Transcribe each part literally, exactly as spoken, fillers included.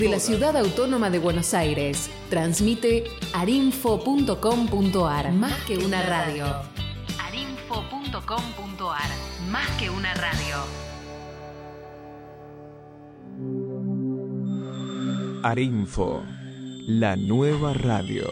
De la Ciudad Autónoma de Buenos Aires, transmite arinfo punto com punto ar. Más que una radio. arinfo punto com punto ar. Más que una radio. Arinfo, la nueva radio.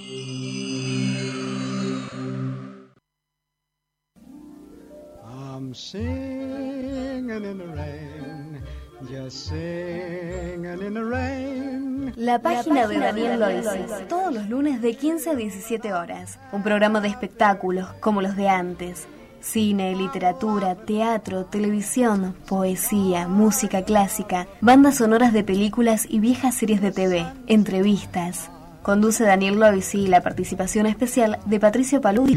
I'm singing in the rain, just singing in the rain. La página de Daniel Loisy, todos los lunes de quince a diecisiete horas. Un programa de espectáculos como los de antes. Cine, literatura, teatro, televisión, poesía, música clásica, bandas sonoras de películas y viejas series de T V, entrevistas. Conduce Daniel Loisy y la participación especial de Patricio Paludi.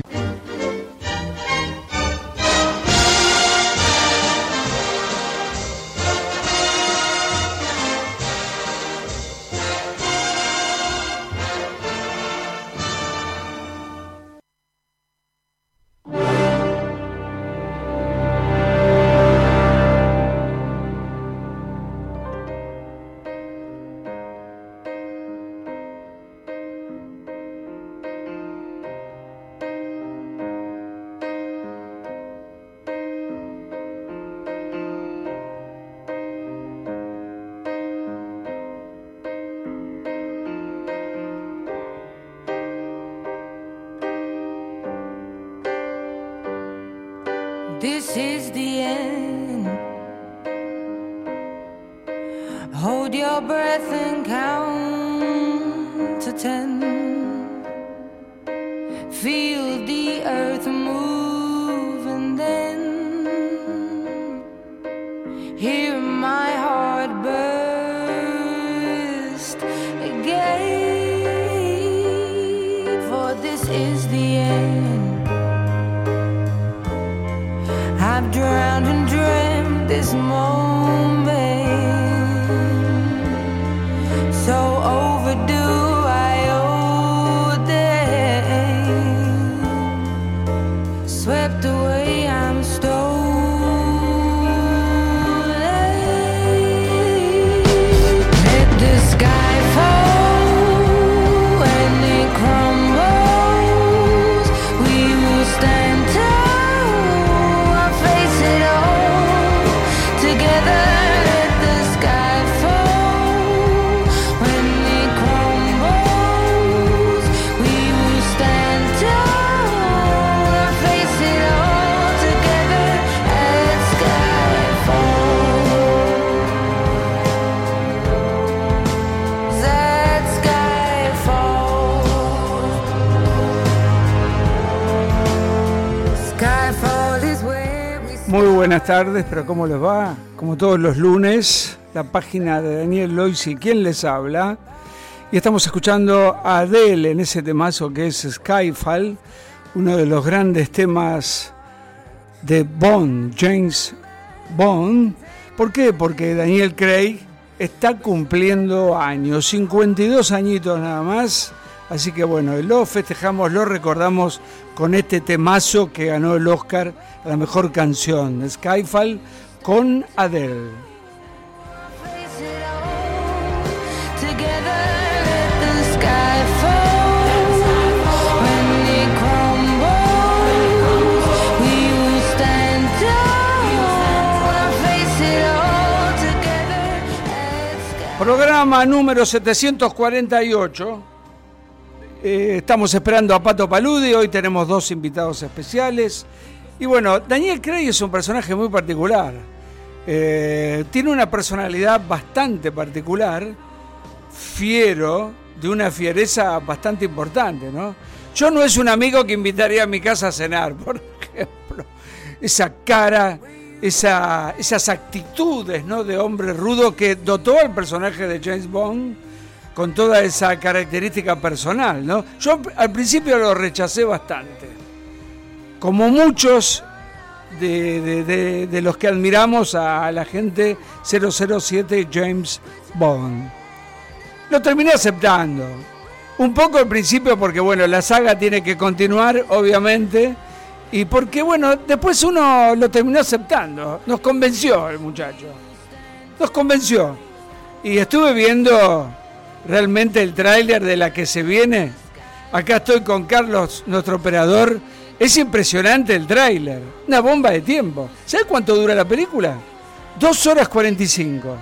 This is the end. Hold your breath and count to ten. Feel the earth move and then hear my heart burst again. For this is the end. I've drowned and dreamt this moment, so overdue I owe them. Swept away, I'm stolen. Let the sky fall and it crumbles. We will stand tall. Muy buenas tardes, pero ¿cómo les va? Como todos los lunes, la página de Daniel Loisy, ¿quién les habla? Y estamos escuchando a Adele en ese temazo que es Skyfall, uno de los grandes temas de Bond, James Bond. ¿Por qué? Porque Daniel Craig está cumpliendo años, cincuenta y dos añitos nada más. Así que bueno, lo festejamos, lo recordamos con este temazo que ganó el Oscar a la mejor canción, Skyfall, con Adele. Programa número setecientos cuarenta y ocho. Eh, estamos esperando a Pato Paludi, hoy tenemos dos invitados especiales. Y bueno, Daniel Craig es un personaje muy particular. Eh, tiene una personalidad bastante particular, fiero, de una fiereza bastante importante, ¿no? Yo no es un amigo que invitaría a mi casa a cenar, por ejemplo. Esa cara, esa, esas actitudes, ¿no?, de hombre rudo que dotó al personaje de James Bond con toda esa característica personal, ¿no? Yo al principio lo rechacé bastante, como muchos de, de, de, de los que admiramos a la gente cero cero siete James Bond. Lo terminé aceptando, un poco al principio porque, bueno, la saga tiene que continuar, obviamente, y porque, bueno, después uno lo terminó aceptando, nos convenció el muchacho, nos convenció. Y estuve viendo realmente el tráiler de la que se viene. Acá estoy con Carlos, nuestro operador. Es impresionante el tráiler. Una bomba de tiempo. ¿Sabes cuánto dura la película? Dos horas cuarenta y cinco.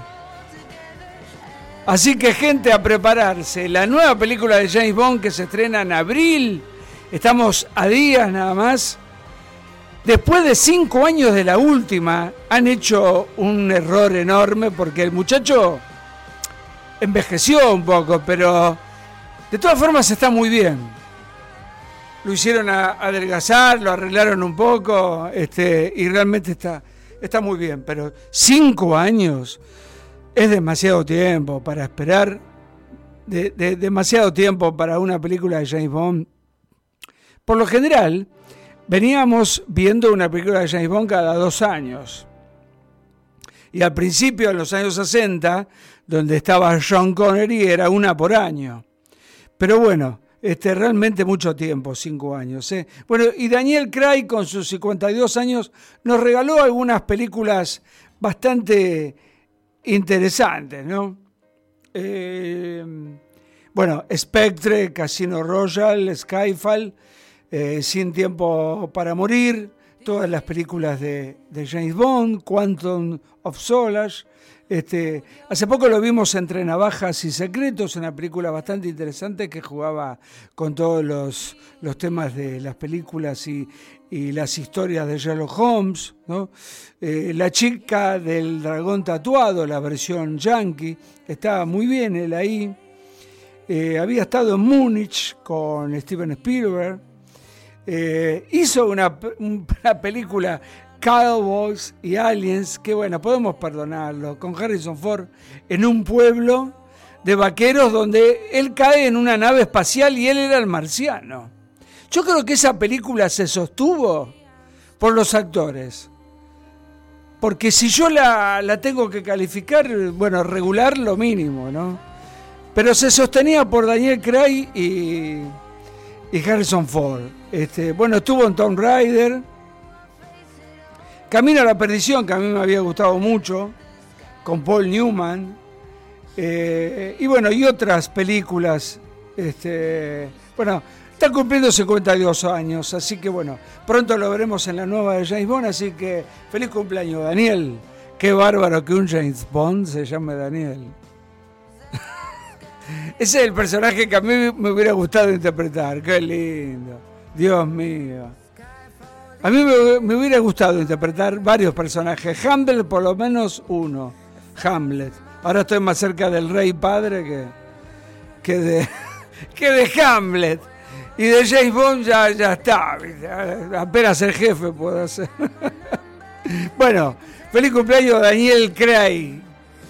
Así que, gente, a prepararse. La nueva película de James Bond que se estrena en abril. Estamos a días nada más. Después de cinco años de la última, han hecho un error enorme porque el muchacho envejeció un poco, pero de todas formas está muy bien. Lo hicieron a, adelgazar, lo arreglaron un poco, este, y realmente está, está muy bien. Pero cinco años es demasiado tiempo para esperar, de, de, demasiado tiempo para una película de James Bond. Por lo general, veníamos viendo una película de James Bond cada dos años. Y al principio, en los años sesenta, donde estaba Sean Connery, era una por año. Pero bueno, este, realmente mucho tiempo, cinco años. ¿eh? Bueno, y Daniel Craig, con sus cincuenta y dos años, nos regaló algunas películas bastante interesantes, ¿no? Eh, bueno, Spectre, Casino Royale, Skyfall, eh, Sin Tiempo para Morir, todas las películas de, de James Bond, Quantum of Solace. Este, hace poco lo vimos Entre Navajas y Secretos, una película bastante interesante que jugaba con todos los, los temas de las películas y, y las historias de Sherlock Holmes, ¿no? Eh, La chica del dragón tatuado, la versión yankee, estaba muy bien él ahí. Eh, había estado en Múnich con Steven Spielberg. Eh, hizo una, una película Cowboys y Aliens, que bueno, podemos perdonarlo, con Harrison Ford, en un pueblo de vaqueros donde él cae en una nave espacial y él era el marciano. Yo creo que esa película se sostuvo por los actores, porque si yo la, la tengo que calificar, bueno, regular lo mínimo, ¿no? Pero se sostenía por Daniel Craig y, y Harrison Ford. Este, bueno, estuvo en Tomb Raider, Camino a la Perdición, que a mí me había gustado mucho, con Paul Newman, eh, y bueno, y otras películas. Este, bueno, está cumpliendo cincuenta y dos años, así que bueno, pronto lo veremos en la nueva de James Bond, así que feliz cumpleaños, Daniel. Qué bárbaro que un James Bond se llame Daniel. Ese es el personaje que a mí me hubiera gustado interpretar, qué lindo, Dios mío. A mí me, me hubiera gustado interpretar varios personajes. Hamlet, por lo menos uno. Hamlet. Ahora estoy más cerca del rey padre que, que, de, que de Hamlet. Y de James Bond ya, ya está. Apenas el jefe puedo hacer. Bueno, feliz cumpleaños Daniel Craig.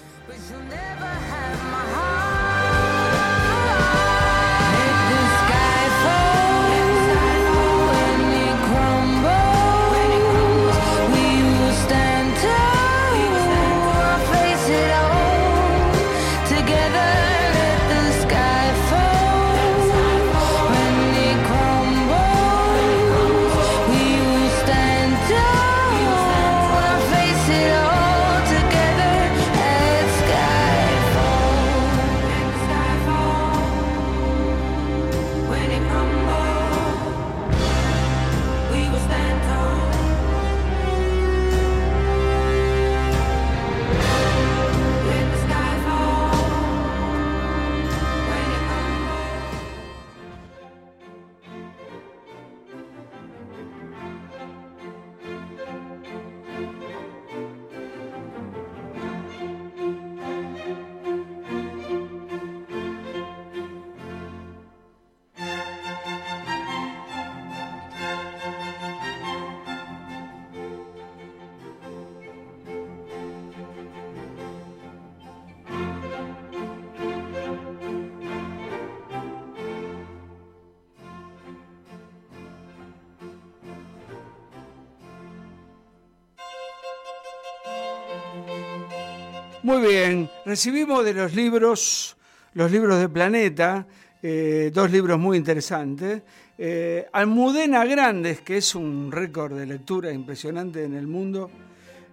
Muy bien, recibimos de los libros, los libros de Planeta, eh, dos libros muy interesantes. Eh, Almudena Grandes, que es un récord de lectura impresionante en el mundo,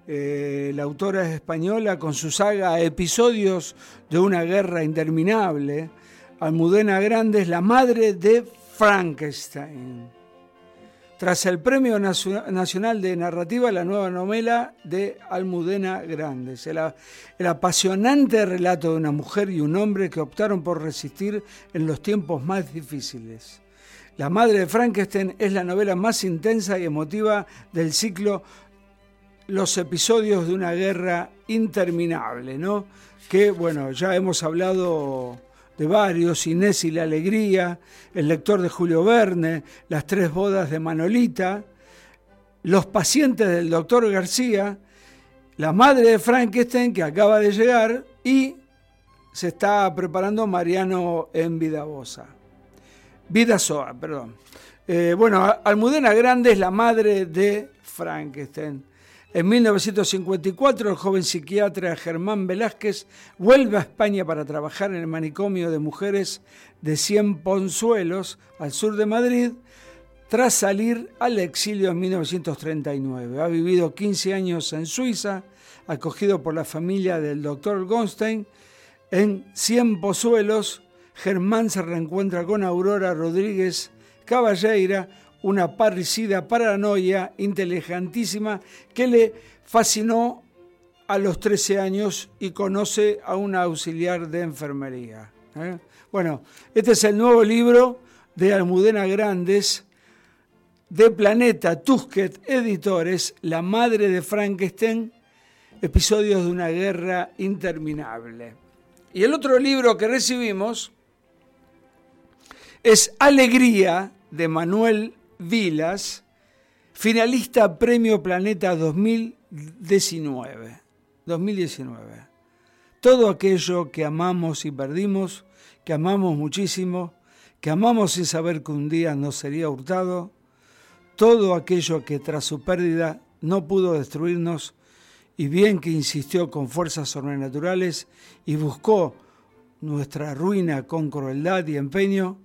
Eh, la autora es española con su saga Episodios de una guerra interminable. Almudena Grandes, la madre de Frankenstein. Tras el Premio Nacional de Narrativa, la nueva novela de Almudena Grandes. El, el apasionante relato de una mujer y un hombre que optaron por resistir en los tiempos más difíciles. La madre de Frankenstein es la novela más intensa y emotiva del ciclo Los episodios de una guerra interminable, ¿no? Que, bueno, ya hemos hablado de varios: Inés y la alegría, El lector de Julio Verne, Las tres bodas de Manolita, Los pacientes del doctor García, La madre de Frankenstein, que acaba de llegar, y se está preparando Mariano en Vidasoa. Vidasoa, perdón. Eh, bueno, Almudena Grandes, la madre de Frankenstein. En mil novecientos cincuenta y cuatro, el joven psiquiatra Germán Velázquez vuelve a España para trabajar en el manicomio de mujeres de Cienponzuelos, al sur de Madrid, tras salir al exilio en mil novecientos treinta y nueve. Ha vivido quince años en Suiza, acogido por la familia del doctor Goldstein. En Cienponzuelos, Germán se reencuentra con Aurora Rodríguez Caballeira, una parricida paranoia inteligentísima que le fascinó a los trece años y conoce a una auxiliar de enfermería. ¿eh? Bueno, este es el nuevo libro de Almudena Grandes, de Planeta Tusquets Editores, La madre de Frankenstein, episodios de una guerra interminable. Y el otro libro que recibimos es Alegría, de Manuel Vilas, finalista Premio Planeta dos mil diecinueve. dos mil diecinueve. Todo aquello que amamos y perdimos, que amamos muchísimo, que amamos sin saber que un día nos sería hurtado, todo aquello que tras su pérdida no pudo destruirnos, y bien que insistió con fuerzas sobrenaturales y buscó nuestra ruina con crueldad y empeño,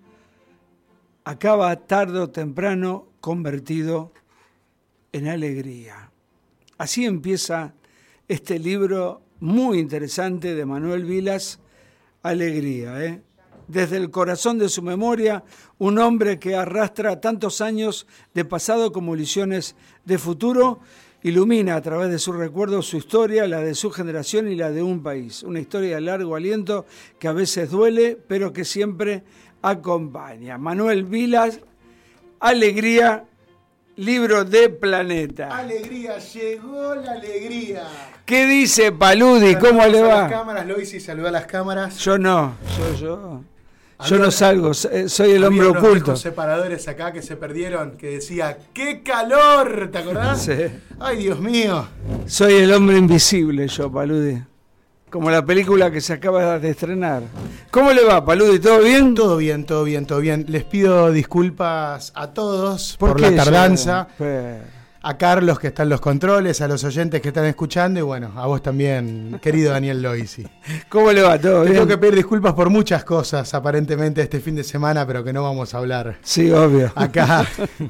acaba tarde o temprano convertido en alegría. Así empieza este libro muy interesante de Manuel Vilas, Alegría. ¿eh? Desde el corazón de su memoria, un hombre que arrastra tantos años de pasado como ilusiones de futuro, ilumina a través de sus recuerdos su historia, la de su generación y la de un país. Una historia de largo aliento que a veces duele, pero que siempre acompaña. Manuel Vilas, Alegría, libro de Planeta. Alegría, llegó la alegría. ¿Qué dice Paludi? ¿Cómo Saludamos le a va? las cámaras, Loisi, saluda a las cámaras. Yo no, yo, yo, Había yo no una- salgo, soy el hombre Había unos oculto. viejos separadores acá que se perdieron, que decía, ¡qué calor! ¿Te acordás? Sí. Ay, Dios mío. Soy el hombre invisible yo, Paludi. Como la película que se acaba de estrenar. ¿Cómo le va, Paludi? ¿Todo bien? Todo bien, todo bien, todo bien. Les pido disculpas a todos por, qué la tardanza. yo? Pues, A Carlos, que está en los controles, a los oyentes que están escuchando, y bueno, a vos también, querido Daniel Loisi. ¿Cómo le va? ¿Todo Te bien? tengo que pedir disculpas por muchas cosas, aparentemente, este fin de semana, pero que no vamos a hablar Sí, obvio. acá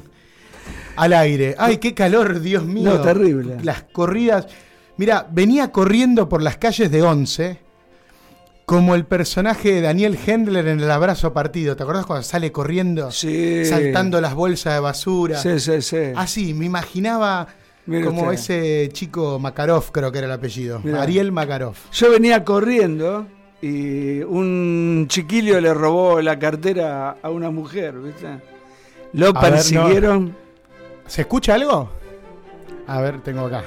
al aire. Ay, qué calor, Dios mío. No, terrible. Las corridas. Mira, venía corriendo por las calles de Once como el personaje de Daniel Hendler en El abrazo partido. ¿Te acordás cuando sale corriendo, Sí. saltando las bolsas de basura? Sí, sí, sí. Así, me imaginaba Mire como usted. ese chico Makarov, creo que era el apellido. Mirá. Ariel Makarov. Yo venía corriendo y un chiquillo le robó la cartera a una mujer, ¿viste? Lo A ver, persiguieron. ¿Se escucha algo? A ver, tengo acá.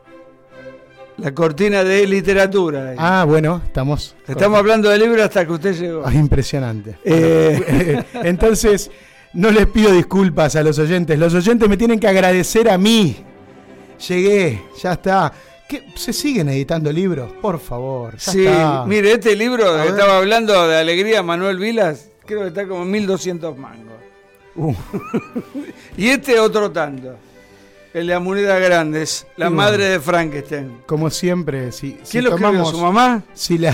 La cortina de literatura. ahí. Ah, bueno, estamos. Estamos hablando de libros hasta que usted llegó. Ah, impresionante. Eh, Entonces, no les pido disculpas a los oyentes. Los oyentes me tienen que agradecer a mí. Llegué, ya está. ¿Qué? ¿Se siguen editando libros? Por favor. Ya sí, está. mire, este libro A que ver. estaba hablando de Alegría, Manuel Vilas, creo que está como mil doscientos mangos. Uh, Y este otro tanto. El de Almudena Grandes, la Y bueno. madre de Frankenstein. como siempre, si, si ¿Quién lo escribió? tomamos. ¿Su mamá? Si, la,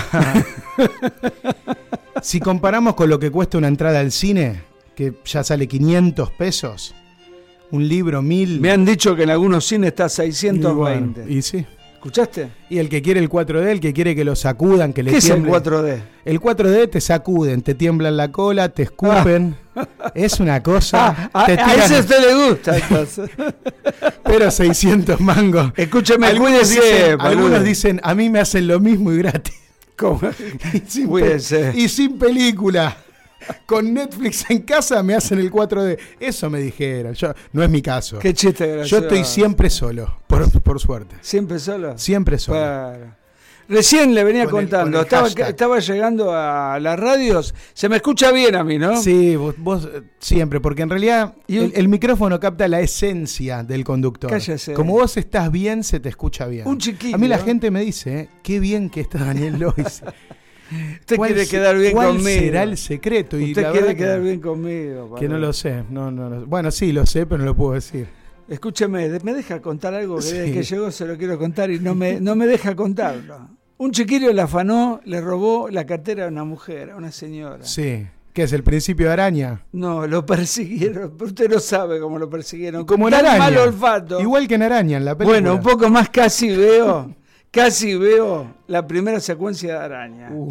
si comparamos con lo que cuesta una entrada al cine, que ya sale quinientos pesos, un libro mil. Me han dicho que en algunos cines está y, seiscientos veinte. bueno, y sí, ¿Escuchaste? Y el que quiere el cuatro D, el que quiere que lo sacudan, que le ¿Qué es el tiemble. cuatro D? El cuatro D te sacuden, te tiemblan la cola, te escupen. Ah. Es una cosa. Ah, te a, a tiran, ese a usted le gusta, entonces. Pero seiscientos mangos. Escúcheme, algunos cuídese, dicen, boludo. algunos dicen, a mí me hacen lo mismo y gratis. ¿Cómo? Y sin, Cuídese. pe- y sin película. Con Netflix en casa me hacen el cuatro D. Eso me dijeron. Yo, no es mi caso. Qué chiste Yo gracioso. estoy siempre solo, por, por suerte. ¿Siempre solo? Siempre solo. Claro. Recién le venía Con el- contando, con el estaba, hashtag. estaba llegando a las radios, se me escucha bien a mí, ¿no? Sí, vos, vos, eh, siempre, porque en realidad Y un- el, el micrófono capta la esencia del conductor. Cállese. Como vos estás bien, se te escucha bien. Un chiquillo. A mí la gente me dice, eh, qué bien que está Daniel Lois. Usted quiere quedar bien ¿cuál conmigo. será el secreto? Y Usted la quiere verdad quedar que, bien conmigo. que no Pablo. lo sé. No, no, no. Bueno, sí, lo sé, pero no lo puedo decir. Escúcheme, de- me deja contar algo que Sí. desde que llegó se lo quiero contar y no me, no me deja contarlo. Un chiquillo le afanó, le robó la cartera a una mujer, a una señora. Sí. ¿Qué es el principio de araña? No, lo persiguieron. Usted no sabe cómo lo persiguieron. Como en Tan araña. mal olfato. Igual que en araña en la película. Bueno, un poco más casi veo, casi veo la primera secuencia de araña. Uh,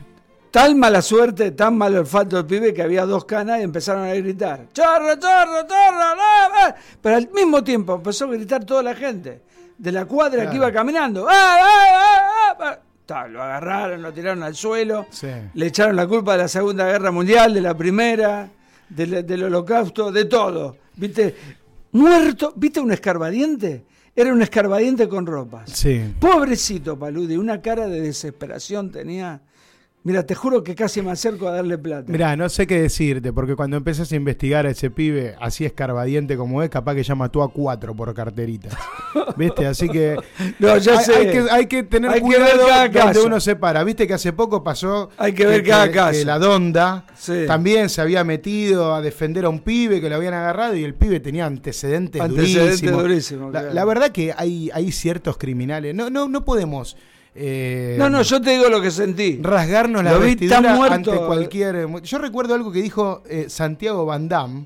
Tan mala suerte, tan mal olfato del pibe que había dos canas y empezaron a gritar. ¡Chorro, chorro, chorro! ¡Ah, ah! Pero al mismo tiempo empezó a gritar toda la gente de la cuadra Claro. que iba caminando. ¡Ah, ah, ah, ah! Ta, lo agarraron, lo tiraron al suelo. sí. Le echaron la culpa de la Segunda Guerra Mundial, de la Primera, del, del Holocausto, de todo. ¿Viste? Muerto. ¿Viste un escarbadiente? Era un escarbadiente con ropas. Sí. Pobrecito Paludi, una cara de desesperación tenía. Mira, te juro que casi me acerco a darle plata. Mirá, no sé qué decirte, porque cuando empezás a investigar a ese pibe, así escarbadiente como es, capaz que ya mató a cuatro por carteritas. ¿Viste? Así que, No, ya hay, sé. hay que hay que tener Hay que cuidado ver cada donde caso. uno se para. ¿Viste que hace poco pasó Hay que ver cada que- caso. que la Donda Sí. también se había metido a defender a un pibe que lo habían agarrado y el pibe tenía antecedentes, Antecedentes durísimos. durísimos, La, claro. la verdad que hay, hay ciertos criminales. No, no, no podemos eh, No, no, yo te digo lo que sentí. rasgarnos la Lo vi tan vestidura muerto. ante cualquier... Yo recuerdo algo que dijo eh, Santiago Van Damme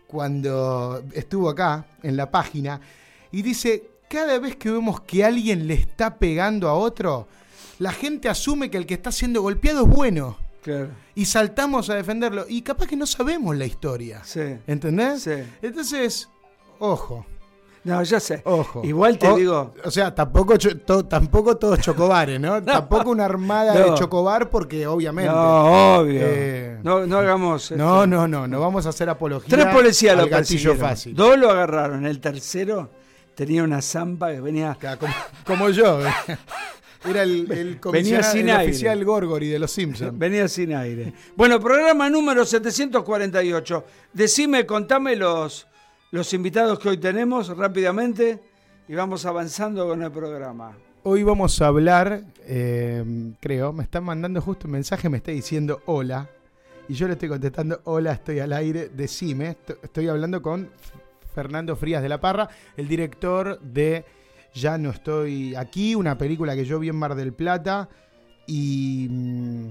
cuando estuvo acá en la página y dice, cada vez que vemos que alguien le está pegando a otro, la gente asume que el que está siendo golpeado es bueno Claro. y saltamos a defenderlo y capaz que no sabemos la historia. Sí. ¿Entendés? Sí. Entonces, ojo. No, ya sé. Ojo. Igual te O- digo. O sea, tampoco, cho- to- tampoco todos chocobares, ¿no? Tampoco una armada No. de chocobar porque obviamente... No, obvio. Eh, no, no hagamos. No, esto. no, no, no vamos a hacer apología. Tres policías lo al gatillo persiguieron. fácil. Dos lo agarraron. El tercero tenía una zampa que venía. Claro, Como, como yo. eh. Era el, el, comisionado- sin el aire. oficial Gorgory de los Simpsons. Venía sin aire. Bueno, programa número setecientos cuarenta y ocho. Decime, contame los, los invitados que hoy tenemos rápidamente y vamos avanzando con el programa. Hoy vamos a hablar, eh, creo, me están mandando justo un mensaje, me está diciendo hola. Y yo le estoy contestando, hola, estoy al aire, decime. Est- Estoy hablando con Fernando Frías de la Parra, el director de Ya no estoy aquí, una película que yo vi en Mar del Plata y, mm,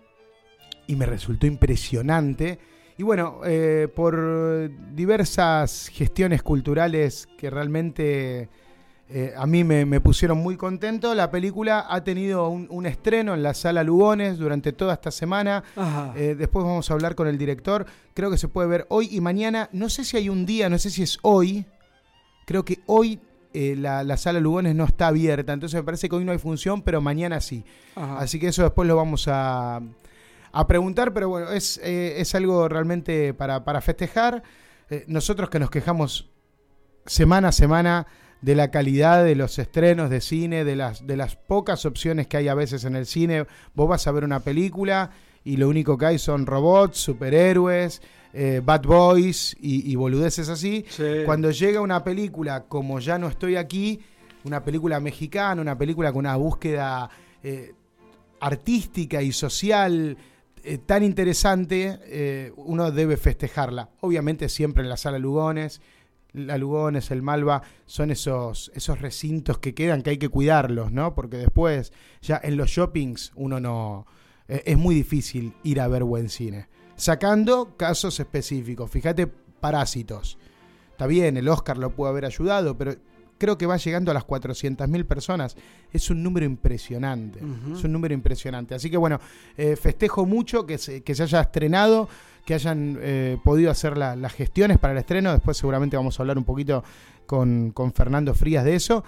y me resultó impresionante. Y bueno, eh, por diversas gestiones culturales que realmente eh, a mí me, me pusieron muy contento, la película ha tenido un, un estreno en la Sala Lugones durante toda esta semana. Ajá. Eh, después vamos a hablar con el director. Creo que se puede ver hoy y mañana. No sé si hay un día, no sé si es hoy. Creo que hoy eh, la, la Sala Lugones no está abierta. Entonces me parece que hoy no hay función, pero mañana sí. Ajá. Así que eso después lo vamos a, a preguntar. Pero bueno, es, eh, es algo realmente para, para festejar. Eh, nosotros que nos quejamos semana a semana de la calidad de los estrenos de cine, de las, de las pocas opciones que hay a veces en el cine. Vos vas a ver una película y lo único que hay son robots, superhéroes, eh, bad boys y, y boludeces así. Sí. Cuando llega una película como Ya no estoy aquí, una película mexicana, una película con una búsqueda eh, artística y social eh, tan interesante, eh, uno debe festejarla. Obviamente siempre en la Sala Lugones. La Lugones, el Malva, son esos, esos recintos que quedan, que hay que cuidarlos, ¿no? Porque después, ya en los shoppings, uno no... Eh, es muy difícil ir a ver buen cine. Sacando casos específicos. Fíjate, Parásitos. Está bien, el Oscar lo pudo haber ayudado, pero creo que va llegando a las cuatrocientas mil personas. Es un número impresionante, uh-huh. es un número impresionante. Así que bueno, eh, festejo mucho que se, que se haya estrenado, que hayan eh, podido hacer la, las gestiones para el estreno. Después seguramente vamos a hablar un poquito con, con Fernando Frías de eso,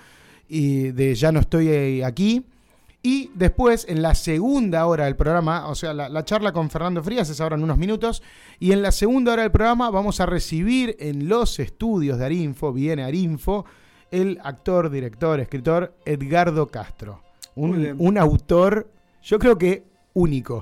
y de Ya no estoy aquí. Y después, en la segunda hora del programa, o sea, la, la charla con Fernando Frías es ahora en unos minutos, y en la segunda hora del programa vamos a recibir en los estudios de Arinfo, viene Arinfo, el actor, director, escritor Edgardo Castro. Un, un autor, yo creo que único,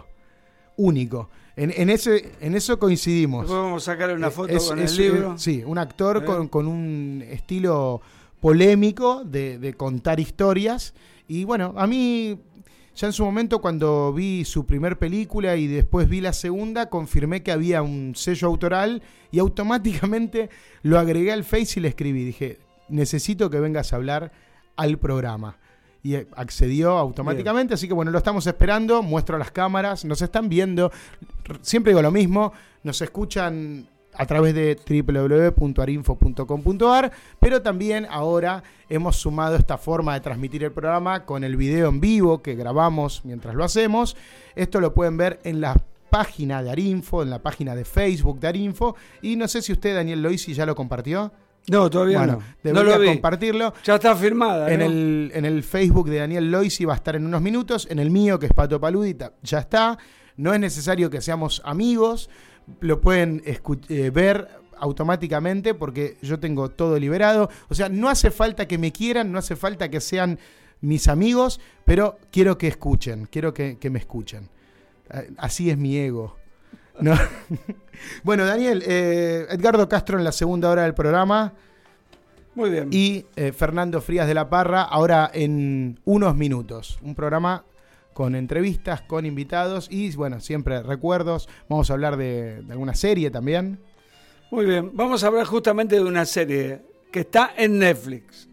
único. En, en, ese, en eso coincidimos. Después vamos a sacar una foto es, con es, el libro. Es, sí, un actor ¿Eh? con, con un estilo polémico de, de contar historias. Y bueno, a mí, ya en su momento, cuando vi su primer película y después vi la segunda, confirmé que había un sello autoral y automáticamente lo agregué al Face y le escribí. Dije, necesito que vengas a hablar al programa. Y accedió automáticamente. Bien. Así que bueno, lo estamos esperando. Muestro las cámaras, nos están viendo. Siempre digo lo mismo, nos escuchan a través de doble u doble u doble u punto arinfo punto com punto a r, pero también ahora hemos sumado esta forma de transmitir el programa con el video en vivo que grabamos mientras lo hacemos. Esto lo pueden ver en la página de Arinfo, en la página de Facebook de Arinfo, y no sé si usted, Daniel Loisi, ya lo compartió. No, todavía bueno, no. Debería no lo vi. compartirlo. Ya está firmada, en ¿no? el En el Facebook de Daniel Loisi va a estar en unos minutos. En el mío, que es Pato Paludi, ya está. No es necesario que seamos amigos. Lo pueden escu- eh, ver automáticamente porque yo tengo todo liberado. O sea, no hace falta que me quieran, no hace falta que sean mis amigos, pero quiero que escuchen, quiero que, que me escuchen. Así es mi ego. ¿No? Bueno, Daniel, eh, Edgardo Castro en la segunda hora del programa. Muy bien. Y eh, Fernando Frías de la Parra ahora en unos minutos. Un programa con entrevistas, con invitados y, bueno, siempre recuerdos. Vamos a hablar de, de alguna serie también. Muy bien, vamos a hablar justamente de una serie que está en Netflix.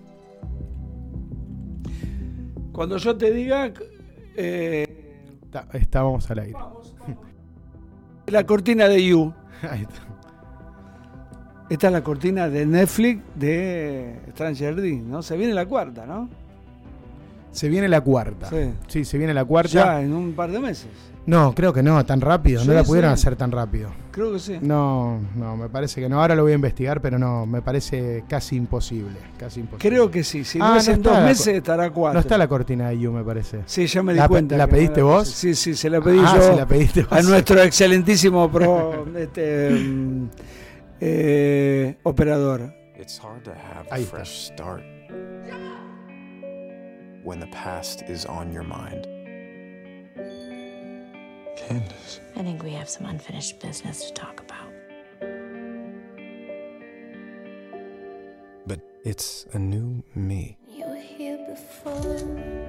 Cuando yo te diga... Eh, está, estábamos al aire. Vamos, vamos. La cortina de You. Ahí está. Esta es la cortina de Netflix de Stranger Things, ¿no? Se viene la cuarta, ¿no? Se viene la cuarta. Sí. Sí, se viene la cuarta. Ya, en un par de meses. No, creo que no, tan rápido. Sí, no la pudieron sí. hacer tan rápido. Creo que sí. No, no, me parece que no. Ahora lo voy a investigar, pero no, me parece casi imposible. Casi imposible. Creo que sí. Si Ah, no es no en está dos la meses, co- estará cuatro. No está la cortina de You, me parece. Sí, ya me di ¿La, cuenta. ¿La que no pediste la- vos? Sí, sí, se la pedí Ah, yo se la pediste vos. a nuestro excelentísimo pro, este, mm, eh, operador. It's hard to have Ahí a está. fresh start when the past is on your mind. Candace. I think we have some unfinished business to talk about. But it's a new me. You were here before.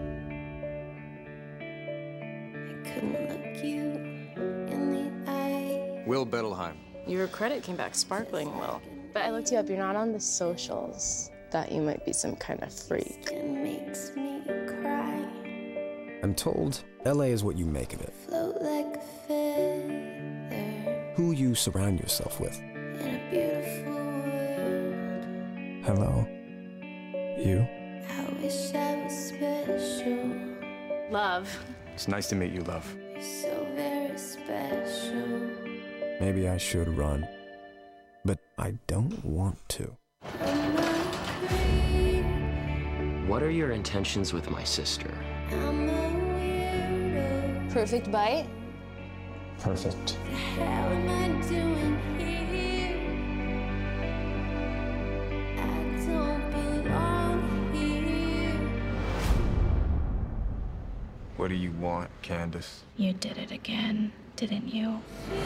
I couldn't look you in the eye. Will Bettelheim. Your credit came back sparkling, Will. But I looked you up. You're not on the socials. Thought you might be some kind of freak. It makes me cry. I'm told L A is what you make of it. Float like a feather Who you surround yourself with. in a beautiful world. Hello. You. I wish I was special. Love. It's nice to meet you, love. You're so very special. Maybe I should run. But I don't want to. I'm not great. What are your intentions with my sister? I'm a weirdo. Perfect bite? Perfect. What the hell am I doing here? I don't belong here. What do you want, Candace? You did it again, didn't you?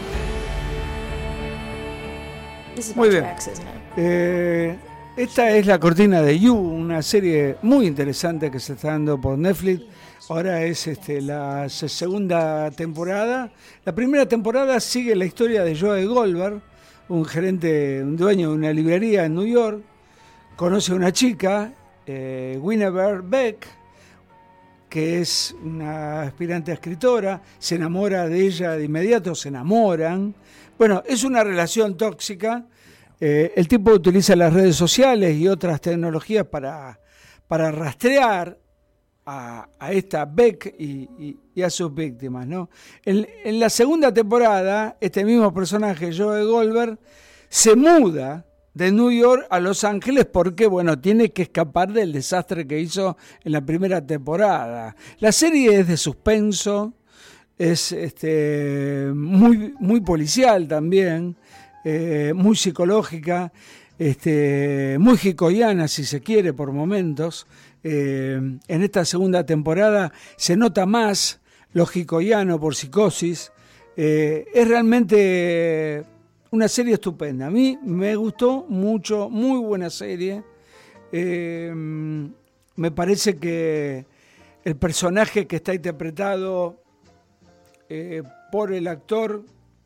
This is Muy about bien. your ex, isn't it? Eh, esta es la cortina de You, una serie muy interesante que se está dando por Netflix. Ahora es este, la se- segunda temporada. La primera temporada sigue la historia de Joe Goldberg, un gerente, un dueño de una librería en New York. Conoce a una chica, eh, Guinevere Beck, que es una aspirante a escritora. Se enamora de ella de inmediato, se enamoran. Bueno, es una relación tóxica. Eh, el tipo utiliza las redes sociales y otras tecnologías para, para rastrear a, a esta Beck y, y, y a sus víctimas, ¿no? En, en la segunda temporada, este mismo personaje, Joe Goldberg, se muda de New York a Los Ángeles porque, bueno, tiene que escapar del desastre que hizo en la primera temporada. La serie es de suspenso, es este, muy, muy policial también, eh, muy psicológica, este, muy hickoiana, si se quiere, por momentos. Eh, en esta segunda temporada se nota más lo hickoiano por Psicosis. Eh, es realmente una serie estupenda. A mí me gustó mucho, muy buena serie. Eh, me parece que el personaje que está interpretado eh, por el actor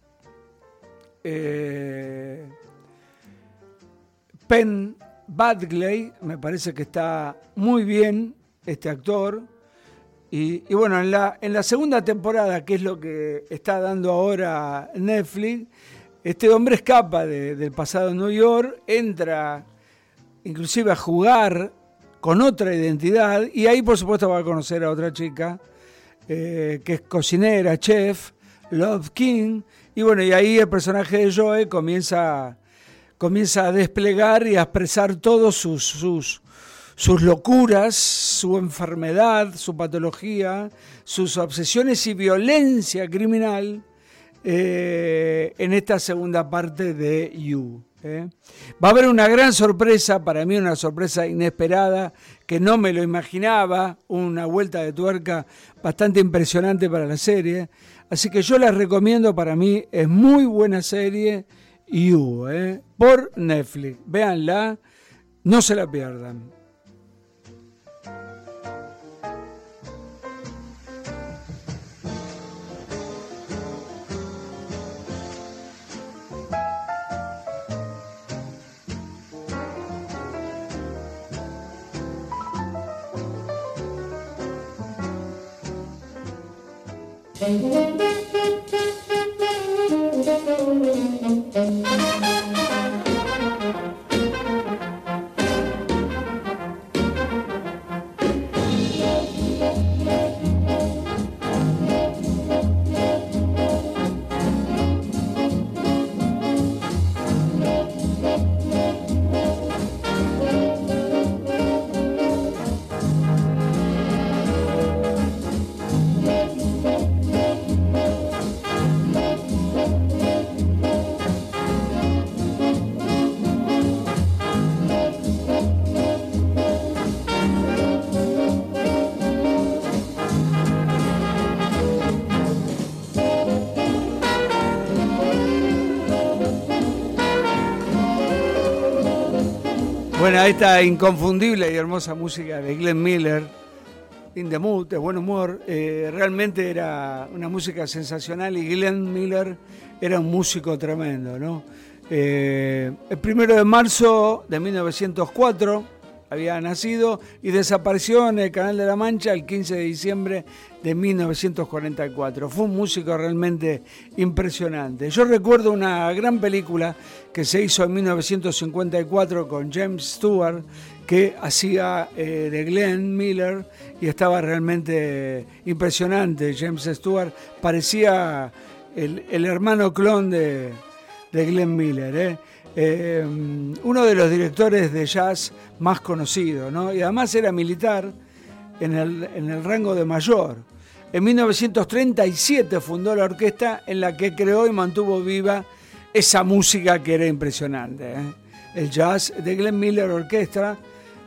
eh, Penn Badgley, me parece que está muy bien este actor. Y, y bueno, en la, en la segunda temporada, que es lo que está dando ahora Netflix, este hombre escapa de, del pasado en New York, entra inclusive a jugar con otra identidad y ahí por supuesto va a conocer a otra chica eh, que es cocinera, chef, Love King, y bueno, y ahí el personaje de Joe comienza, comienza a desplegar y a expresar todos sus, sus, sus locuras, su enfermedad, su patología, sus obsesiones y violencia criminal eh, en esta segunda parte de You. ¿eh? Va a haber una gran sorpresa, para mí una sorpresa inesperada, que no me lo imaginaba, una vuelta de tuerca bastante impresionante para la serie, así que yo la recomiendo, para mí es muy buena serie, You, ¿eh? por Netflix, véanla, no se la pierdan. Bueno, esta inconfundible y hermosa música de Glenn Miller, In the Mood, de buen humor, eh, realmente era una música sensacional y Glenn Miller era un músico tremendo, ¿no? Eh, el primero de marzo de mil novecientos cuatro había nacido y desapareció en el Canal de la Mancha el quince de diciembre de mil novecientos cuarenta y cuatro. Fue un músico realmente impresionante. Yo recuerdo una gran película que se hizo en mil novecientos cincuenta y cuatro con James Stewart, que hacía eh, de Glenn Miller y estaba realmente impresionante. James Stewart parecía el, el hermano clon de, de Glenn Miller, ¿eh? Eh, uno de los directores de jazz más conocidos, ¿no? Y además era militar en el, en el rango de mayor. En mil novecientos treinta y siete fundó la orquesta en la que creó y mantuvo viva esa música que era impresionante, ¿eh? El jazz de Glenn Miller Orquestra,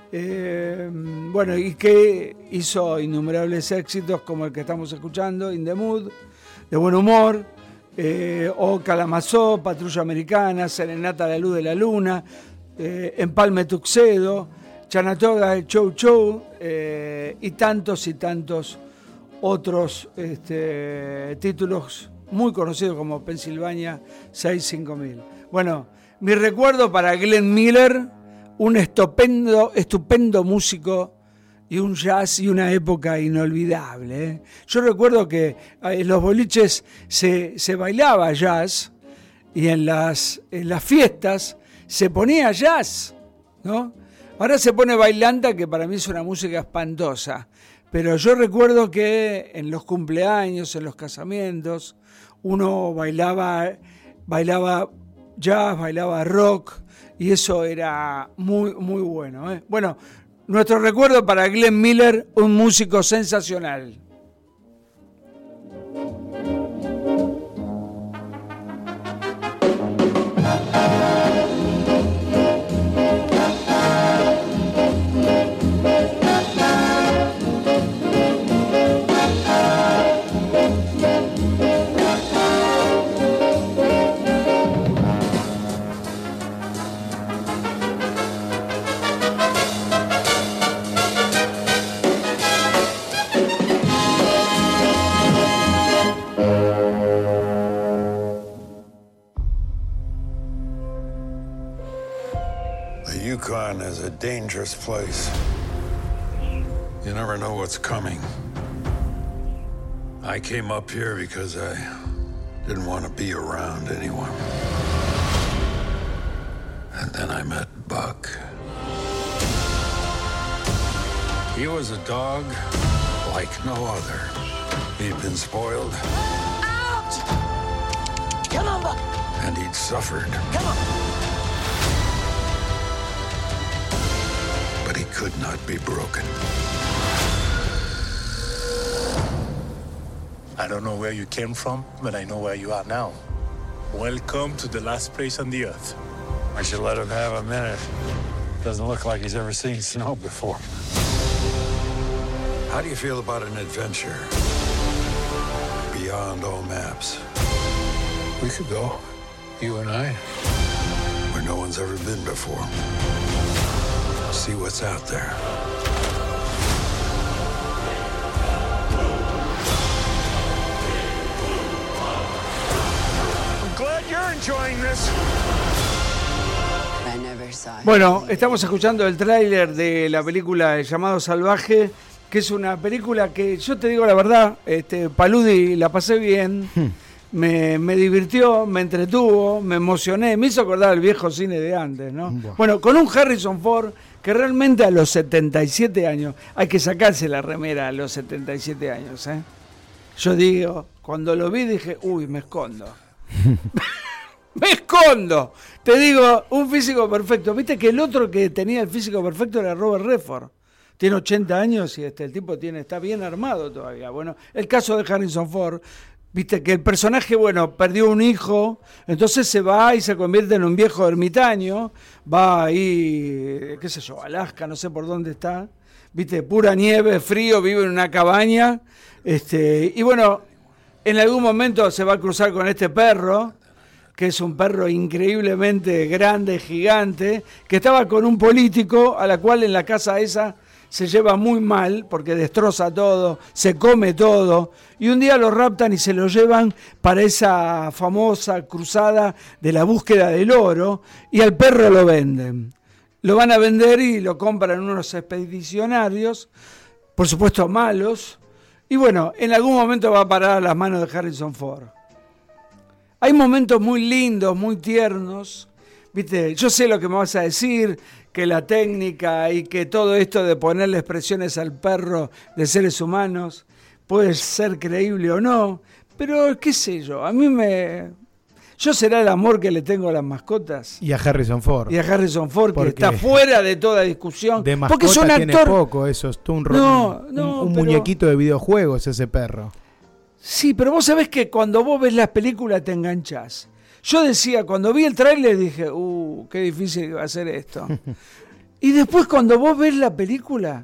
eh, bueno, y que hizo innumerables éxitos como el que estamos escuchando, In the Mood, de buen humor, Eh, o Kalamazoo, Patrulla Americana, Serenata a la Luz de la Luna, eh, Empalme Tuxedo, Chanatoga, Chow Chow, eh, y tantos y tantos otros este, títulos muy conocidos como Pensilvania seiscientos cinco mil. Bueno, mi recuerdo para Glenn Miller, un estupendo, estupendo músico y un jazz y una época inolvidable, ¿eh? Yo recuerdo que en los boliches se, se bailaba jazz y en las, en las fiestas se ponía jazz, ¿no? Ahora se pone bailanta, que para mí es una música espantosa. Pero yo recuerdo que en los cumpleaños, en los casamientos, uno bailaba, bailaba jazz, bailaba rock, y eso era muy, muy bueno, ¿eh? Bueno, nuestro recuerdo para Glenn Miller, un músico sensacional. Yukon is a dangerous place. You never know what's coming. I came up here because I didn't want to be around anyone. And then I met Buck. He was a dog like no other. He'd been spoiled. Out! Come on, Buck. And he'd suffered. Come on. But he could not be broken. I don't know where you came from, but I know where you are now. Welcome to the last place on the earth. I should let him have a minute. Doesn't look like he's ever seen snow before. How do you feel about an adventure beyond all maps? We could go, you and I, where no one's ever been before. See what's out there. I'm glad you're enjoying this. Bueno, estamos escuchando el tráiler de la película El Llamado Salvaje, que es una película que, yo te digo la verdad, este, Paludi, la pasé bien, hmm. me, me divirtió, me entretuvo, me emocioné, me hizo acordar el viejo cine de antes, ¿no? Wow. Bueno, con un Harrison Ford que realmente a los setenta y siete años, hay que sacarse la remera a los setenta y siete años, ¿eh? Yo digo, cuando lo vi dije, uy, me escondo. ¡Me escondo! Te digo, un físico perfecto. Viste que el otro que tenía el físico perfecto era Robert Redford. Tiene ochenta años y este, el tipo tiene, está bien armado todavía. Bueno, el caso de Harrison Ford, viste que el personaje, bueno, perdió un hijo, entonces se va y se convierte en un viejo ermitaño, va ahí, qué sé yo, Alaska, no sé por dónde está, viste, pura nieve, frío, vive en una cabaña, este, y bueno, en algún momento se va a cruzar con este perro, que es un perro increíblemente grande, gigante, que estaba con un político a la cual en la casa esa se lleva muy mal porque destroza todo, se come todo, y un día lo raptan y se lo llevan para esa famosa cruzada de la búsqueda del oro, y al perro lo venden. Lo van a vender y lo compran unos expedicionarios, por supuesto malos, y bueno, en algún momento va a parar a las manos de Harrison Ford. Hay momentos muy lindos, muy tiernos, viste, yo sé lo que me vas a decir, que la técnica y que todo esto de ponerle expresiones al perro de seres humanos puede ser creíble o no, pero qué sé yo, a mí me... Yo será el amor que le tengo a las mascotas. Y a Harrison Ford. Y a Harrison Ford, porque que está fuera de toda discusión. De mascota porque es un tiene actor... poco, eso es un, no, no, un, un pero... muñequito de videojuegos ese perro. Sí, pero vos sabés que cuando vos ves las películas te enganchás. Yo decía, cuando vi el tráiler dije, uh, qué difícil va a ser esto. Y después cuando vos ves la película,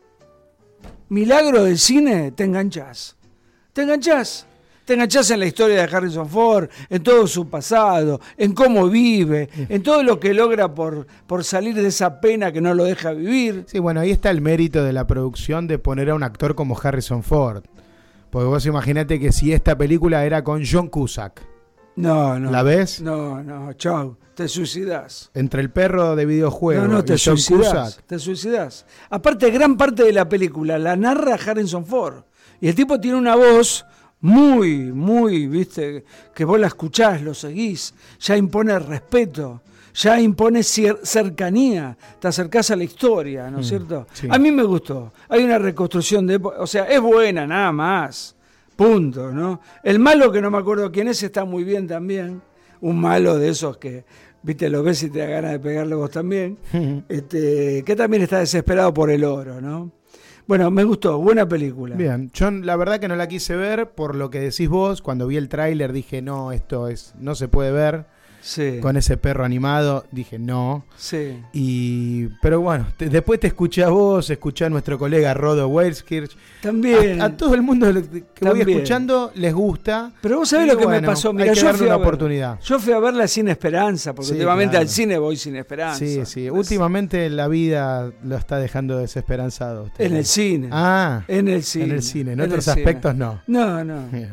milagro del cine, te enganchás. Te enganchás. Te enganchás en la historia de Harrison Ford, en todo su pasado, en cómo vive, en todo lo que logra por, por salir de esa pena que no lo deja vivir. Sí, bueno, ahí está el mérito de la producción de poner a un actor como Harrison Ford. Porque vos imaginate que si esta película era con John Cusack. No, no. ¿La ves? No, no, chau, te suicidás. Entre el perro de videojuegos no, no, te y John suicidás, Cusack. Te suicidás. Aparte, gran parte de la película la narra Harrison Ford. Y el tipo tiene una voz muy, muy, viste, que vos la escuchás, lo seguís, ya impone respeto. ya impone cier- cercanía, te acercás a la historia, ¿no es mm, cierto? Sí. A mí me gustó, hay una reconstrucción de época, o sea, es buena, nada más, punto, ¿no? El malo, que no me acuerdo quién es, está muy bien también, un malo de esos que, viste, lo ves y te da ganas de pegarle vos también, este, que también está desesperado por el oro, ¿no? Bueno, me gustó, buena película. Bien, yo la verdad que no la quise ver por lo que decís vos. Cuando vi el tráiler dije, no, esto es no se puede ver. Sí. Con ese perro animado, dije no. Sí. Y, pero bueno, te, después te escuché a vos, escuché a nuestro colega Rodo Welskirch. También. A, a todo el mundo que También. voy escuchando les gusta. Pero vos sabés lo que bueno, me pasó. Mira, hay que yo darle fui una a ver, oportunidad. Yo fui a verla sin esperanza, porque sí, últimamente claro. al cine voy sin esperanza. Sí, sí. Pues, últimamente la vida lo está dejando desesperanzado. Usted, en ¿no? el cine. Ah. En el cine. En el cine. En, en otros aspectos cine. no. No, no. Bien.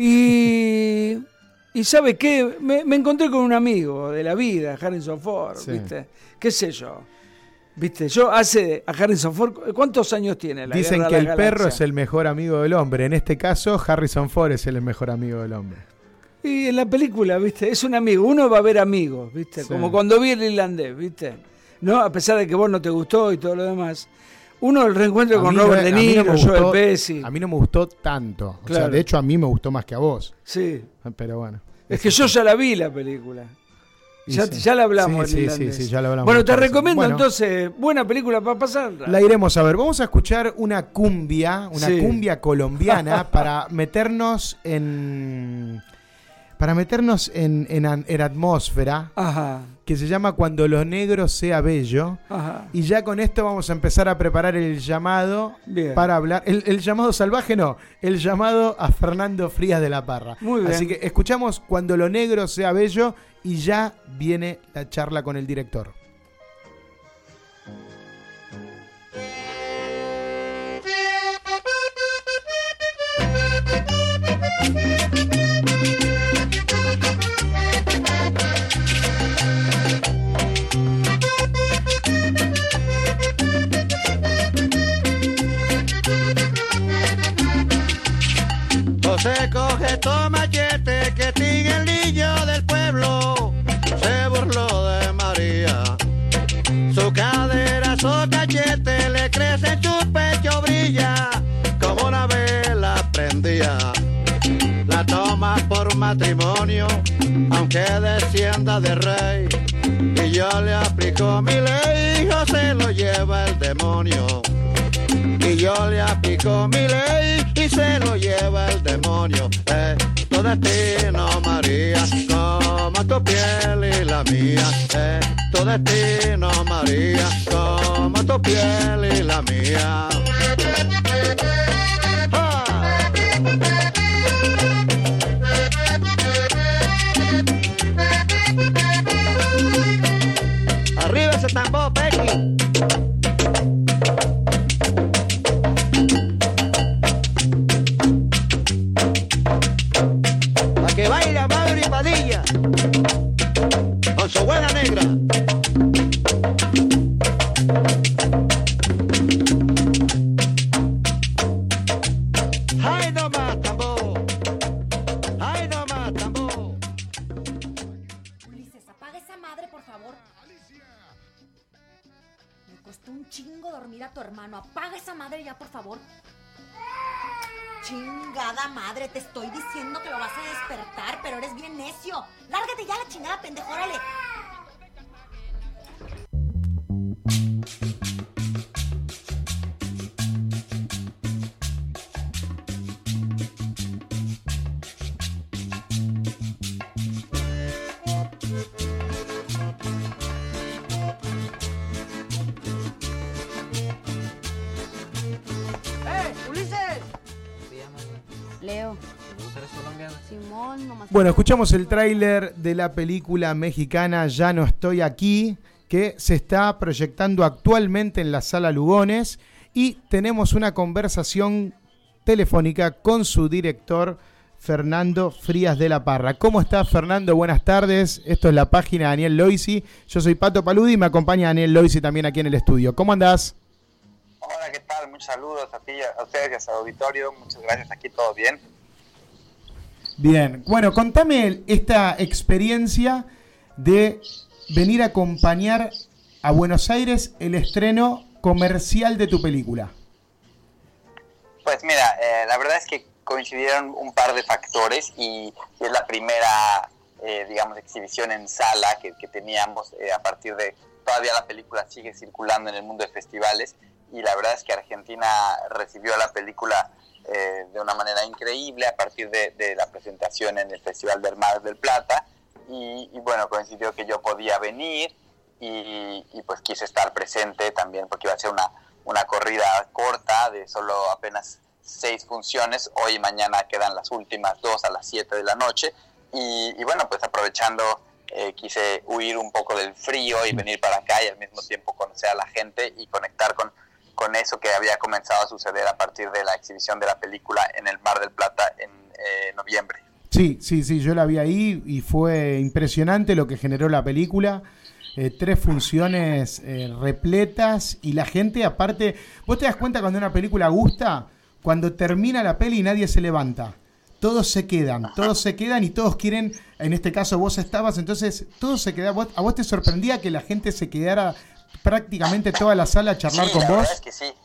Y... Y ¿sabe qué? Me, me encontré con un amigo de la vida, Harrison Ford, sí. ¿viste? ¿Qué sé yo? ¿Viste? Yo hace a Harrison Ford, ¿cuántos años tiene la Dicen guerra que de el la perro galaxia? es el mejor amigo del hombre. En este caso, Harrison Ford es el mejor amigo del hombre. Y en la película, ¿viste? Es un amigo. Uno va a ver amigos, ¿viste? Sí. Como cuando vi el irlandés, ¿viste? ¿No? A pesar de que vos no te gustó y todo lo demás. Uno el reencuentro a con Robert no, De Niro, no Joel Pesci. A mí no me gustó tanto. Claro. O sea, de hecho, a mí me gustó más que a vos. Sí. Pero bueno. Es que yo ya la vi la película. Ya, sí. ya la hablamos. Sí, sí, sí, sí, ya la hablamos. Bueno, te recomiendo bueno, entonces, buena película para pasarla. La iremos a ver. Vamos a escuchar una cumbia, una sí. cumbia colombiana para meternos en... Para meternos en, en, en atmósfera. Ajá. Que se llama Cuando lo negro sea bello. Ajá. Y ya con esto vamos a empezar a preparar el llamado bien. para hablar. El, el llamado salvaje no, el llamado a Fernando Frías de la Parra. Muy bien. Así que escuchamos Cuando lo negro sea bello y ya viene la charla con el director. José coge tu machete que tiene el niño del pueblo, se burló de María. Su cadera, su cachete le crece, su pecho brilla como una vela prendía. La toma por matrimonio, aunque descienda de rey, y yo le aplico mi ley, José lo lleva el demonio. Y yo le aplico mi ley y se lo lleva el demonio. Eh, tu destino, María, como tu piel y la mía. Eh, tu destino, María, como tu piel y la mía. ¡Ah! Arriba ese tambor, Becky. Que baila Mauri Padilla con su buena negra. ¡Ay, no más tambor! ¡Ay, no más tambor! Ulises, apaga esa madre, por favor. Me costó un chingo dormir a tu hermano. Apaga esa madre ya, por favor. Chingada madre, te estoy diciendo que lo vas a despertar, pero eres bien necio. Lárgate ya la chingada, pendejo, órale. ¡Eh, Ulises! Leo. Simón, nomás. Bueno, escuchamos el tráiler de la película mexicana Ya no estoy aquí, que se está proyectando actualmente en la Sala Lugones, y tenemos una conversación telefónica con su director, Fernando Frías de la Parra. ¿Cómo estás, Fernando? Buenas tardes. Esto es la página de Daniel Loisi. Yo soy Pato Paludi y me acompaña Daniel Loisi también aquí en el estudio. ¿Cómo andás? Hola, ¿qué tal? Muchos saludos a ti, a ustedes y a su auditorio. Muchas gracias. Aquí todo bien. Bien. Bueno, contame esta experiencia de venir a acompañar a Buenos Aires el estreno comercial de tu película? Pues mira, eh, la verdad es que coincidieron un par de factores y, y es la primera, eh, digamos, exhibición en sala que, que teníamos eh, a partir de... Todavía la película sigue circulando en el mundo de festivales y la verdad es que Argentina recibió la película eh, de una manera increíble a partir de, de la presentación en el Festival del Mar del Plata y, y bueno, coincidió que yo podía venir y, y pues quise estar presente también porque iba a ser una, una corrida corta de solo apenas seis funciones. Hoy y mañana quedan las últimas dos a las siete de la noche y, y bueno, pues aprovechando eh, quise huir un poco del frío y venir para acá y al mismo tiempo conocer a la gente y conectar con, con eso que había comenzado a suceder a partir de la exhibición de la película en el Mar del Plata en eh, noviembre. Sí, sí, sí, yo la vi ahí y fue impresionante lo que generó la película. Eh, tres funciones eh, repletas y la gente aparte, vos te das cuenta cuando una película gusta, cuando termina la peli y nadie se levanta, todos se quedan, todos se quedan y todos quieren, en este caso vos estabas, entonces todos se quedaban. ¿Vos, a vos te sorprendía que la gente se quedara prácticamente toda la sala a charlar sí, con la vos? Verdad es que sí.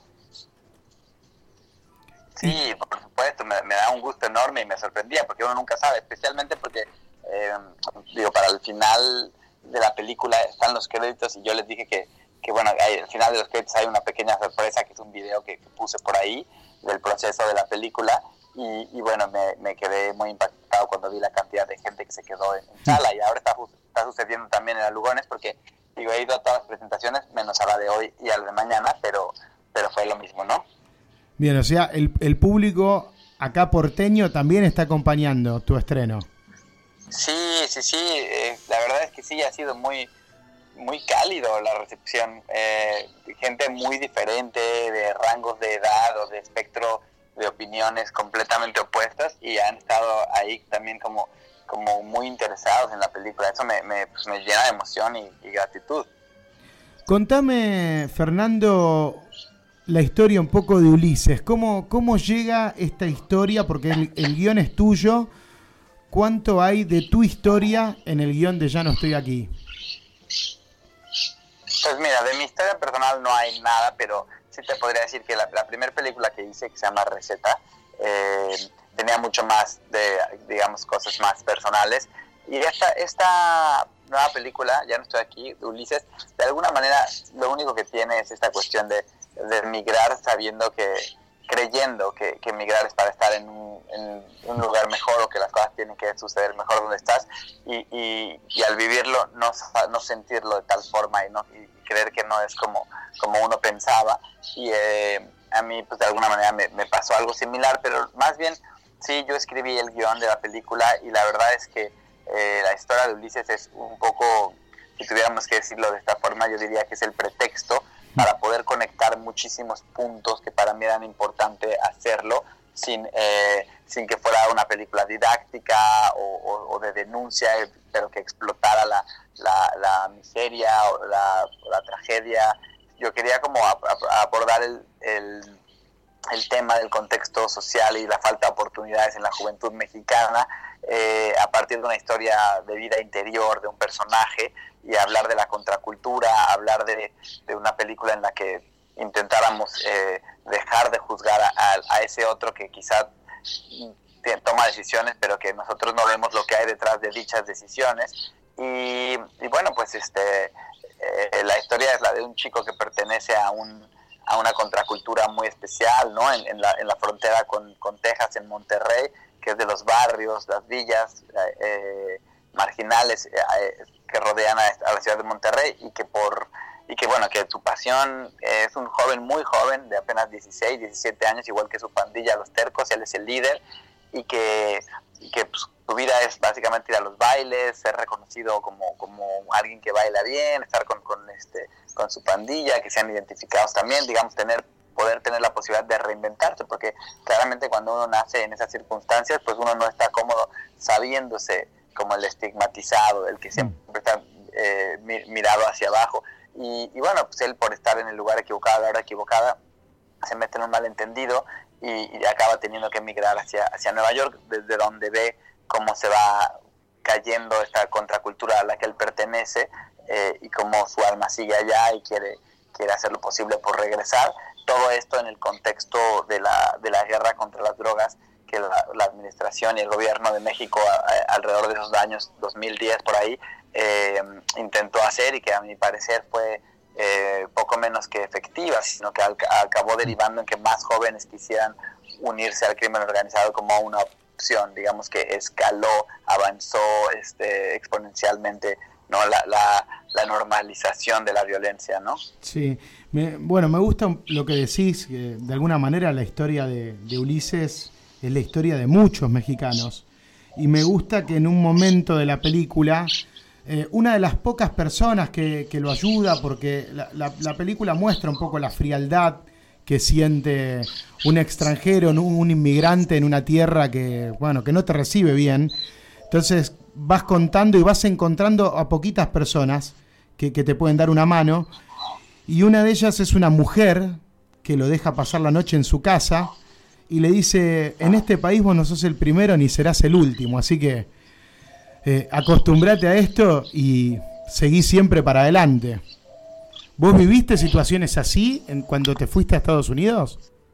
Sí, por supuesto, me, me da un gusto enorme y me sorprendía porque uno nunca sabe, especialmente porque, eh, digo, para el final de la película están los créditos y yo les dije que, que bueno, hay, al final de los créditos hay una pequeña sorpresa que es un video que, que puse por ahí del proceso de la película y, y bueno, me, me quedé muy impactado cuando vi la cantidad de gente que se quedó en, en sala y ahora está, está sucediendo también en la Lugones porque, digo, he ido a todas las presentaciones menos a la de hoy y a la de mañana, pero, pero fue lo mismo, ¿no? Bien, o sea, el, el público acá porteño también está acompañando tu estreno. Sí, sí, sí, eh, la verdad es que sí, ha sido muy muy cálido la recepción, eh, gente muy diferente, de rangos de edad o de espectro de opiniones completamente opuestas y han estado ahí también como, como muy interesados en la película, eso me, me, pues me llena de emoción y, y gratitud. Contame, Fernando, la historia un poco de Ulises, ¿cómo, cómo llega esta historia? Porque el, el guión es tuyo. ¿Cuánto hay de tu historia en el guión de Ya no estoy aquí? Pues mira, de mi historia personal no hay nada, pero sí te podría decir que la, la primera película que hice, que se llama Receta, eh, tenía mucho más de, digamos, cosas más personales. Y esta, esta nueva película, Ya no estoy aquí, de Ulises, de alguna manera lo único que tiene es esta cuestión de, de migrar sabiendo que, creyendo que, que migrar es para estar en un, en un lugar mejor o que las cosas tienen que suceder mejor donde estás y, y, y al vivirlo no, no sentirlo de tal forma y, no, y creer que no es como, como uno pensaba y eh, a mí pues de alguna manera me, me pasó algo similar, pero más bien sí, yo escribí el guión de la película y la verdad es que eh, la historia de Ulises es un poco, si tuviéramos que decirlo de esta forma, yo diría que es el pretexto para poder conectar muchísimos puntos que para mí eran importantes hacerlo sin, eh, sin que fuera una película didáctica o, o, o de denuncia, pero que explotara la, la, la miseria o la, o la tragedia. Yo quería como a, a abordar el, el, el tema del contexto social y la falta de oportunidades en la juventud mexicana eh, a partir de una historia de vida interior de un personaje y hablar de la contracultura, hablar de, de una película en la que intentáramos eh, dejar de juzgar a, a ese otro que quizá toma decisiones, pero que nosotros no vemos lo que hay detrás de dichas decisiones. Y, y bueno, pues este eh, la historia es la de un chico que pertenece a un a una contracultura muy especial, ¿no? En, en, la, en la frontera con, con Texas, en Monterrey, que es de los barrios, las villas eh, marginales eh, que rodean a, a la ciudad de Monterrey y que por y que bueno, que su pasión eh, es un joven muy joven, de apenas dieciséis, diecisiete años, igual que su pandilla, los Tercos, él es el líder y que, y que pues, su vida es básicamente ir a los bailes, ser reconocido como, como alguien que baila bien, estar con, con este con su pandilla, que sean identificados también, digamos, tener poder tener la posibilidad de reinventarse, porque claramente cuando uno nace en esas circunstancias, pues uno no está cómodo sabiéndose como el estigmatizado, el que siempre está eh, mirado hacia abajo. Y, y bueno, pues él por estar en el lugar equivocado, a la hora equivocada, se mete en un malentendido y, y acaba teniendo que emigrar hacia, hacia Nueva York, desde donde ve cómo se va cayendo esta contracultura a la que él pertenece, eh, y cómo su alma sigue allá y quiere, quiere hacer lo posible por regresar. Todo esto en el contexto de la, de la guerra contra las drogas que la, la administración y el gobierno de México a, a, alrededor de esos años dos mil diez por ahí eh, intentó hacer, y que a mi parecer fue eh, poco menos que efectiva, sino que al, acabó derivando en que más jóvenes quisieran unirse al crimen organizado como una opción, digamos que escaló, avanzó este, exponencialmente, ¿no? La, la, la normalización de la violencia, ¿no? Sí, me, bueno, me gusta lo que decís, que de alguna manera la historia de, de Ulises es la historia de muchos mexicanos, y me gusta que en un momento de la película, eh, una de las pocas personas que, que lo ayuda, porque la, la, la película muestra un poco la frialdad que siente un extranjero, un, un inmigrante en una tierra que, bueno, que no te recibe bien. Entonces vas contando y vas encontrando a poquitas personas que, que te pueden dar una mano, y una de ellas es una mujer que lo deja pasar la noche en su casa y le dice: en este país vos no sos el primero ni serás el último, así que eh, acostumbrate a esto y seguí siempre para adelante. ¿Vos viviste situaciones así en cuando te fuiste a Estados Unidos?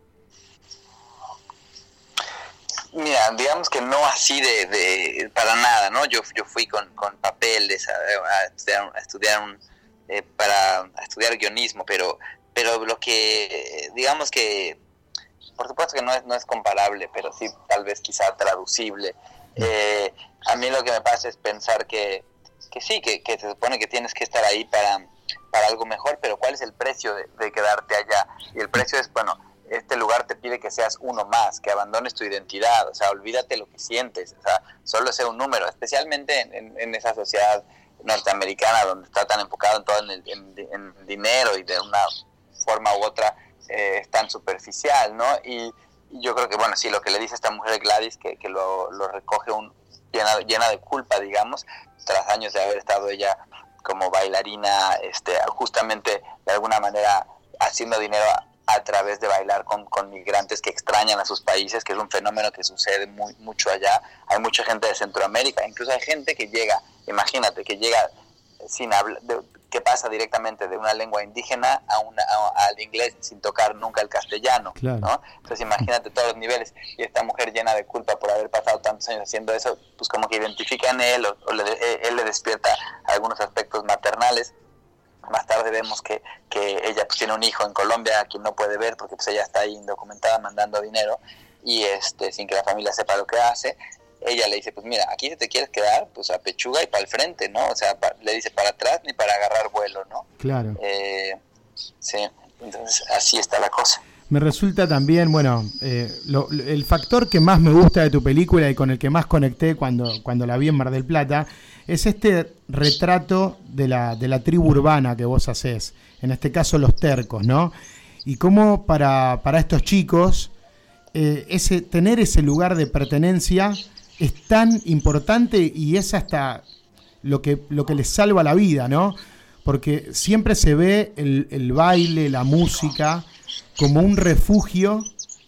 Mira, digamos que no así de, de para nada, ¿no? Yo yo fui con, con papeles a, a estudiar, a estudiar un, eh, para a estudiar guionismo, pero pero lo que digamos que por supuesto que no es no es comparable, pero sí tal vez quizá traducible. Eh, a mí lo que me pasa es pensar que que sí, que, que se supone que tienes que estar ahí para para algo mejor, pero ¿cuál es el precio de, de quedarte allá? Y el precio es, bueno, este lugar te pide que seas uno más, que abandones tu identidad, o sea, olvídate lo que sientes, o sea, solo sea un número, especialmente en, en, en esa sociedad norteamericana donde está tan enfocado en todo en, el, en, en dinero, y de una forma u otra eh, es tan superficial, ¿no? Y, y yo creo que, bueno, sí, lo que le dice esta mujer Gladys, que, que lo, lo recoge un, llena, llena de culpa, digamos, tras años de haber estado ella como bailarina, este, justamente de alguna manera haciendo dinero a, a través de bailar con, con migrantes que extrañan a sus países, que es un fenómeno que sucede muy mucho allá. Hay mucha gente de Centroamérica, incluso hay gente que llega, imagínate, que llega sin hablar, de, que pasa directamente de una lengua indígena a una a, al inglés sin tocar nunca el castellano, claro, ¿no? Entonces imagínate todos los niveles, y esta mujer llena de culpa por haber pasado tantos años haciendo eso, pues como que identifica en él, o, o le, él le despierta algunos aspectos maternales. Más tarde vemos que, que ella pues tiene un hijo en Colombia a quien no puede ver porque pues ella está ahí indocumentada mandando dinero, y este sin que la familia sepa lo que hace. Ella le dice, pues mira, aquí si te quieres quedar, pues a pechuga y para el frente, ¿no? O sea, pa, le dice para atrás ni para agarrar vuelo, ¿no? Claro. Eh, sí, entonces así está la cosa. Me resulta también, bueno, eh, lo, el factor que más me gusta de tu película y con el que más conecté cuando, cuando la vi en Mar del Plata es este retrato de la, de la tribu urbana que vos hacés, en este caso los tercos, ¿no? Y cómo para, para estos chicos eh, ese, tener ese lugar de pertenencia es tan importante, y es hasta lo que, lo que les salva la vida, ¿no? Porque siempre se ve el, el baile, la música, como un refugio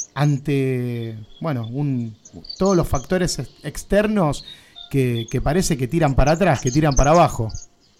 ante, bueno, un, todos los factores ex- externos que, que parece que tiran para atrás, que tiran para abajo.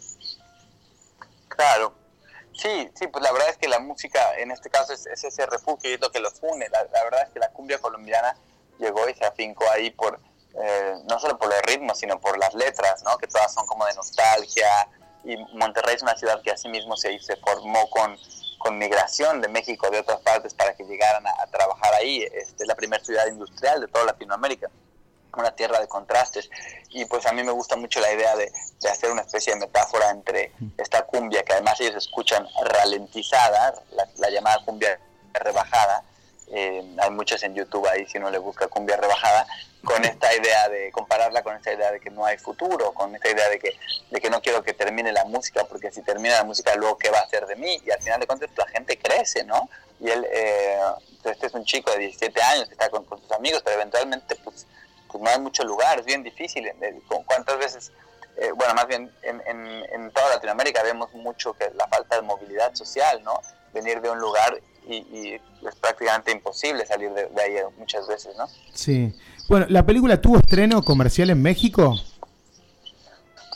Claro. Sí, sí, pues la verdad es que la música en este caso es, es ese refugio y es lo que los une. La, la verdad es que la cumbia colombiana llegó y se afincó ahí por, eh, no solo por los ritmos, sino por las letras, ¿no? Que todas son como de nostalgia. Y Monterrey es una ciudad que así mismo se, se formó con, con migración de México, de otras partes, para que llegaran a, a trabajar ahí. Este, es la primera ciudad industrial de toda Latinoamérica, una tierra de contrastes. Y pues a mí me gusta mucho la idea de, de hacer una especie de metáfora entre esta cumbia, que además ellos escuchan ralentizada, la, la llamada cumbia rebajada. Eh, hay muchas en YouTube ahí si uno le busca cumbia rebajada, con esta idea de compararla con esta idea de que no hay futuro, con esta idea de que de que no quiero que termine la música, porque si termina la música luego qué va a hacer de mí. Y al final de cuentas la gente crece, ¿no? Y él eh, este es un chico de diecisiete años que está con, con sus amigos, pero eventualmente pues, pues no hay mucho lugar, es bien difícil. ¿Cuántas veces? Eh, bueno, más bien en, en, en toda Latinoamérica vemos mucho que la falta de movilidad social, ¿no? Venir de un lugar y, y es prácticamente imposible salir de, de ahí muchas veces, ¿no? Sí. Bueno, ¿la película tuvo estreno comercial en México?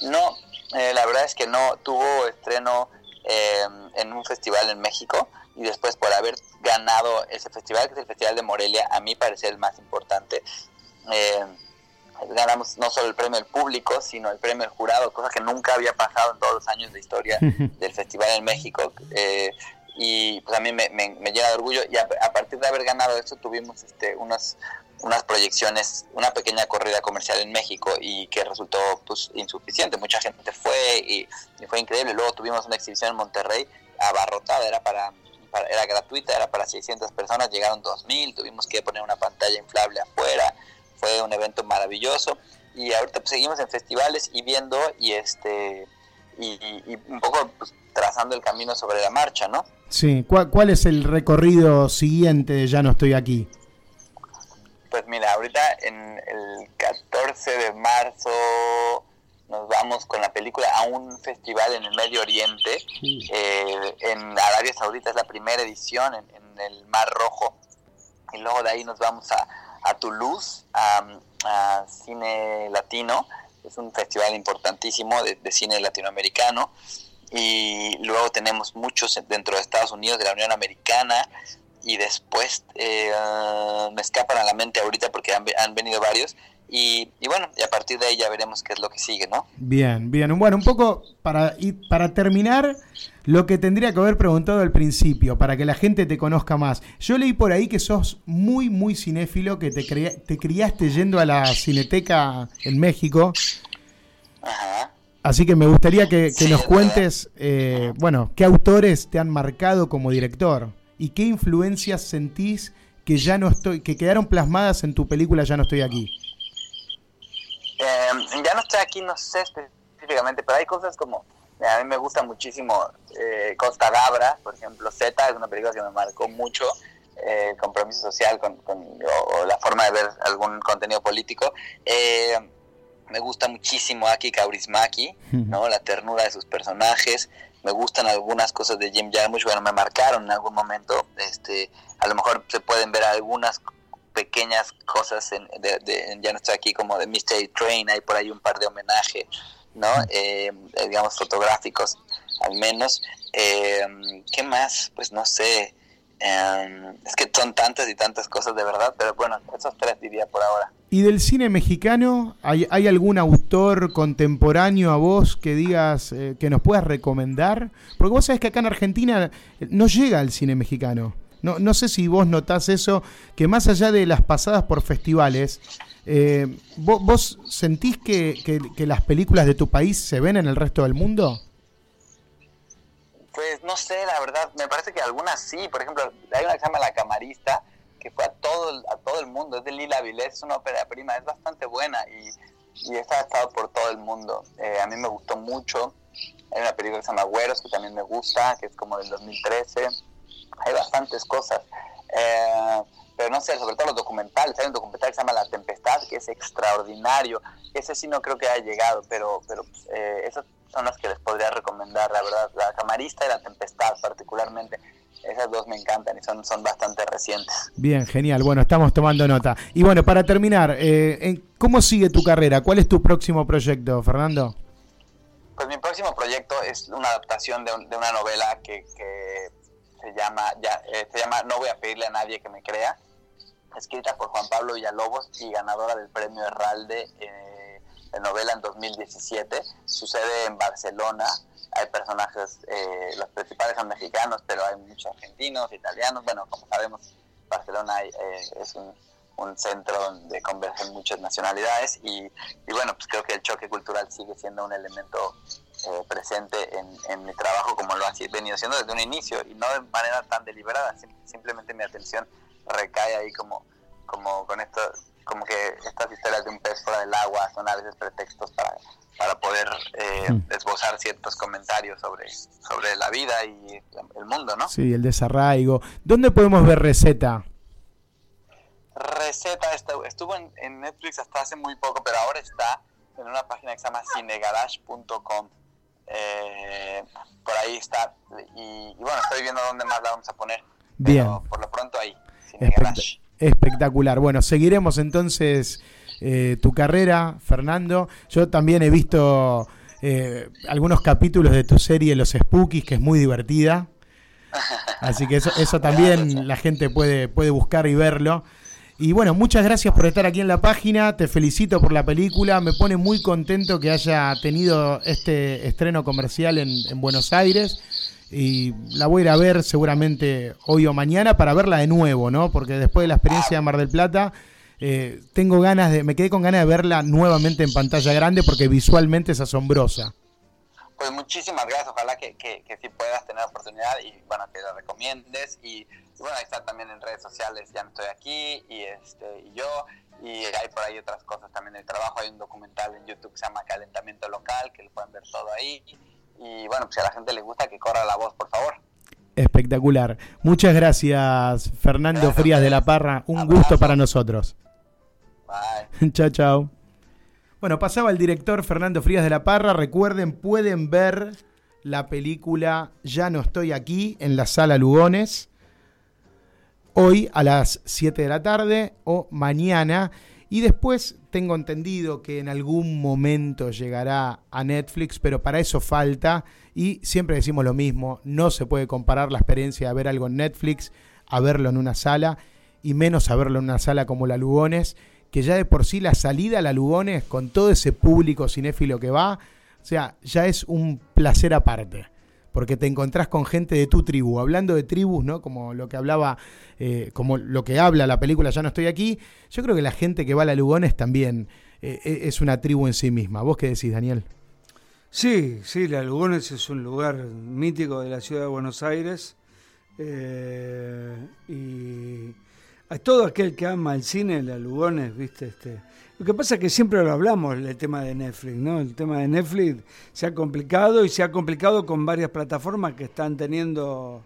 No, eh, la verdad es que no. Tuvo estreno eh, en un festival en México y después por haber ganado ese festival, que es el Festival de Morelia, a mi parecer el más importante, eh, ganamos no solo el premio del público, sino el premio del jurado, cosa que nunca había pasado en todos los años de historia del festival en México. Eh, y pues a mí me, me, me llena de orgullo, y a, a partir de haber ganado eso tuvimos este unas unas proyecciones, una pequeña corrida comercial en México, y que resultó pues insuficiente. Mucha gente fue y, y fue increíble. Luego tuvimos una exhibición en Monterrey abarrotada, era para, para era gratuita, era para seiscientas personas, llegaron dos mil, tuvimos que poner una pantalla inflable afuera. Fue un evento maravilloso, y ahorita pues seguimos en festivales y viendo y este y, y, y un poco pues, trazando el camino sobre la marcha, ¿no? Sí, ¿cuál, cuál es el recorrido siguiente de Ya no estoy aquí? Pues mira, ahorita en el catorce de marzo nos vamos con la película a un festival en el Medio Oriente, sí. eh, en Arabia Saudita, es la primera edición en, en el Mar Rojo, y luego de ahí nos vamos a a Toulouse, a, a Cine Latino, es un festival importantísimo de, de cine latinoamericano, y luego tenemos muchos dentro de Estados Unidos, de la Unión Americana, y después eh, uh, me escapan a la mente ahorita porque han, han venido varios, y, y bueno, y a partir de ahí ya veremos qué es lo que sigue, ¿no? Bien, bien, bueno, un poco para, y para terminar, lo que tendría que haber preguntado al principio, para que la gente te conozca más. Yo leí por ahí que sos muy, muy cinéfilo, que te, crea, te criaste yendo a la Cineteca en México. Ajá. Así que me gustaría que, que sí, nos cuentes, eh, bueno, qué autores te han marcado como director y qué influencias sentís que ya no estoy, que quedaron plasmadas en tu película Ya no estoy aquí. Eh, ya no estoy aquí, no sé específicamente, pero hay cosas como, a mí me gusta muchísimo eh, Costa Gabra, por ejemplo. Z es una película que me marcó mucho, eh, compromiso social con, con o, o la forma de ver algún contenido político. Eh, me gusta muchísimo Aki Kaurismäki, ¿no? La ternura de sus personajes. Me gustan algunas cosas de Jim Jarmusch, bueno, me marcaron en algún momento. Este, a lo mejor se pueden ver algunas pequeñas cosas en, de, de, en Ya no estoy aquí, como de Mystery Train, hay por ahí un par de homenaje, ¿no? Eh, digamos fotográficos al menos. Eh, ¿qué más? Pues no sé, eh, es que son tantas y tantas cosas de verdad, pero bueno, esos tres diría por ahora. ¿Y del cine mexicano hay, hay algún autor contemporáneo a vos que digas, eh, que nos puedas recomendar? Porque vos sabés que acá en Argentina no llega el cine mexicano. No, no sé si vos notás eso, que más allá de las pasadas por festivales, eh, ¿vos, vos sentís que, que, que las películas de tu país se ven en el resto del mundo? Pues no sé, la verdad, me parece que algunas sí. Por ejemplo, hay una que se llama La Camarista, que fue a todo, a todo el mundo, es de Lila Vilés, es una ópera prima, es bastante buena, y, y esta ha estado por todo el mundo. Eh, a mí me gustó mucho. Hay una película que se llama Güeros, que también me gusta, que es como del dos mil trece. Hay bastantes cosas, eh, pero no sé, sobre todo los documentales. Hay un documental que se llama La Tempestad, que es extraordinario. Ese sí no creo que haya llegado, pero pero eh, esas son las que les podría recomendar, la verdad. La Camarista y La Tempestad particularmente, esas dos me encantan y son, son bastante recientes. Bien, genial, bueno, estamos tomando nota. Y bueno, para terminar, eh, ¿cómo sigue tu carrera? ¿Cuál es tu próximo proyecto, Fernando? Pues mi próximo proyecto es una adaptación de, un, de una novela que... que se llama ya eh, se llama No voy a pedirle a nadie que me crea, escrita por Juan Pablo Villalobos y ganadora del premio Herralde eh, de novela en dos mil diecisiete. Sucede en Barcelona, hay personajes, eh, los principales son mexicanos, pero hay muchos argentinos, italianos. Bueno, como sabemos, Barcelona hay, eh, es un, un centro donde convergen muchas nacionalidades, y, y bueno, pues creo que el choque cultural sigue siendo un elemento Eh, presente en, en mi trabajo, como lo ha venido siendo desde un inicio, y no de manera tan deliberada. Sim- simplemente mi atención recae ahí como, como con esto, como que estas historias de un pez fuera del agua son a veces pretextos para, para poder eh, mm. esbozar ciertos comentarios sobre, sobre la vida y el mundo, ¿no? Sí, el desarraigo. ¿Dónde podemos ver Receta? Receta estuvo en, en Netflix hasta hace muy poco, pero ahora está en una página que se llama cinegarage punto com. Eh, por ahí está, y, y bueno, estoy viendo dónde más la vamos a poner. Bien. Pero por lo pronto ahí, Espect- espectacular. Bueno, seguiremos entonces eh, tu carrera, Fernando. Yo también he visto eh, algunos capítulos de tu serie Los Spookies, que es muy divertida. Así que eso, eso también la gente puede, puede buscar y verlo. Y bueno, muchas gracias por estar aquí en la página, te felicito por la película, me pone muy contento que haya tenido este estreno comercial en, en Buenos Aires, y la voy a ir a ver seguramente hoy o mañana para verla de nuevo, ¿no? Porque después de la experiencia de Mar del Plata, eh, tengo ganas de, me quedé con ganas de verla nuevamente en pantalla grande porque visualmente es asombrosa. Pues muchísimas gracias, ojalá que, que, que sí puedas tener oportunidad y bueno, que la recomiendes y, y bueno, ahí está también en redes sociales, ya no estoy aquí y este y yo, y hay por ahí otras cosas también del trabajo, hay un documental en YouTube que se llama Calentamiento Local, que lo pueden ver todo ahí y bueno, pues si a la gente le gusta que corra la voz, por favor. Espectacular, muchas gracias Fernando gracias Frías de la Parra, un Abrazo. Gusto para nosotros. Bye. Chao, chao. Bueno, pasaba el director Fernando Frías de la Parra. Recuerden, pueden ver la película Ya no estoy aquí en la Sala Lugones hoy a las siete de la tarde o mañana. Y después tengo entendido que en algún momento llegará a Netflix, pero para eso falta. Y siempre decimos lo mismo, no se puede comparar la experiencia de ver algo en Netflix a verlo en una sala, y menos a verlo en una sala como la Lugones, que ya de por sí la salida a la Lugones, con todo ese público cinéfilo que va, o sea, ya es un placer aparte, porque te encontrás con gente de tu tribu, hablando de tribus, ¿no? Como lo que hablaba, eh, como lo que habla la película Ya no estoy aquí. Yo creo que la gente que va a la Lugones también eh, es una tribu en sí misma. ¿Vos qué decís, Daniel? Sí, sí, la Lugones es un lugar mítico de la ciudad de Buenos Aires, eh, y a todo aquel que ama el cine, la Lugones, viste, este. Lo que pasa es que siempre lo hablamos, el tema de Netflix, ¿no? El tema de Netflix se ha complicado y se ha complicado con varias plataformas que están teniendo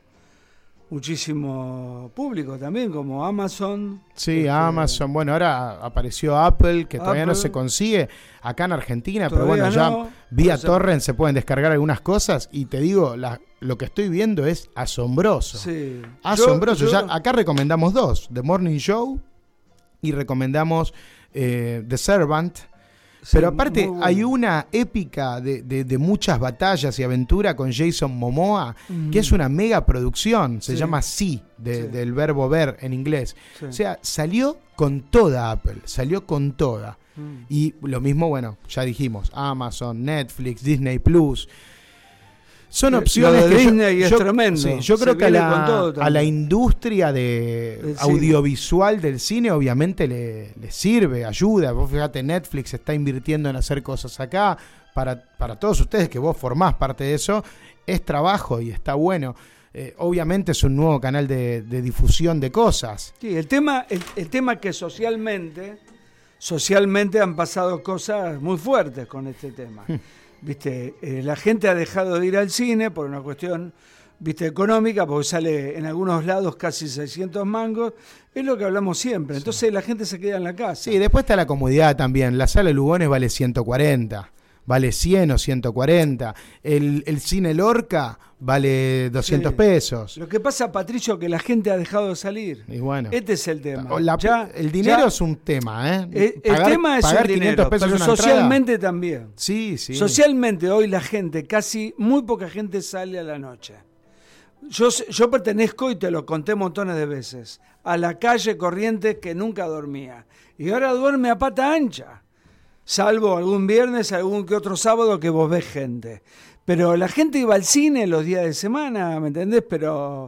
muchísimo público también, como Amazon. Sí, este, Amazon. Bueno, ahora apareció Apple, que todavía Apple, no se consigue acá en Argentina, pero bueno, ya no, vía torrent se pueden descargar algunas cosas y te digo, la, lo que estoy viendo es asombroso. Sí. Asombroso. Yo, yo, ya, acá recomendamos dos, The Morning Show y recomendamos eh, The Servant. Sí, pero aparte bueno. Hay una épica de, de, de muchas batallas y aventura con Jason Momoa, mm. que es una mega producción, se sí. llama See, de, sí. del verbo ver en inglés. Sí. O sea, salió con toda Apple, salió con toda. Mm. Y lo mismo, bueno, ya dijimos, Amazon, Netflix, Disney Plus. Son opciones lo de que Disney yo, es yo, tremendo. Sí, yo creo que a la, a la industria de audiovisual del cine obviamente le, le sirve, ayuda. Vos fíjate, Netflix está invirtiendo en hacer cosas acá. Para, para todos ustedes que vos formás parte de eso, es trabajo y está bueno. Eh, obviamente es un nuevo canal de, de difusión de cosas. Sí, el tema, el, el tema que socialmente, socialmente han pasado cosas muy fuertes con este tema. Viste, eh, la gente ha dejado de ir al cine por una cuestión, viste, económica, porque sale en algunos lados casi seiscientos mangos, es lo que hablamos siempre. Entonces sí. La gente se queda en la casa. Sí, después está la comodidad también. La sala Lugones vale ciento cuarenta, vale cien o ciento cuarenta. El, el cine Lorca vale doscientos sí. pesos. Lo que pasa, Patricio, que la gente ha dejado de salir. Y bueno, este es el tema. La, ya, el dinero ya, es un tema, ¿eh? El, el pagar, tema es el dinero, pesos pero socialmente entrada. También. Sí, sí. Socialmente hoy la gente, casi muy poca gente sale a la noche. Yo, yo pertenezco, y te lo conté montones de veces, a la calle Corrientes que nunca dormía. Y ahora duerme a pata ancha. Salvo algún viernes, algún que otro sábado que vos ves gente. Pero la gente iba al cine los días de semana, ¿me entendés? Pero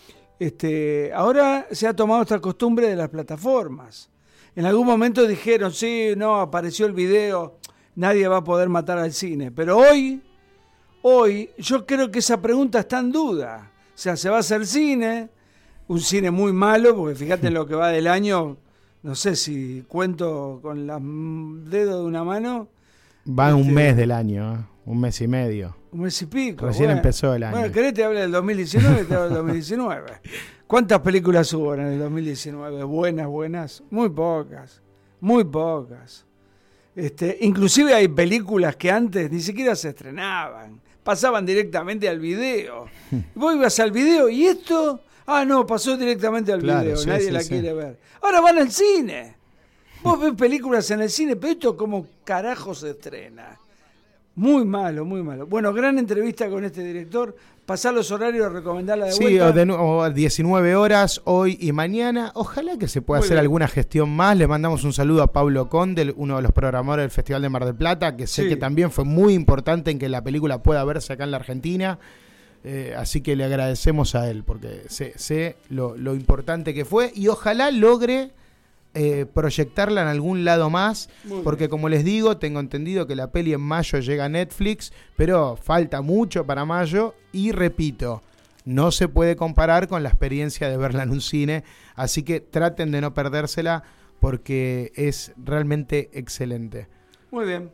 este, ahora se ha tomado esta costumbre de las plataformas. En algún momento dijeron, sí, no, apareció el video, nadie va a poder matar al cine. Pero hoy, hoy, yo creo que esa pregunta está en duda. O sea, se va a hacer cine, un cine muy malo, porque fíjate en lo que va del año. No sé si cuento con los dedos de una mano. Va este, un mes del año, ¿eh? Un mes y medio. Un mes y pico. Recién bueno, empezó el año. Bueno, ¿querés te hablar del dos mil diecinueve? Te hablo del dos mil diecinueve. ¿Cuántas películas hubo en el dos mil diecinueve? Buenas, buenas. Muy pocas. Muy pocas. Este, inclusive hay películas que antes ni siquiera se estrenaban. Pasaban directamente al video. Vos ibas al video y esto... Ah, no, pasó directamente al claro, video, sí, nadie sí, la sí. quiere ver. Ahora van al cine. Vos ves películas en el cine, pero esto como carajo se estrena. Muy malo, muy malo. Bueno, gran entrevista con este director. Pasar los horarios, recomendarla de sí, vuelta. Sí, de nuevo, diecinueve horas, hoy y mañana. Ojalá que se pueda Muy hacer bien. alguna gestión más. Le mandamos un saludo a Pablo Conde, uno de los programadores del Festival de Mar del Plata, que sé Sí. que también fue muy importante en que la película pueda verse acá en la Argentina. Eh, así que le agradecemos a él, porque sé, sé lo, lo importante que fue. Y ojalá logre eh, proyectarla en algún lado más, Muy porque bien. como les digo, tengo entendido que la peli en mayo llega a Netflix, pero falta mucho para mayo y repito, no se puede comparar con la experiencia de verla en un cine, así que traten de no perdérsela porque es realmente excelente. Muy bien.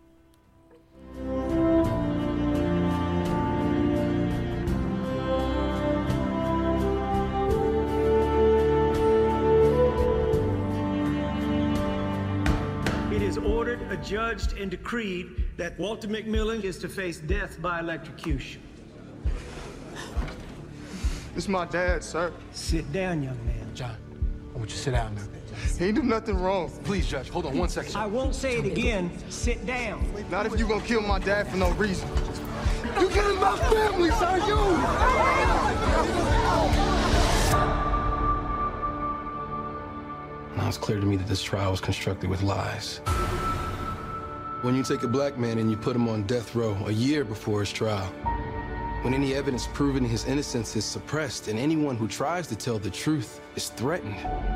It is ordered, adjudged, and decreed that Walter McMillan is to face death by electrocution. This is my dad, sir. Sit down, young man. John, I want you to sit down now. He ain't do nothing wrong. Please, Judge, hold on one second. I won't say it again. Sit down. Not if you gonna kill my dad for no reason. You killing my family, sir, you! Now it's clear to me that this trial was constructed with lies. When you take a black man and you put him on death row a year before his trial, when any evidence proving his innocence is suppressed and anyone who tries to tell the truth is threatened,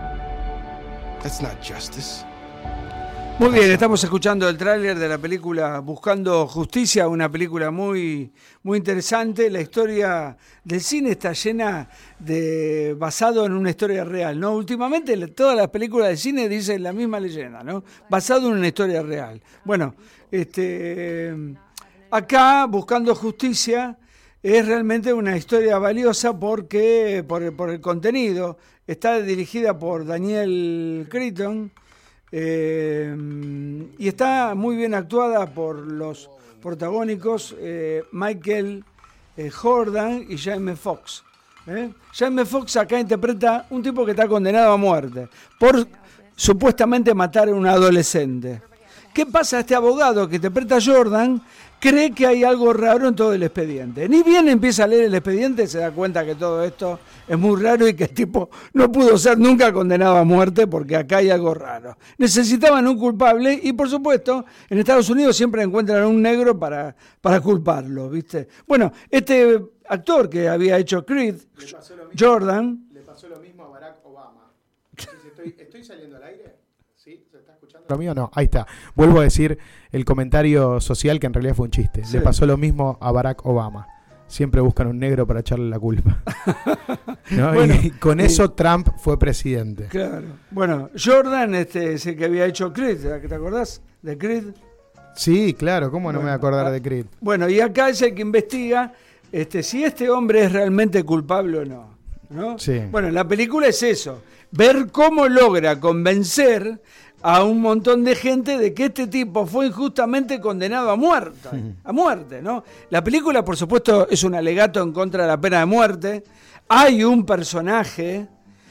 that's not justice. Muy bien, estamos escuchando el tráiler de la película Buscando Justicia, una película muy, muy interesante. La historia del cine está llena de basado en una historia real, ¿no? Últimamente todas las películas de cine dicen la misma leyenda, ¿no? Basado en una historia real. Bueno, este, acá Buscando Justicia es realmente una historia valiosa porque por el, por el contenido. Está dirigida por Daniel Cretton. Eh, y está muy bien actuada por los protagónicos eh, Michael eh, Jordan y Jamie Foxx. ¿eh? Jamie Foxx acá interpreta un tipo que está condenado a muerte por supuestamente matar a un adolescente. ¿Qué pasa? Este abogado que interpreta a Jordan cree que hay algo raro en todo el expediente. Ni bien empieza a leer el expediente, se da cuenta que todo esto es muy raro y que el tipo no pudo ser nunca condenado a muerte porque acá hay algo raro. Necesitaban un culpable y, por supuesto, en Estados Unidos siempre encuentran un negro para, para culparlo, ¿viste? Bueno, este actor que había hecho Creed, Jordan... Le pasó lo mismo a Barack Obama. ¿Estoy, estoy saliendo al aire? ¿Sí? ¿Se está escuchando? Lo mío no, ahí está. Vuelvo a decir el comentario social que en realidad fue un chiste. Sí. Le pasó lo mismo a Barack Obama. Siempre buscan un negro para echarle la culpa. ¿No? Bueno, y con eso y, Trump fue presidente. Claro. Bueno, Jordan este, es el que había hecho Creed, ¿te acordás de Creed? Sí, claro, ¿cómo no bueno, me voy a acordar a, de Creed? Bueno, y acá es el que investiga este, si este hombre es realmente culpable o no. ¿no? Sí. Bueno, la película es eso, ver cómo logra convencer a un montón de gente de que este tipo fue injustamente condenado a muerte, uh-huh. a muerte, ¿no? La película, por supuesto, es un alegato en contra de la pena de muerte. Hay un personaje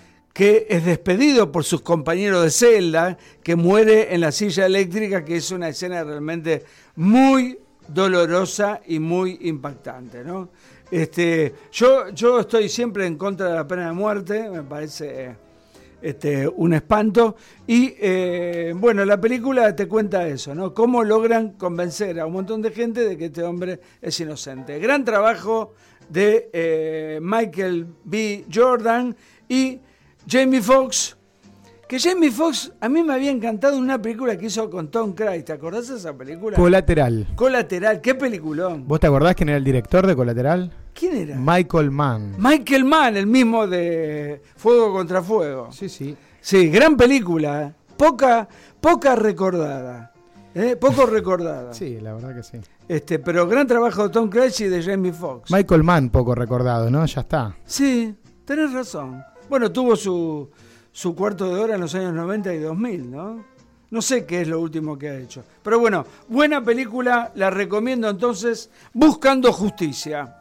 que es despedido por sus compañeros de celda, que muere en la silla eléctrica, que es una escena realmente muy dolorosa y muy impactante, ¿no? Este, yo, yo estoy siempre en contra de la pena de muerte, me parece este, un espanto. Y eh, bueno, la película te cuenta eso, ¿no? Cómo logran convencer a un montón de gente de que este hombre es inocente. Gran trabajo de eh, Michael B. Jordan y Jamie Foxx. Que Jamie Foxx a mí me había encantado en una película que hizo con Tom Cruise. ¿Te acordás de esa película? Colateral. Colateral, qué peliculón. ¿Vos te acordás quién era el director de Colateral? ¿Quién era? Michael Mann. Michael Mann, el mismo de Fuego contra Fuego. Sí, sí. Sí, gran película. Poca, poca recordada. ¿eh? Poco recordada. Sí, la verdad que sí. Este, pero gran trabajo de Tom Cruise y de Jamie Foxx. Michael Mann, poco recordado, ¿no? Ya está. Sí, tenés razón. Bueno, tuvo su... su cuarto de hora en los años noventa y dos mil, ¿no? No sé qué es lo último que ha hecho. Pero bueno, buena película, la recomiendo entonces, Buscando Justicia.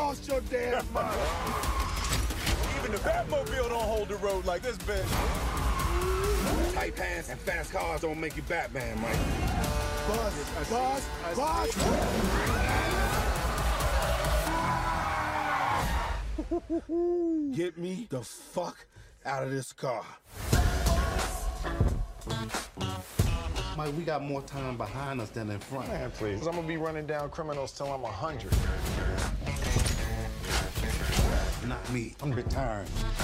lost your damn mind. Even the Batmobile don't hold the road like this bitch. Tight pants and fast cars don't make you Batman, Mike. Buzz, buzz, buzz. Get me the fuck out of this car. Mike, we got more time behind us than in front. Man, please. I'm gonna be running down criminals till I'm a hundred. Not me. I'm retiring.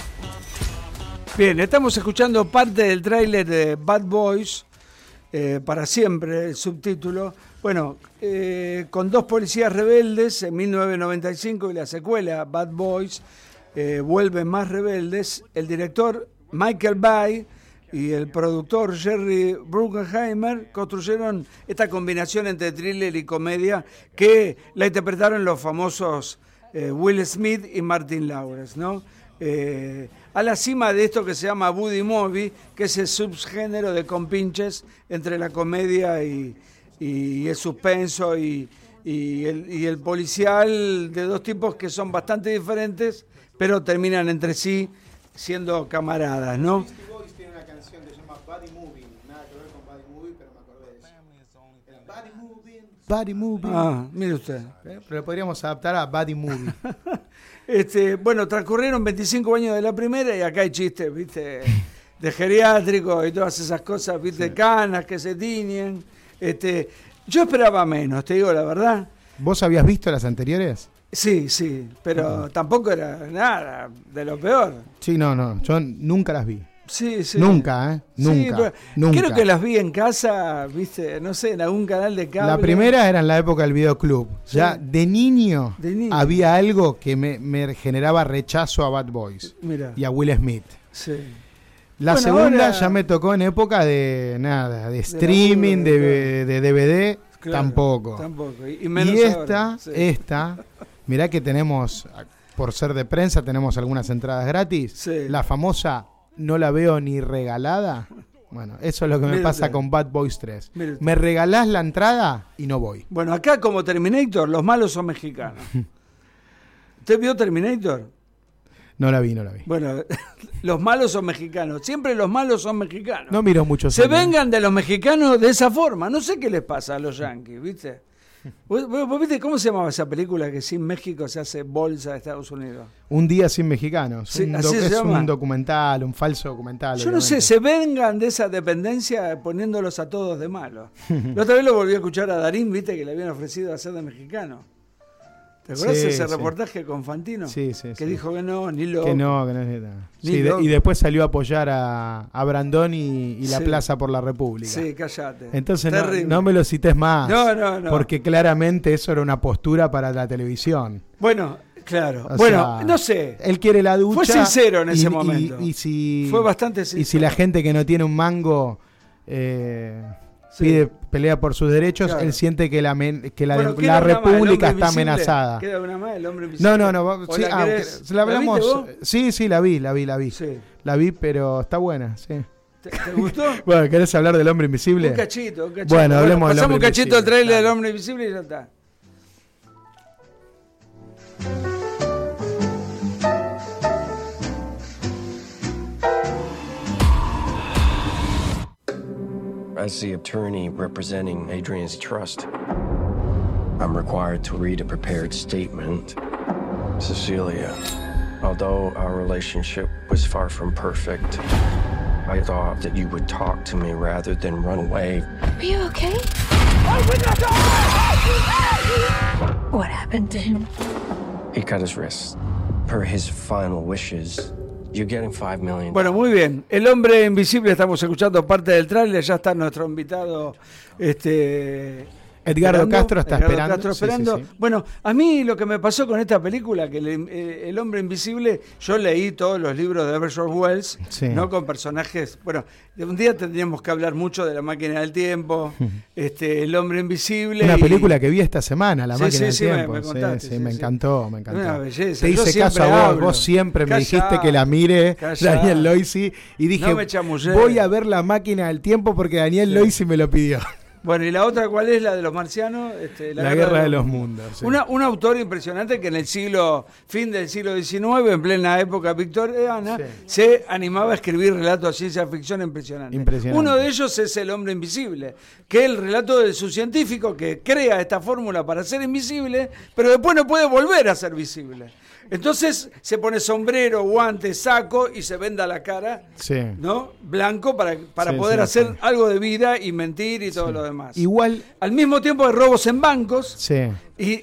Bien, estamos escuchando parte del tráiler de Bad Boys, eh, para siempre, el subtítulo. Bueno, eh, con dos policías rebeldes en mil novecientos noventa y cinco y la secuela Bad Boys, eh, vuelven más rebeldes. El director Michael Bay y el productor Jerry Bruckheimer construyeron esta combinación entre thriller y comedia que la interpretaron los famosos eh, Will Smith y Martin Lawrence, ¿no? Eh, a la cima de esto que se llama Buddy Movie, que es el subgénero de compinches entre la comedia y, y el suspenso y, y, el, y el policial, de dos tipos que son bastante diferentes, pero terminan entre sí siendo camaradas, ¿no? Beastie Boys tiene una canción que se llama Buddy Movie, nada que ver con Buddy Movie, pero me acordé de eso. El Buddy Movie. Buddy Movie. Ah, mire usted. ¿Eh? Pero lo podríamos adaptar a Buddy Movie. Este, bueno, transcurrieron veinticinco años de la primera y acá hay chistes, ¿viste? De geriátrico y todas esas cosas, ¿viste? Sí. Canas que se tiñen. Este, yo esperaba menos, te digo la verdad. ¿Vos habías visto las anteriores? Sí, sí, pero uh-huh. tampoco era nada de lo peor. Sí, no, no, yo nunca las vi. Sí, sí. Nunca, ¿eh? Nunca, sí, nunca. Creo que las vi en casa, viste, no sé, en algún canal de cable. La primera era en la época del videoclub. Sí. Ya de niño, de niño había algo que me, me generaba rechazo a Bad Boys. Mirá. Y a Will Smith. Sí. La bueno, segunda ahora... ya me tocó en época de nada, de streaming, de, de, de D V D, claro, tampoco. Tampoco. Y, y, y esta, ahora, sí. esta, mirá que tenemos, por ser de prensa, tenemos algunas entradas gratis. Sí. La famosa No la veo ni regalada. Bueno, eso es lo que me Mírate. pasa con Bad Boys tres. Mírate. Me regalás la entrada y no voy. Bueno, acá como Terminator, los malos son mexicanos. ¿Usted vio Terminator? No la vi, no la vi. Bueno, los malos son mexicanos. Siempre los malos son mexicanos. No miro mucho. Se años. vengan de los mexicanos de esa forma. No sé qué les pasa a los yanquis, ¿viste? ¿Vos, vos viste cómo se llamaba esa película que sin México se hace bolsa de Estados Unidos? Un día sin mexicanos. Sí, un así doc, se es llama. un documental, un falso documental. Yo obviamente. no sé, se vengan de esa dependencia poniéndolos a todos de malos. La otra vez lo volví a escuchar a Darín, viste que le habían ofrecido hacer de mexicano. ¿Te acuerdas sí, ese sí. reportaje con Fantino? Sí, sí. Que sí. dijo que no, ni loco. Que no, que no es nada. Sí, de, y después salió a apoyar a, a Brandón y, y la sí. Plaza por la República. Sí, cállate. Entonces no, no me lo cites más. No, no, no. Porque claramente eso era una postura para la televisión. Bueno, claro. O bueno, sea, no sé. Él quiere la ducha. Fue sincero en ese y, momento. Y, y si, Fue bastante sincero. Y si la gente que no tiene un mango... Eh, Sí. pide pelea por sus derechos, claro. él siente que la, men, que la, bueno, la República está amenazada. ¿Queda una más, el hombre invisible? No, no, no. Sí, la, ah, querés, la hablamos. ¿La sí, sí, la vi, la vi, la vi. Sí. La vi, pero está buena, sí. ¿Te, te gustó? Bueno, ¿querés hablar del hombre invisible? Un cachito, un cachito. Bueno, hablemos bueno, del hombre invisible. Pasamos un cachito al trailer claro. del hombre invisible y ya está. As the attorney representing Adrian's trust, I'm required to read a prepared statement. Cecilia, although our relationship was far from perfect, I thought that you would talk to me rather than run away. Are you okay? Open the door! What happened to him? He cut his wrist. Per his final wishes, you're getting five million. Bueno, muy bien. El hombre invisible, estamos escuchando parte del tráiler, ya está nuestro invitado este Edgardo esperando. Castro está Edgardo esperando. Castro esperando. Sí, sí, sí. Bueno, a mí lo que me pasó con esta película, que el, eh, el hombre invisible, yo leí todos los libros de Everett Wells, sí. ¿no? Con personajes, bueno, de un día tendríamos que hablar mucho de La máquina del tiempo, este, El hombre invisible. Una y... película que vi esta semana, La sí, máquina sí, del sí, tiempo. Me, me contaste, sí, sí, sí, me sí. encantó, me encantó. Una belleza. Te hice caso a vos, hablo. vos siempre Callá. me dijiste que la mire, Callá. Daniel Loisi, y dije, no me voy a ver La máquina del tiempo porque Daniel sí. Loisi me lo pidió. Bueno, ¿y la otra cuál es? ¿La de los marcianos? Este, la, la guerra, guerra de los mundos. Sí. Una, un autor impresionante que en el siglo, fin del siglo diecinueve, en plena época victoriana, sí. se animaba a escribir relatos de ciencia ficción impresionantes. Impresionante. Uno de ellos es El hombre invisible, que es el relato de su científico que crea esta fórmula para ser invisible, pero después no puede volver a ser visible. Entonces se pone sombrero, guantes, saco y se venda la cara, sí. ¿no? Blanco para, para sí, poder sí, hacer sí. algo de vida y mentir y todo sí. lo demás. Igual. Al mismo tiempo hay robos en bancos sí. y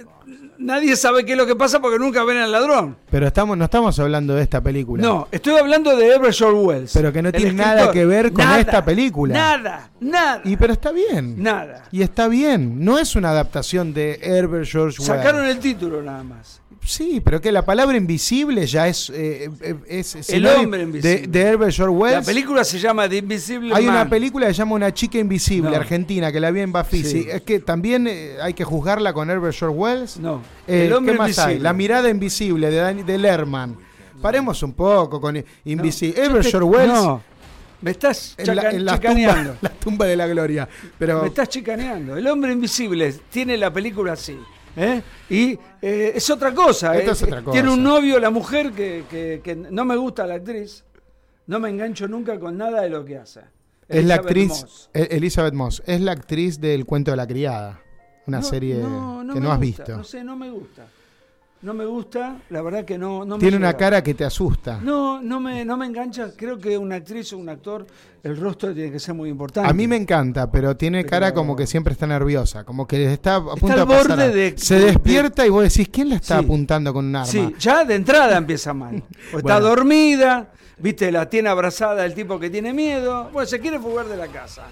nadie sabe qué es lo que pasa porque nunca ven al ladrón. Pero estamos no estamos hablando de esta película. No, estoy hablando de Herbert George Wells. Pero que no tiene nada que ver con nada, esta película. Nada, nada. Y pero está bien. Nada. Y está bien. No es una adaptación de Herbert George Wells. Sacaron el título nada más. Sí, pero que la palabra invisible ya es... Eh, es, es el hombre invisible. De, de Herbert George Wells. La película se llama The Invisible Hay Man. una película que se llama Una chica invisible, no. argentina, que la vi en Bafisi. Sí. Es que también eh, hay que juzgarla con Herbert George Wells. No, eh, el hombre ¿qué más invisible. hay? La mirada invisible de, Dan, de Lerman. Paremos un poco con invisible. No, Herbert te, George Wells... No. Me estás en la, en la chicaneando. Tumba, la tumba de la gloria. Pero... Me estás chicaneando. El hombre invisible tiene la película así. ¿Eh? Y eh, es otra cosa, Esto ¿eh? es otra cosa. Tiene un novio la mujer que, que, que no me gusta la actriz, no me engancho nunca con nada de lo que hace. Es Elizabeth la actriz Moss. Elizabeth Moss, es la actriz del Cuento de la Criada, una no, serie no, no que no has gusta, visto. No sé, no me gusta. No me gusta, la verdad que no, no me Tiene una llega. cara que te asusta. No, no me, no me engancha. Creo que una actriz o un actor, el rostro tiene que ser muy importante. A mí me encanta, pero tiene pero cara como que siempre está nerviosa, como que está a punto está de pasar. Borde de, se despierta de, y vos decís, ¿quién la está sí, apuntando con un arma? Sí, ya de entrada empieza mal. O está bueno. dormida, viste, la tiene abrazada el tipo que tiene miedo. Bueno, se quiere fugar de la casa.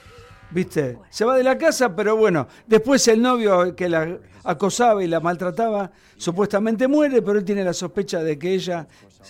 ¿Viste? Se va de la casa, pero bueno, después el novio que la acosaba y la maltrataba, supuestamente muere, pero él tiene la sospecha de que ella,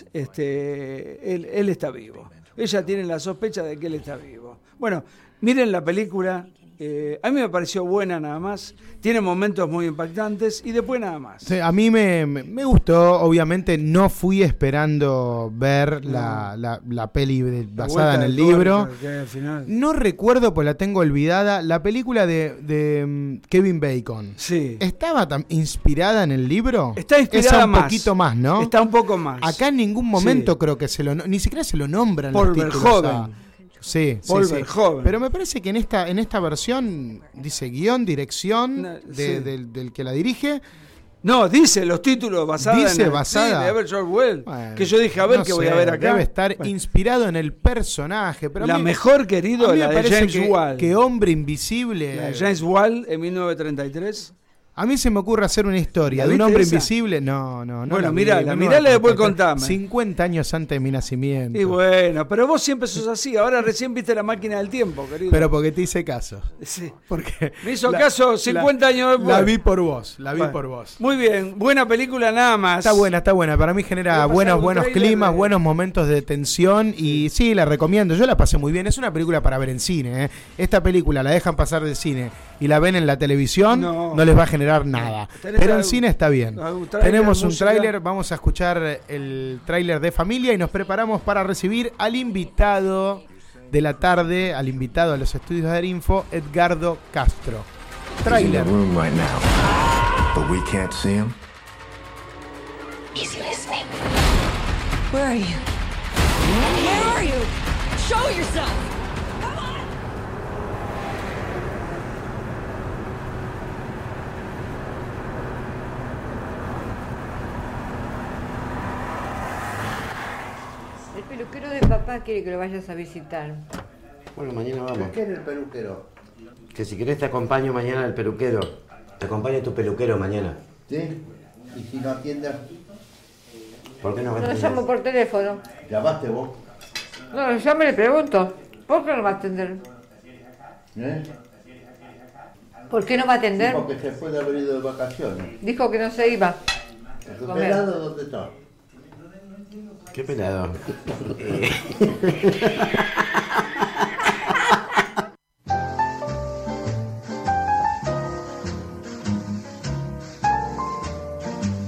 este, él, él está vivo. Ella tiene la sospecha de que él está vivo. Bueno, miren la película. Eh, a mí me pareció buena nada más, tiene momentos muy impactantes y después nada más. Sí, a mí me, me gustó, obviamente no fui esperando ver no. la, la, la peli de, basada en el libro. No recuerdo, pues la tengo olvidada, la película de, de um, Kevin Bacon. Sí. ¿Estaba tan inspirada en el libro? Está inspirada Esa un más. poquito más, ¿no? Está un poco más. Acá en ningún momento sí. creo que se lo, ni siquiera se lo nombran Paul los títulos. Verhoeven. A, Sí, Paul sí, sí. Verhoeven. Pero me parece que en esta en esta versión dice guión, dirección no, de, sí. del, del que la dirige. No, dice los títulos basados dice en el, basada. Sí, de Herbert George Wells. Bueno, que yo dije, a ver no qué sé, voy a ver acá. Debe estar bueno. inspirado en el personaje. Pero la mí, mejor, querido, la de James que, Whale. Que Hombre Invisible. La de James Whale en mil novecientos treinta y tres. A mí se me ocurre hacer una historia de un hombre esa? invisible. No, no, no. Bueno, mirala, mirala y después contame. cincuenta años antes de mi nacimiento. Y bueno, pero vos siempre sos así. Ahora recién viste La máquina del tiempo, querido. Pero porque te hice caso. Sí. Porque me hizo la, caso cincuenta la, años después. La vi por vos, la vi bueno, por vos. Muy bien, buena película nada más. Está buena, está buena. Para mí genera buenos, buenos climas, de... buenos momentos de tensión. Y sí, la recomiendo. Yo la pasé muy bien. Es una película para ver en cine. ¿eh? Esta película la dejan pasar de cine y la ven en la televisión, no, no les va a generar nada. Pero en cine está bien. Tenemos un tráiler, vamos a escuchar el tráiler de Familia y nos preparamos para recibir al invitado de la tarde, al invitado a los estudios de Arinfo, Edgardo Castro. Tráiler. Where are you? Where are you? Show yourself. El peluquero de papá quiere que lo vayas a visitar. Bueno, mañana vamos. ¿Qué es el peluquero? Que si querés te acompaño mañana al peluquero. Te acompaña tu peluquero mañana. ¿Sí? ¿Y si no atiende? ¿Por qué no va a No, lo atender? llamo por teléfono. ¿Llamaste vos? No, lo llamo y le pregunto. ¿Por qué no va a atender? ¿Eh? ¿Por qué no va a atender? Sí, porque se puede haber ido de vacaciones. Dijo que no se iba. ¿El pelado dónde está? ¿Qué pelado? eh...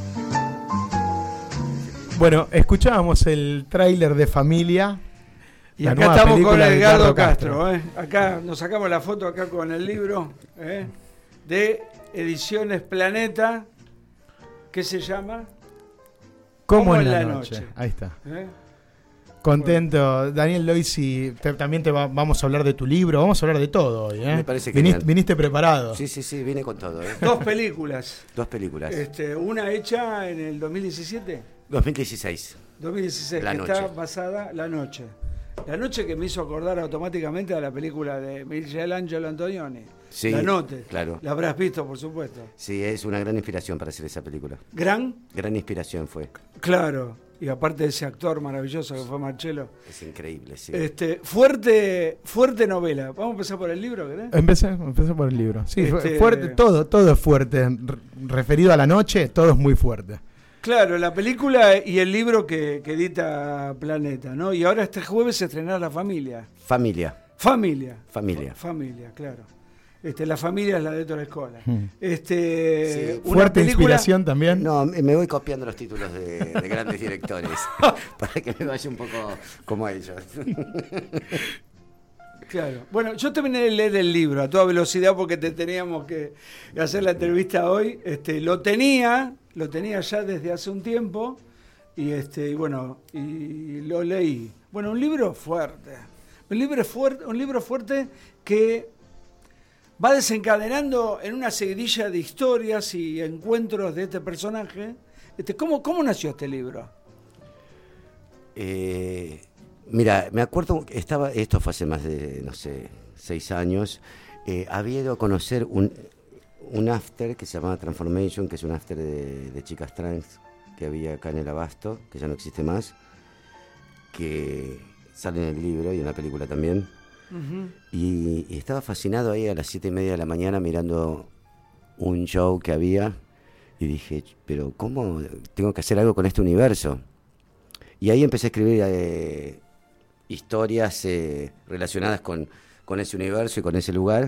Bueno, escuchábamos el tráiler de Familia Y acá estamos con Edgardo Castro, Castro ¿eh? Acá nos sacamos la foto acá con el libro ¿eh? de Ediciones Planeta, que se llama ¿Cómo en la, la noche? noche. Ahí está. ¿Eh? Contento, bueno. Daniel Loisi, te, también te va, vamos a hablar de tu libro, vamos a hablar de todo hoy, ¿eh? Me parece que viniste, viniste preparado. Sí, sí, sí, vine con todo, ¿eh? Dos películas. Dos películas. Este, una hecha en el dos mil diecisiete. dos mil dieciséis. dos mil dieciséis, la que noche. Está basada La Noche. La Noche, que me hizo acordar automáticamente a la película de Michelangelo Antonioni. Sí, La Noche. Claro. La habrás visto, por supuesto. Sí, es una gran inspiración para hacer esa película. ¿Gran? Gran inspiración fue. Claro. Y aparte de ese actor maravilloso que fue Marcello. Es increíble, sí. Este, fuerte, fuerte novela. Vamos a empezar por el libro, ¿querés? Empecé, empecé por el libro. Sí, Este... fuerte, todo, todo es fuerte. Referido a la noche, todo es muy fuerte. Claro, la película y el libro que, que edita Planeta, ¿no? Y ahora este jueves se estrenará La Familia. Familia. Familia. Familia. Familia, claro. Este, la familia es la de Héctor Escola. Hmm. Este, Sí. una Fuerte película... inspiración también. No, me voy copiando los títulos de, de grandes directores para que me vaya un poco como ellos. Claro. Bueno, yo terminé de leer el libro a toda velocidad porque te teníamos que hacer la entrevista hoy. Este, lo tenía, lo tenía ya desde hace un tiempo y este, y bueno, y lo leí. Bueno, un libro fuerte. Un libro fuerte, un libro fuerte que va desencadenando en una seguidilla de historias y encuentros de este personaje. Este, ¿cómo, ¿Cómo nació este libro? Eh, mira, me acuerdo, estaba, esto fue hace más de, no sé, seis años, eh, había ido a conocer un, un after que se llamaba Transformation, que es un after de, de chicas trans que había acá en el Abasto, que ya no existe más, que sale en el libro y en la película también. Uh-huh. y, y estaba fascinado ahí a las siete y media de la mañana mirando un show que había y dije, pero ¿cómo tengo que hacer algo con este universo? Y ahí empecé a escribir eh, historias eh, relacionadas con, con ese universo y con ese lugar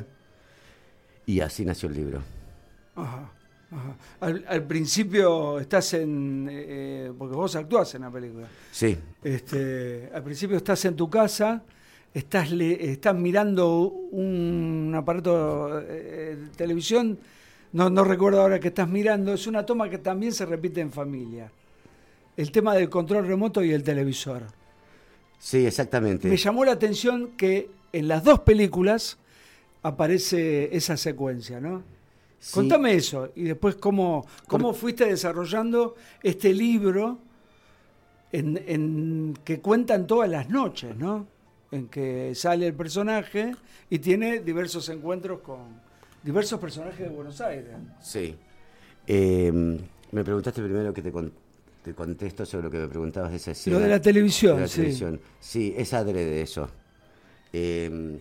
y así nació el libro. Ajá, ajá. Al, al principio estás en... Eh, porque vos actuás en la película. Sí. Este, al principio estás en tu casa... Estás, le, estás mirando un aparato eh, de televisión, no, no recuerdo ahora que estás mirando, es una toma que también se repite en Familia. El tema del control remoto y el televisor. Sí, exactamente. Me llamó la atención que en las dos películas aparece esa secuencia, ¿no? Sí. Contame eso y después cómo, cómo fuiste desarrollando este libro en, en que cuentan todas las noches, ¿no? En que sale el personaje y tiene diversos encuentros con diversos personajes de Buenos Aires. Sí. Eh, me preguntaste primero que te, con, te contesto sobre lo que me preguntabas de esa escena. Lo de la televisión, de la sí. televisión. Sí, es adrede eso. Eh,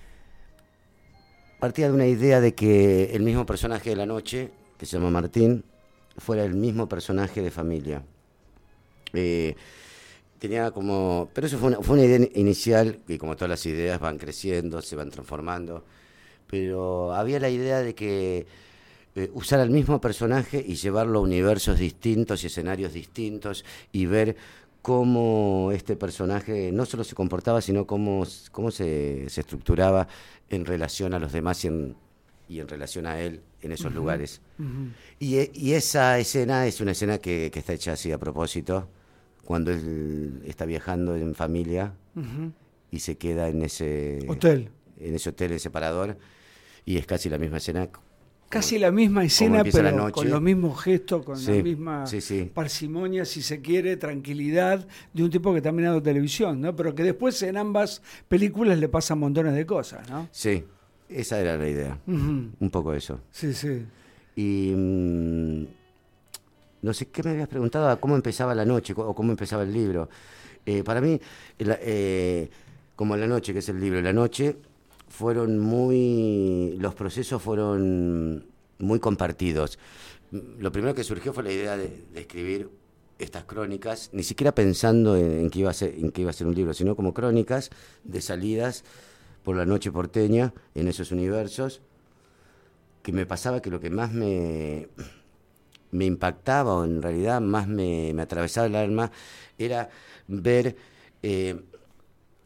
partía de una idea de que el mismo personaje de La Noche, que se llama Martín, fuera el mismo personaje de Familia. Eh, Tenía como... Pero eso fue una, fue una idea inicial, que como todas las ideas van creciendo, se van transformando, pero había la idea de que eh, usar al mismo personaje y llevarlo a universos distintos y escenarios distintos y ver cómo este personaje no solo se comportaba, sino cómo, cómo se, se estructuraba en relación a los demás y en, y en relación a él en esos uh-huh. lugares. Uh-huh. Y, y esa escena es una escena que, que está hecha así a propósito, cuando él está viajando en familia uh-huh. y se queda en ese hotel, en ese hotel, ese parador, y es casi la misma escena. Casi como, la misma escena, pero con los mismos gestos, con sí, la misma sí, sí. parsimonia, si se quiere, tranquilidad, de un tipo que también ha dado televisión, ¿no? Pero que después en ambas películas le pasan montones de cosas, ¿no? Sí, esa era la idea, uh-huh. un poco eso. Sí, sí. Y... Mmm, no sé qué me habías preguntado, cómo empezaba La Noche o cómo empezaba el libro. Eh, para mí, la, eh, como La Noche, que es el libro, La Noche, fueron muy... Los procesos fueron muy compartidos. Lo primero que surgió fue la idea de, de escribir estas crónicas, ni siquiera pensando en, en, que iba a ser, en que iba a ser un libro, sino como crónicas de salidas por la noche porteña en esos universos, que me pasaba que lo que más me... me impactaba, o en realidad más me, me atravesaba el alma, era ver eh,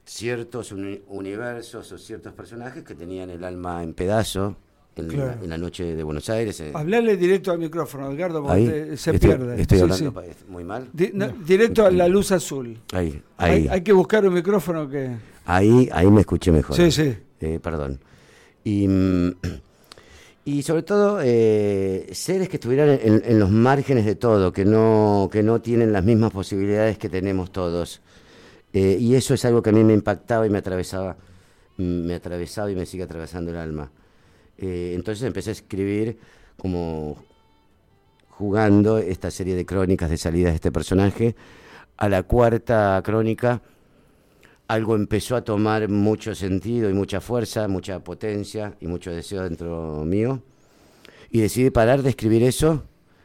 ciertos uni- universos o ciertos personajes que tenían el alma en pedazos en, Claro. la, en la noche de Buenos Aires. eh. Hablale directo al micrófono, Edgardo, porque Ahí, te- se estoy, pierde. Estoy Sí, hablando sí. pa- muy mal. Di- no, directo a la luz azul. Ahí, Hay, ahí. hay que buscar un micrófono que... Ahí, ahí me escuché mejor. Sí, sí. Eh, perdón. Y, mm, y sobre todo, eh, seres que estuvieran en, en los márgenes de todo, que no, que no tienen las mismas posibilidades que tenemos todos. Eh, y eso es algo que a mí me impactaba y me atravesaba, me atravesaba y me sigue atravesando el alma. Eh, entonces empecé a escribir como jugando esta serie de crónicas de salidas de este personaje. A la cuarta crónica algo empezó a tomar mucho sentido y mucha fuerza, mucha potencia y mucho deseo dentro mío. Y decidí parar de escribir eso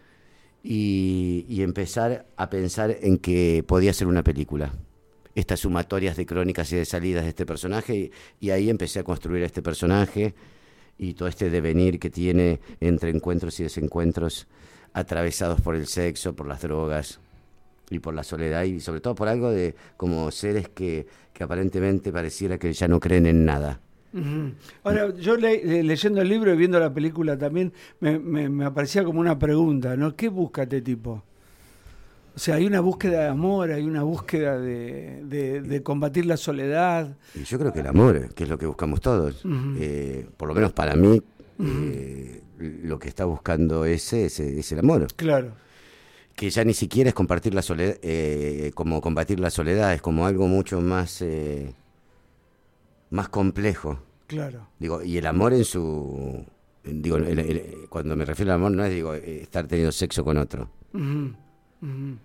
y, y empezar a pensar en que podía ser una película. Estas sumatorias de crónicas y de salidas de este personaje, y, y ahí empecé a construir a este personaje y todo este devenir que tiene entre encuentros y desencuentros atravesados por el sexo, por las drogas y por la soledad, y sobre todo por algo de como seres que, que aparentemente pareciera que ya no creen en nada. Ujú. Ahora, yo le- leyendo el libro y viendo la película también, me, me, me aparecía como una pregunta, ¿no? ¿Qué busca este tipo? O sea, hay una búsqueda de amor, hay una búsqueda de, de, de combatir la soledad. Y yo creo que el amor, que es lo que buscamos todos, Ujú. eh, por lo menos para mí, eh, lo que está buscando ese es, es el amor. Claro. Que ya ni siquiera es compartir la soledad, eh, como combatir la soledad, es como algo mucho más, eh, más complejo. Claro. Digo, y el amor en su, digo, el- el- cuando me refiero al amor no es digo eh, estar teniendo sexo con otro. Ujú, ujú.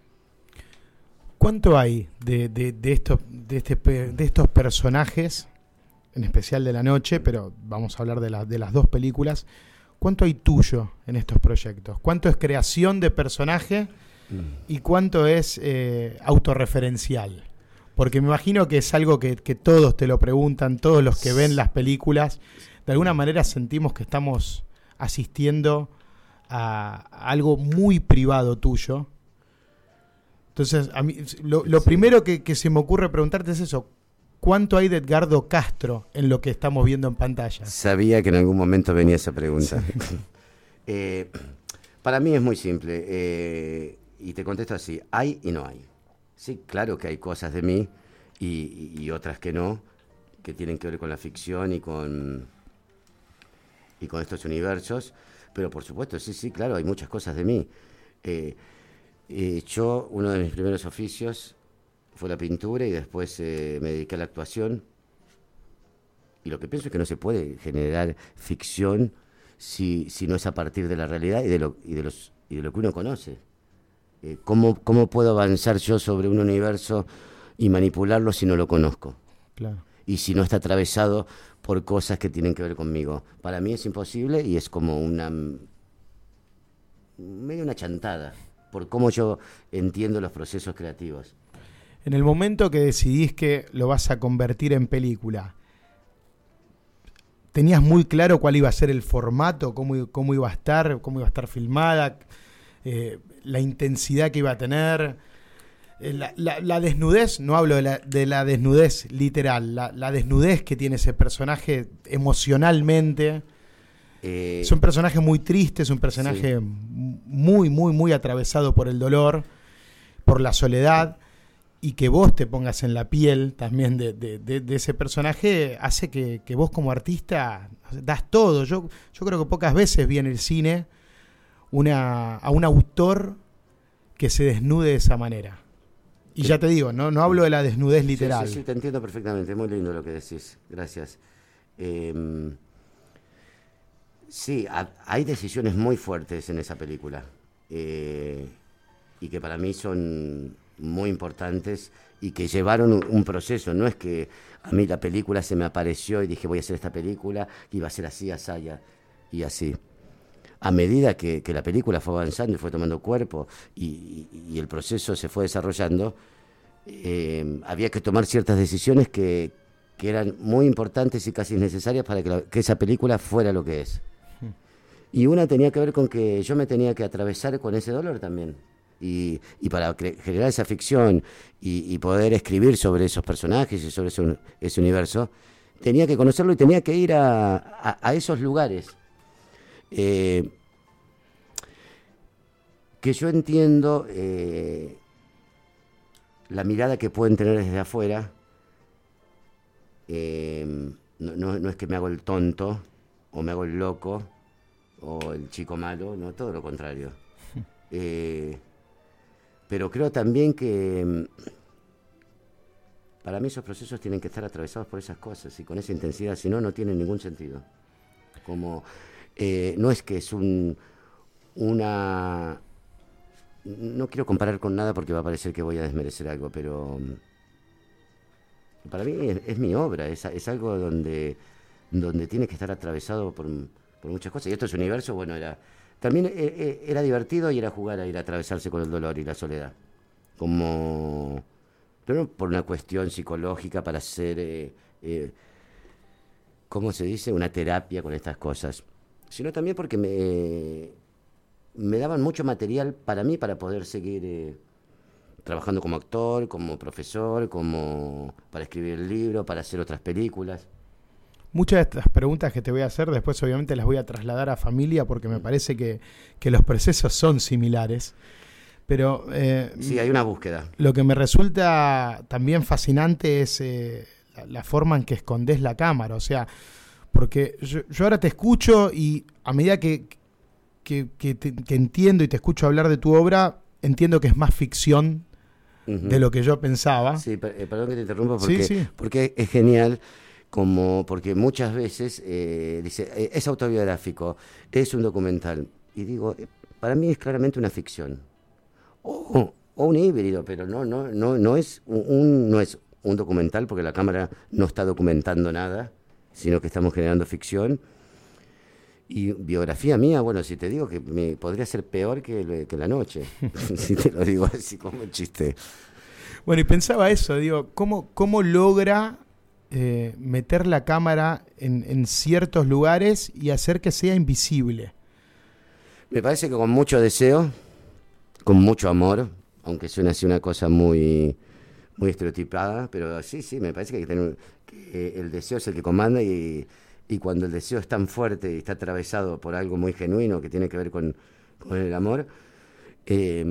¿Cuánto hay de, de, de, estos, de, este, pe- de estos personajes, en especial de la noche, pero vamos a hablar de, la, de las dos películas? ¿Cuánto hay tuyo en estos proyectos? ¿Cuánto es creación de personaje y cuánto es eh, autorreferencial? Porque me imagino que es algo que, que todos te lo preguntan, todos los que ven las películas, de alguna manera sentimos que estamos asistiendo a algo muy privado tuyo. Entonces, a mí, lo, lo primero que, que se me ocurre preguntarte es eso. ¿Cuánto hay de Edgardo Castro en lo que estamos viendo en pantalla? Sabía que en algún momento venía esa pregunta. eh, para mí es muy simple, eh, y te contesto así, hay y no hay. Sí, claro que hay cosas de mí y, y otras que no, que tienen que ver con la ficción y con, y con estos universos, pero por supuesto, sí, sí, claro, hay muchas cosas de mí. Eh, eh, yo, uno de mis primeros oficios fue la pintura y después eh, me dediqué a la actuación. Y lo que pienso es que no se puede generar ficción si, si no es a partir de la realidad y de lo, y de los, y de lo que uno conoce. Eh, ¿cómo, ¿Cómo puedo avanzar yo sobre un universo y manipularlo si no lo conozco? Claro. Y si no está atravesado por cosas que tienen que ver conmigo. Para mí es imposible y es como una... medio una chantada por cómo yo entiendo los procesos creativos. En el momento que decidís que lo vas a convertir en película, ¿tenías muy claro cuál iba a ser el formato, cómo, cómo iba a estar, cómo iba a estar filmada, eh, la intensidad que iba a tener? Eh, la, la, la desnudez, no hablo de la, de la desnudez literal, la, la desnudez que tiene ese personaje emocionalmente. Eh, es un personaje muy triste, es un personaje sí. muy, muy, muy atravesado por el dolor, por la soledad. Y que vos te pongas en la piel también de, de, de, de ese personaje hace que, que vos como artista das todo. Yo, yo creo que pocas veces vi en el cine una, a un autor que se desnude de esa manera. Y ya te digo, no, no hablo de la desnudez literal. Sí, sí, sí, te entiendo perfectamente. Muy lindo lo que decís. Gracias. Eh, sí, ha, hay decisiones muy fuertes en esa película. Eh, y que para mí son muy importantes y que llevaron un, un proceso. No es que a mí la película se me apareció y dije voy a hacer esta película y va a ser así, así y así. A medida que, que la película fue avanzando y fue tomando cuerpo y, y, y el proceso se fue desarrollando, eh, había que tomar ciertas decisiones que, que eran muy importantes y casi necesarias para que, la, que esa película fuera lo que es. Y una tenía que ver con que yo me tenía que atravesar con ese dolor también. Y, y para cre- generar esa ficción y, y poder escribir sobre esos personajes y sobre ese, ese universo, tenía que conocerlo y tenía que ir a, a, a esos lugares. Eh, que yo entiendo eh, la mirada que pueden tener desde afuera. Eh, no, no, no es que me hago el tonto o me hago el loco o el chico malo, no, todo lo contrario. Eh, pero creo también que para mí esos procesos tienen que estar atravesados por esas cosas y con esa intensidad, si no, no tienen ningún sentido. Como eh, no es que es un una... No quiero comparar con nada porque va a parecer que voy a desmerecer algo, pero para mí es, es mi obra, es, es algo donde, donde tiene que estar atravesado por, por muchas cosas. Y esto es universo, bueno, era también eh, era divertido y era jugar a ir a atravesarse con el dolor y la soledad. Como, pero por una cuestión psicológica para hacer, eh, eh, ¿cómo se dice? Una terapia con estas cosas. Sino también porque me, me daban mucho material para mí para poder seguir eh, trabajando como actor, como profesor, como para escribir el libro, para hacer otras películas. Muchas de estas preguntas que te voy a hacer después obviamente las voy a trasladar a familia porque me parece que, que los procesos son similares. Pero eh, sí, hay una búsqueda. Lo que me resulta también fascinante es eh, la, la forma en que escondés la cámara. O sea, porque yo, yo ahora te escucho y a medida que, que, que, te, que entiendo y te escucho hablar de tu obra, entiendo que es más ficción uh-huh. de lo que yo pensaba. Sí, per, eh, perdón que te interrumpa porque, sí, sí. porque es genial. Como porque muchas veces eh, dice, eh, es autobiográfico, es un documental. Y digo, eh, para mí es claramente una ficción. O, o un híbrido, pero no, no, no, no, es un, un, no es un documental porque la cámara no está documentando nada, sino que estamos generando ficción. Y biografía mía, bueno, si te digo que me podría ser peor que, que La Noche, si te lo digo así como un chiste. Bueno, y pensaba eso, digo, ¿cómo, cómo logra... Eh, meter la cámara en, en ciertos lugares y hacer que sea invisible? Me parece que con mucho deseo, con mucho amor, aunque suene así una cosa muy, muy estereotipada, pero sí, sí, me parece que, hay que, tener, que el deseo es el que comanda y, y cuando el deseo es tan fuerte y está atravesado por algo muy genuino que tiene que ver con, con el amor, eh,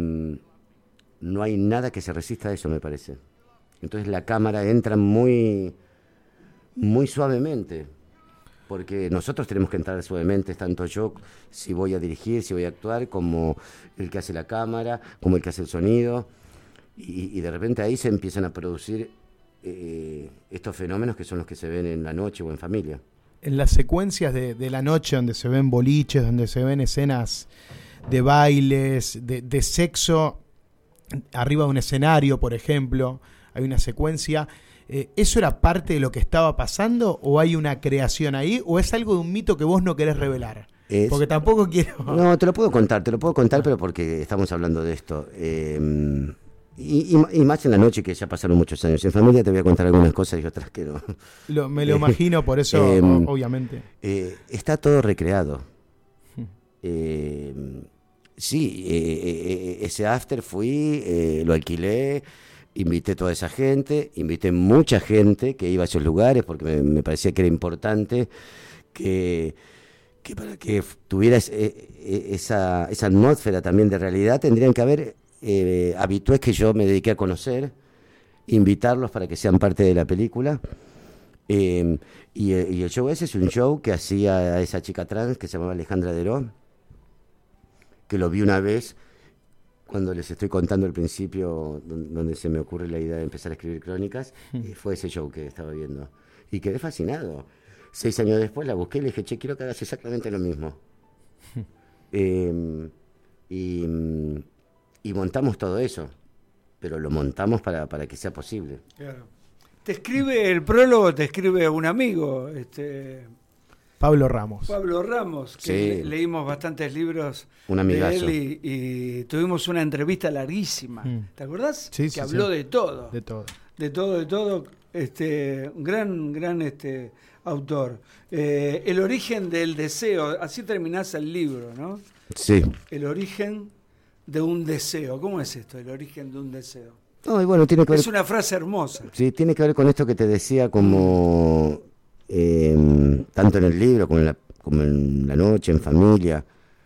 no hay nada que se resista a eso, me parece. Entonces la cámara entra muy... muy suavemente, porque nosotros tenemos que entrar suavemente, tanto yo, si voy a dirigir, si voy a actuar, como el que hace la cámara, como el que hace el sonido, y, y de repente ahí se empiezan a producir eh, estos fenómenos que son los que se ven en La Noche o en Familia. En las secuencias de, de La Noche, donde se ven boliches, donde se ven escenas de bailes, de, de sexo, arriba de un escenario, por ejemplo, hay una secuencia... Eh, ¿Eso era parte de lo que estaba pasando o hay una creación ahí o es algo de un mito que vos no querés revelar? Es, porque tampoco quiero... No, te lo puedo contar, te lo puedo contar, pero porque estamos hablando de esto. Eh, y, y, y más en La Noche, que ya pasaron muchos años. En Familia te voy a contar algunas cosas y otras que no. Lo, me lo imagino, por eso, eh, obviamente. Eh, está todo recreado. Eh, sí, eh, eh, ese after fui, eh, lo alquilé... Invité toda esa gente, invité mucha gente que iba a esos lugares porque me, me parecía que era importante que, que para que tuviera ese, esa, esa atmósfera también de realidad tendrían que haber eh, habitués que yo me dediqué a conocer, invitarlos para que sean parte de la película. Eh, y, y el show ese es un show que hacía esa chica trans que se llamaba Alejandra Deró, que lo vi una vez cuando les estoy contando al principio donde se me ocurre la idea de empezar a escribir crónicas, y fue ese show que estaba viendo. Y quedé fascinado. Seis años después la busqué y le dije, che, quiero que hagas exactamente lo mismo. eh, y, y montamos todo eso, pero lo montamos para, para que sea posible. Claro. Te escribe el prólogo, te escribe un amigo, este... Pablo Ramos. Pablo Ramos, que sí. le, leímos bastantes libros un de él y, y tuvimos una entrevista larguísima. Mm. ¿Te acordás? Sí, que sí, habló sí. de todo. De todo. De todo, de todo. Este, un gran, gran este, autor. Eh, el origen del deseo, así terminás el libro, ¿no? Sí. El origen de un deseo. ¿Cómo es esto, el origen de un deseo? No, y bueno, tiene que ver, es una frase hermosa. Sí, tiene que ver con esto que te decía, como eh, tanto en el libro como en la, como en la noche, en familia,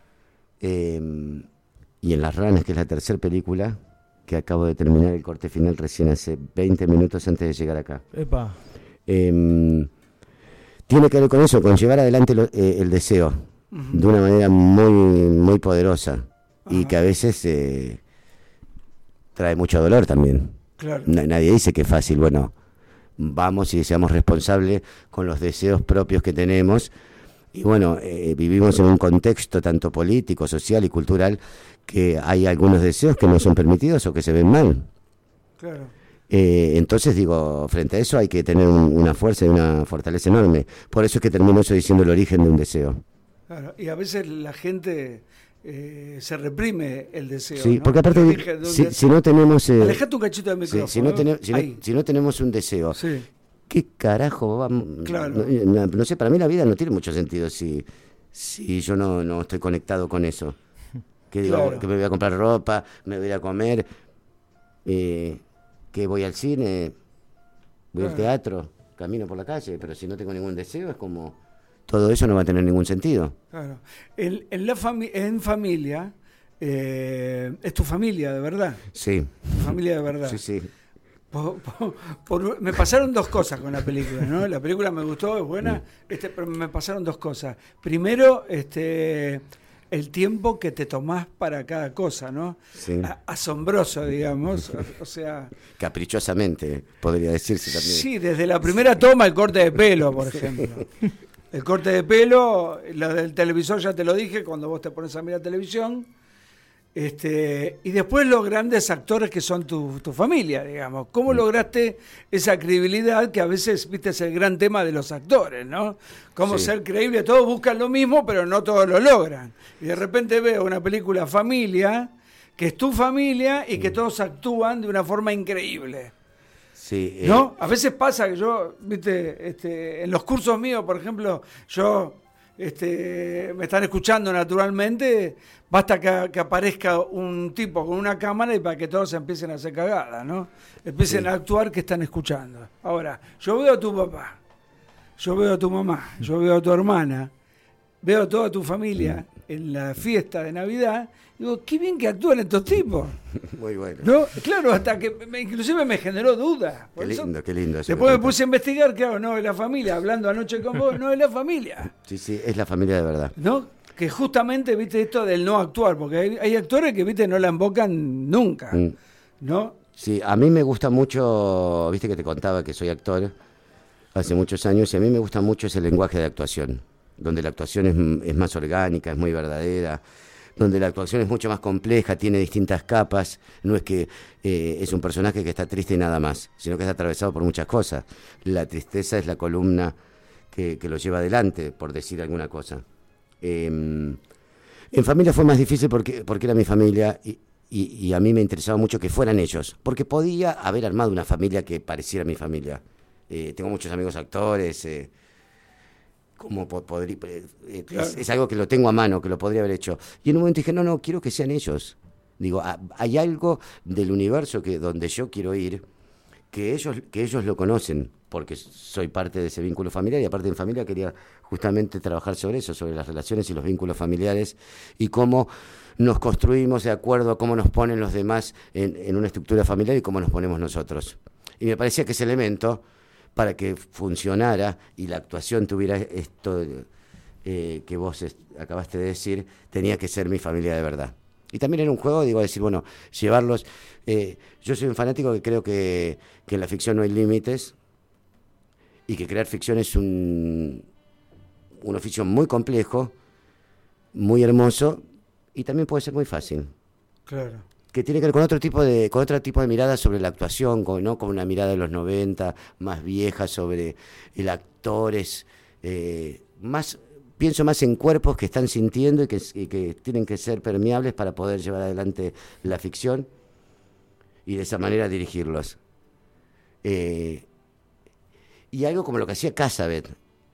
eh, y en Las Ranas, que es la tercera película, que acabo de terminar el corte final recién hace veinte minutos antes de llegar acá. Epa. Eh, tiene que ver con eso, con llevar adelante lo, eh, el deseo, uh-huh, de una manera muy, muy poderosa, uh-huh, y que a veces eh, trae mucho dolor también. Claro. N- nadie dice que es fácil. Bueno, vamos y seamos responsables con los deseos propios que tenemos. Y bueno, eh, vivimos en un contexto tanto político, social y cultural que hay algunos deseos que no son permitidos o que se ven mal. Claro. Eh, entonces digo, frente a eso hay que tener un, una fuerza y una fortaleza enorme. Por eso es que termino eso diciendo el origen de un deseo. Claro. Y a veces la gente eh, se reprime el deseo. Sí, ¿no? porque aparte, si, si no tenemos... Eh, Alejate un cachito del micrófono. Sí, si, no ten, si, no, si no tenemos un deseo, sí, ¿qué carajo va? Claro. No, no, no sé, para mí la vida no tiene mucho sentido si, si yo no, no estoy conectado con eso. Que digo, claro, que me voy a comprar ropa, me voy a ir a comer, eh, que voy al cine, voy claro. al teatro, camino por la calle, pero si no tengo ningún deseo es como... Todo eso no va a tener ningún sentido. Claro. En, en, la fami- en familia, eh, es tu familia de verdad. Sí. Tu familia de verdad. Sí, sí. Por, por, por, me pasaron dos cosas con la película, ¿no? La película me gustó, es buena, este, pero me pasaron dos cosas. Primero, este, el tiempo que te tomás para cada cosa, ¿no? Sí. A, asombroso, digamos, o, o sea... Caprichosamente, podría decirse también. Sí, desde la primera toma, el corte de pelo, por ejemplo. El corte de pelo, la del televisor ya te lo dije, cuando vos te pones a mirar televisión. Este, y después los grandes actores que son tu, tu familia, digamos. ¿Cómo lograste esa credibilidad que a veces, viste, es el gran tema de los actores, ¿no? Cómo Sí. ser creíble, todos buscan lo mismo, pero no todos lo logran. Y de repente veo una película familia, que es tu familia y que todos actúan de una forma increíble. Sí, eh, ¿No? A veces pasa que yo, viste, este, en los cursos míos, por ejemplo, yo, este, me están escuchando naturalmente, basta que, que aparezca un tipo con una cámara y para que todos empiecen a hacer cagadas, ¿no? Empiecen Sí. a actuar que están escuchando. Ahora, yo veo a tu papá, yo veo a tu mamá, yo veo a tu hermana, veo a toda tu familia en la fiesta de Navidad. Digo, qué bien que actúan estos tipos. Muy bueno. ¿No? Claro, hasta que me, inclusive me generó dudas. Qué lindo, qué lindo. eso Después me me puse a investigar, claro, no, es la familia, hablando anoche con vos, no es la familia. Sí, sí, es la familia de verdad. ¿No? Que justamente, viste, esto del no actuar, porque hay, hay actores que, viste, no la embocan nunca, Mm. ¿no? Sí, a mí me gusta mucho, viste que te contaba que soy actor hace muchos años, y a mí me gusta mucho ese lenguaje de actuación, donde la actuación es, es más orgánica, es muy verdadera, donde la actuación es mucho más compleja, tiene distintas capas, no es que eh, es un personaje que está triste y nada más, sino que está atravesado por muchas cosas. La tristeza es la columna que, que lo lleva adelante, por decir alguna cosa. Eh, en familia fue más difícil porque, porque era mi familia y, y, y a mí me interesaba mucho que fueran ellos, porque podía haber armado una familia que pareciera mi familia. Eh, tengo muchos amigos actores, eh, como po- podría, eh, Claro. es, es algo que lo tengo a mano, que lo podría haber hecho. Y en un momento dije, no, no, quiero que sean ellos. Digo, ah, hay algo del universo que donde yo quiero ir, que ellos, que ellos lo conocen, porque soy parte de ese vínculo familiar, y aparte en familia quería justamente trabajar sobre eso, sobre las relaciones y los vínculos familiares, y cómo nos construimos de acuerdo a cómo nos ponen los demás en, en una estructura familiar y cómo nos ponemos nosotros. Y me parecía que ese elemento, para que funcionara y la actuación tuviera esto eh, que vos est- acabaste de decir, tenía que ser mi familia de verdad. Y también era un juego, digo, decir, bueno, llevarlos... Eh, yo soy un fanático que creo que, que en la ficción no hay límites y que crear ficción es un, un oficio muy complejo, muy hermoso y también puede ser muy fácil. Claro. Que tiene que ver con otro tipo de con otro tipo de mirada sobre la actuación, con, ¿no? Con una mirada de los noventa, más vieja, sobre el actores, eh, más pienso más en cuerpos que están sintiendo y que, y que tienen que ser permeables para poder llevar adelante la ficción y de esa manera dirigirlos. Eh, y algo como lo que hacía Cassavet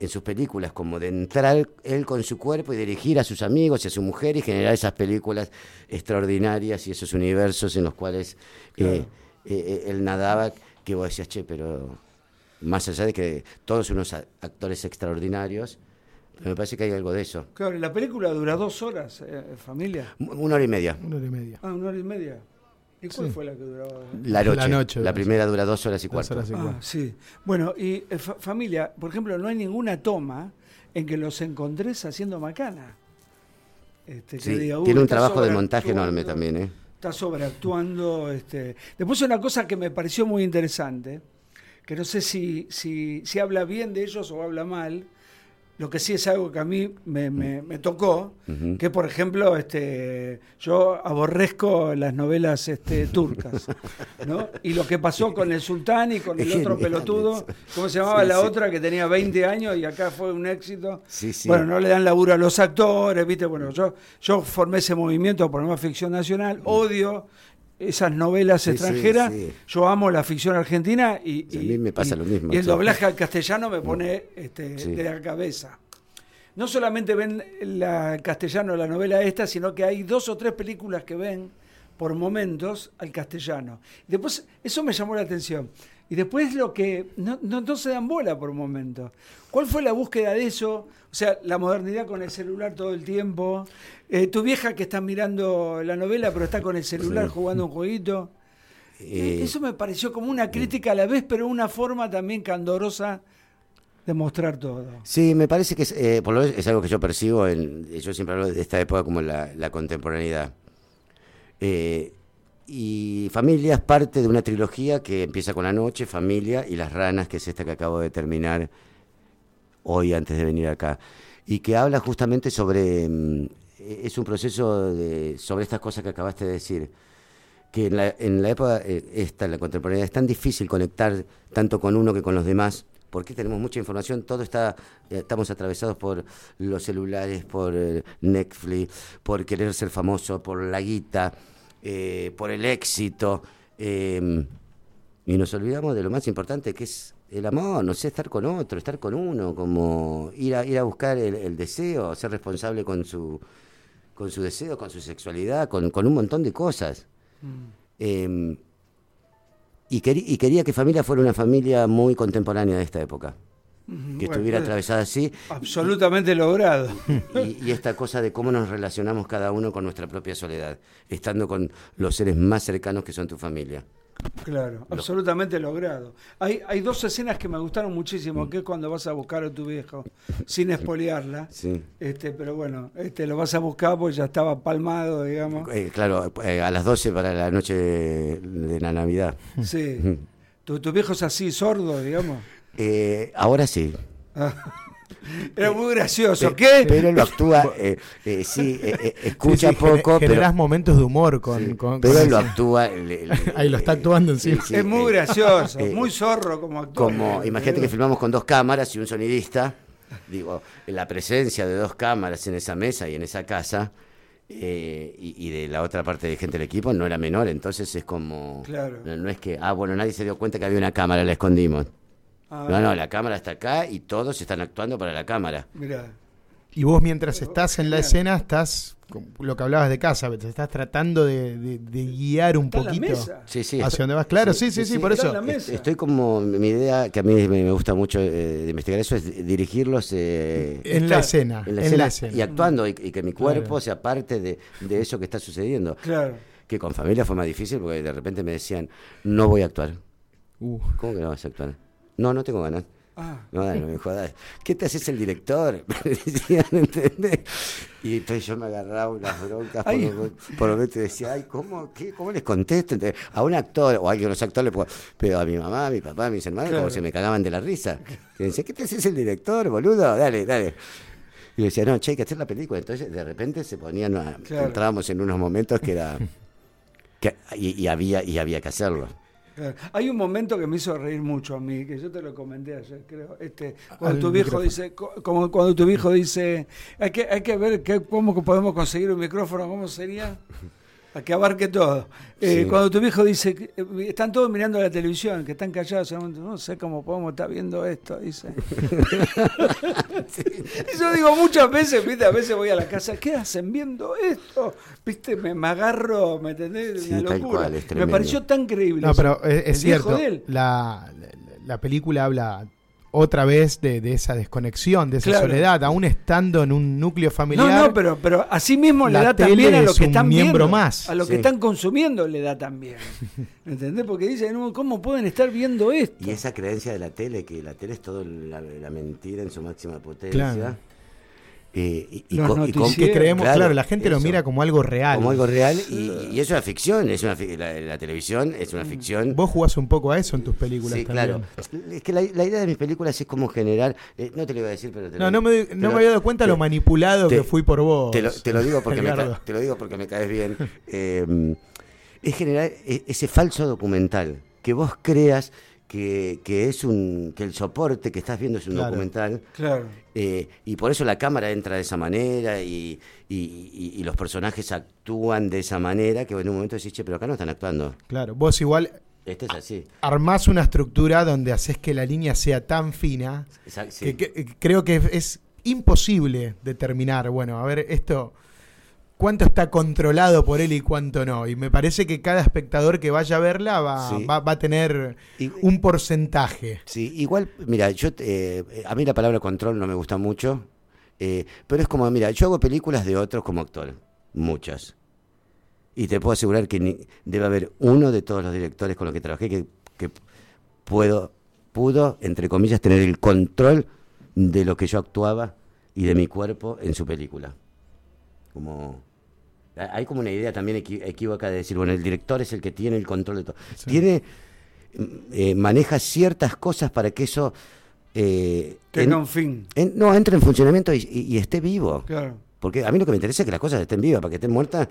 en sus películas, como de entrar él con su cuerpo y dirigir a sus amigos y a su mujer y generar esas películas extraordinarias y esos universos en los cuales claro. eh, eh, él nadaba, que vos decías, che, pero más allá de que todos unos actores extraordinarios, me parece que hay algo de eso. Claro, la película dura dos horas, eh, familia. Una hora y media. Una hora y media. Ah, una hora y media. ¿Y cuál sí. fue la que duraba? La noche. La, noche, la primera dura dos horas y cuarto. Horas y ah, sí. Bueno, y eh, fa- familia, por ejemplo, no hay ninguna toma en que los encontrés haciendo macana. Este, sí, que diga, uh, tiene un trabajo de montaje enorme también, ¿eh? Está sobreactuando. Este. Después una cosa que me pareció muy interesante, que no sé si, si, si habla bien de ellos o habla mal. Lo que sí es algo que a mí me, me, me tocó, uh-huh. que por ejemplo, este, yo aborrezco las novelas este, turcas, ¿no? Y lo que pasó con el sultán y con el otro pelotudo, ¿cómo se llamaba sí, la sí. otra que tenía veinte años y acá fue un éxito? Sí, sí. Bueno, no le dan laburo a los actores, ¿viste? Bueno, yo, yo formé ese movimiento por una ficción nacional, odio esas novelas sí, extranjeras, sí, sí. Yo amo la ficción argentina y, y a mí me pasa y, lo mismo. Y el doblaje al castellano me pone este, sí. de la cabeza. No solamente ven la castellano la novela esta, sino que hay dos o tres películas que ven por momentos al castellano. Después, eso me llamó la atención. Y después lo que no, no, no se dan bola por momentos. ¿Cuál fue la búsqueda de eso? O sea, la modernidad con el celular todo el tiempo. Eh, tu vieja que está mirando la novela, pero está con el celular sí. jugando un jueguito. Eh, eso me pareció como una crítica a la vez, pero una forma también candorosa de mostrar todo. Sí, me parece que es, eh, por lo menos es algo que yo percibo. En, yo siempre hablo de esta época como la, la contemporaneidad. Eh, y Familia es parte de una trilogía que empieza con La Noche, Familia y Las Ranas, que es esta que acabo de terminar hoy antes de venir acá, y que habla justamente sobre, es un proceso de, sobre estas cosas que acabaste de decir, que en la, en la época esta, en la contemporaneidad, es tan difícil conectar tanto con uno que con los demás, porque tenemos mucha información, todo está, estamos atravesados por los celulares, por Netflix, por querer ser famoso, por la guita, eh, por el éxito, eh, y nos olvidamos de lo más importante que es el amor, no sé, estar con otro, estar con uno, como ir a ir a buscar el, el deseo, ser responsable con su con su deseo, con su sexualidad, con, con un montón de cosas. Mm. Eh, y, querí, y quería que Familia fuera una familia muy contemporánea de esta época, mm, que bueno, estuviera pues, atravesada así. Absolutamente y, logrado. Y, y esta cosa de cómo nos relacionamos cada uno con nuestra propia soledad, estando con los seres más cercanos que son tu familia. Claro, no. absolutamente logrado. Hay, hay dos escenas que me gustaron muchísimo, que es cuando vas a buscar a tu viejo, sin espolearla, sí. este, pero bueno, este, lo vas a buscar porque ya estaba palmado, digamos. Eh, claro, eh, a las doce para la noche de, de la Navidad. Sí. ¿Tu, tu viejo es así, sordo, digamos? Eh, ahora sí. Era muy gracioso, pero, ¿qué? Pero lo actúa, eh, eh, sí, eh, eh, escucha sí, sí, Generás poco. Generás momentos de humor con... Sí, con pero con lo actúa... Le, le, Ahí lo está actuando encima. Sí, sí, es muy eh, gracioso, eh, muy zorro como actor. Como, imagínate que filmamos con dos cámaras y un sonidista. Digo, la presencia de dos cámaras en esa mesa y en esa casa, eh, y, y de la otra parte de gente del equipo no era menor, entonces es como... Claro. No, no es que, ah, bueno, nadie se dio cuenta que había una cámara, la escondimos. Ah, no, no, la cámara está acá y todos están actuando para la cámara. Mirá. Y vos mientras estás en la escena, estás, lo que hablabas de casa, te estás tratando de, de, de guiar un poquito sí, sí, hacia estoy, dónde vas. Claro, sí, sí, sí, sí, sí por eso. Estoy como, mi idea, que a mí me gusta mucho eh, de investigar eso, es dirigirlos eh, en, la escena, en, la en escena, la escena. Y actuando, y, y que mi cuerpo claro. sea parte de, de eso que está sucediendo. Claro. Que con Familia fue más difícil porque de repente me decían, no voy a actuar. Uh. ¿Cómo que no vas a actuar? No, no tengo ganas. Ah. No, no me jodas. ¿Qué te haces el director? ¿Entendés? Y entonces yo me agarraba unas broncas por, por lo menos te decía, ay, ¿cómo, qué, ¿cómo les contesto? Entonces, a un actor o a alguien de los actores, pero a mi mamá, a mi papá, a mis hermanos, claro. como se me cagaban de la risa. Y decía, ¿qué te haces el director, boludo? Dale, dale. Y yo decía, no, che, hay que hacer la película. Entonces, de repente se ponían, a, claro. entrábamos en unos momentos que era, que, y, y, había, y había que hacerlo. Claro. Hay un momento que me hizo reír mucho a mí, que yo te lo comenté ayer, creo. Este, cuando Al tu viejo micrófono. dice, como cuando tu viejo dice, hay que, hay que ver que, cómo podemos conseguir un micrófono, ¿cómo sería? A que abarque todo. Eh, Sí. Cuando tu viejo dice, que, eh, están todos mirando la televisión, que están callados, no sé cómo podemos estar viendo esto, dice. Y yo digo muchas veces, viste, a veces voy a la casa, ¿qué hacen viendo esto? Viste, me, me agarro, ¿me entendés? Sí, Una tal locura. cual, es Me tremendo. pareció tan creíble. No, eso. pero es, es El viejo cierto, de él. la, la, la película habla otra vez de, de esa desconexión, de esa Claro. soledad, aún estando en un núcleo familiar. No, no, pero, pero así mismo le la da tele también a es los que un están miembro viendo, más. a los que Sí. están consumiendo le da también. ¿Entendés? Porque dicen, no, ¿cómo pueden estar viendo esto? Y esa creencia de la tele, que la tele es todo la, la mentira en su máxima potencia. Claro. Eh, y, y Los con- y con- noticieros. Que creemos, claro, la gente lo mira como algo real. Como algo real, y, y eso es una ficción, es una fi- la, la televisión es una ficción. Vos jugás un poco a eso en tus películas Sí, también. claro. Es que la, la idea de mis películas es como generar, eh, no te lo iba a decir, pero te No, lo no me, doy- te no lo- me había dado cuenta te- lo manipulado te- que fui por vos. Te lo, te lo digo porque me Edgardo. ca- te lo digo porque me caes bien. Eh, es generar e- ese falso documental, que vos creas que, que es un que el soporte que estás viendo es un Claro. documental. Claro. Eh, y por eso la cámara entra de esa manera y, y, y- y los personajes actúan de esa manera, que en un momento decís, che, pero acá no están actuando. Claro, vos igual Este es así. armás una estructura donde haces que la línea sea tan fina Exacto, sí. que, que- creo que es, es imposible determinar, bueno, a ver, esto, cuánto está controlado por él y cuánto no. Y me parece que cada espectador que vaya a verla va, Sí. va, va a tener un porcentaje. Sí, igual, mira, yo te- eh, a mí la palabra control no me gusta mucho, eh, pero es como, mira, yo hago películas de otros como actor, muchas. Y te puedo asegurar que ni- debe haber uno de todos los directores con los que trabajé que, que puedo, pudo, entre comillas, tener el control de lo que yo actuaba y de mi cuerpo en su película. Como... Hay como una idea también equi- equívoca de decir, bueno, el director es el que tiene el control de todo. Sí. Tiene, eh, maneja ciertas cosas para que eso... Eh, Tenga un fin. en- no, entre en funcionamiento y, y- y esté vivo. Claro. Porque a mí lo que me interesa es que las cosas estén vivas, para que estén muertas,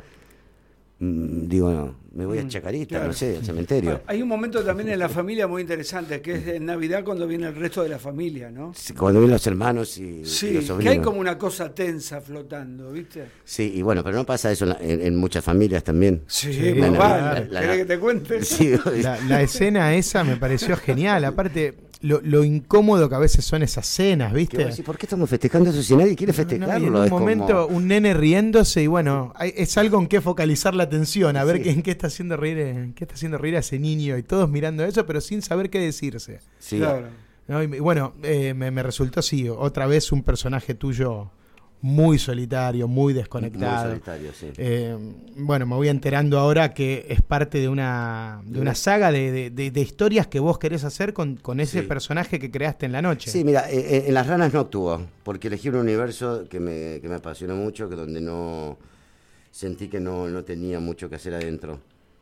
mm, digo, no, me voy a Mm, Chacarita, claro. no sé, al cementerio. Hay un momento también en la familia muy interesante, que es en Navidad cuando viene el resto de la familia, ¿no? Cuando vienen los hermanos y, y Sí, los que sobrinos. hay como una cosa tensa flotando, ¿viste? Sí, y bueno, pero no pasa eso en, la- en- en muchas familias también. Sí, Sí, más la- vale. la- ¿Querés que te cuente? Sí, La, la escena esa me pareció genial. Aparte, lo, lo incómodo que a veces son esas cenas, que vos ¿viste? decís, ¿por qué estamos festejando eso si nadie quiere No, festejarlo? y en un Es como- momento un nene riéndose y bueno, hay- es algo en que focalizar la atención, a ver Sí. qué, en qué está haciendo reír, en qué está haciendo reír a ese niño y todos mirando eso, pero sin saber qué decirse. Sí. Claro. ¿No? Y me- bueno, eh, me, me resultó sí, otra vez un personaje tuyo muy solitario, muy desconectado. Muy solitario, sí. Eh, bueno, me voy enterando ahora que es parte de una, de una saga de, de- de- de historias que vos querés hacer con, con ese Sí. personaje que creaste en la noche. Sí, mira, eh, eh, en Las Ranas no actuó, porque elegí un universo que me, que me apasionó mucho, que donde no sentí que no, no tenía mucho que hacer adentro.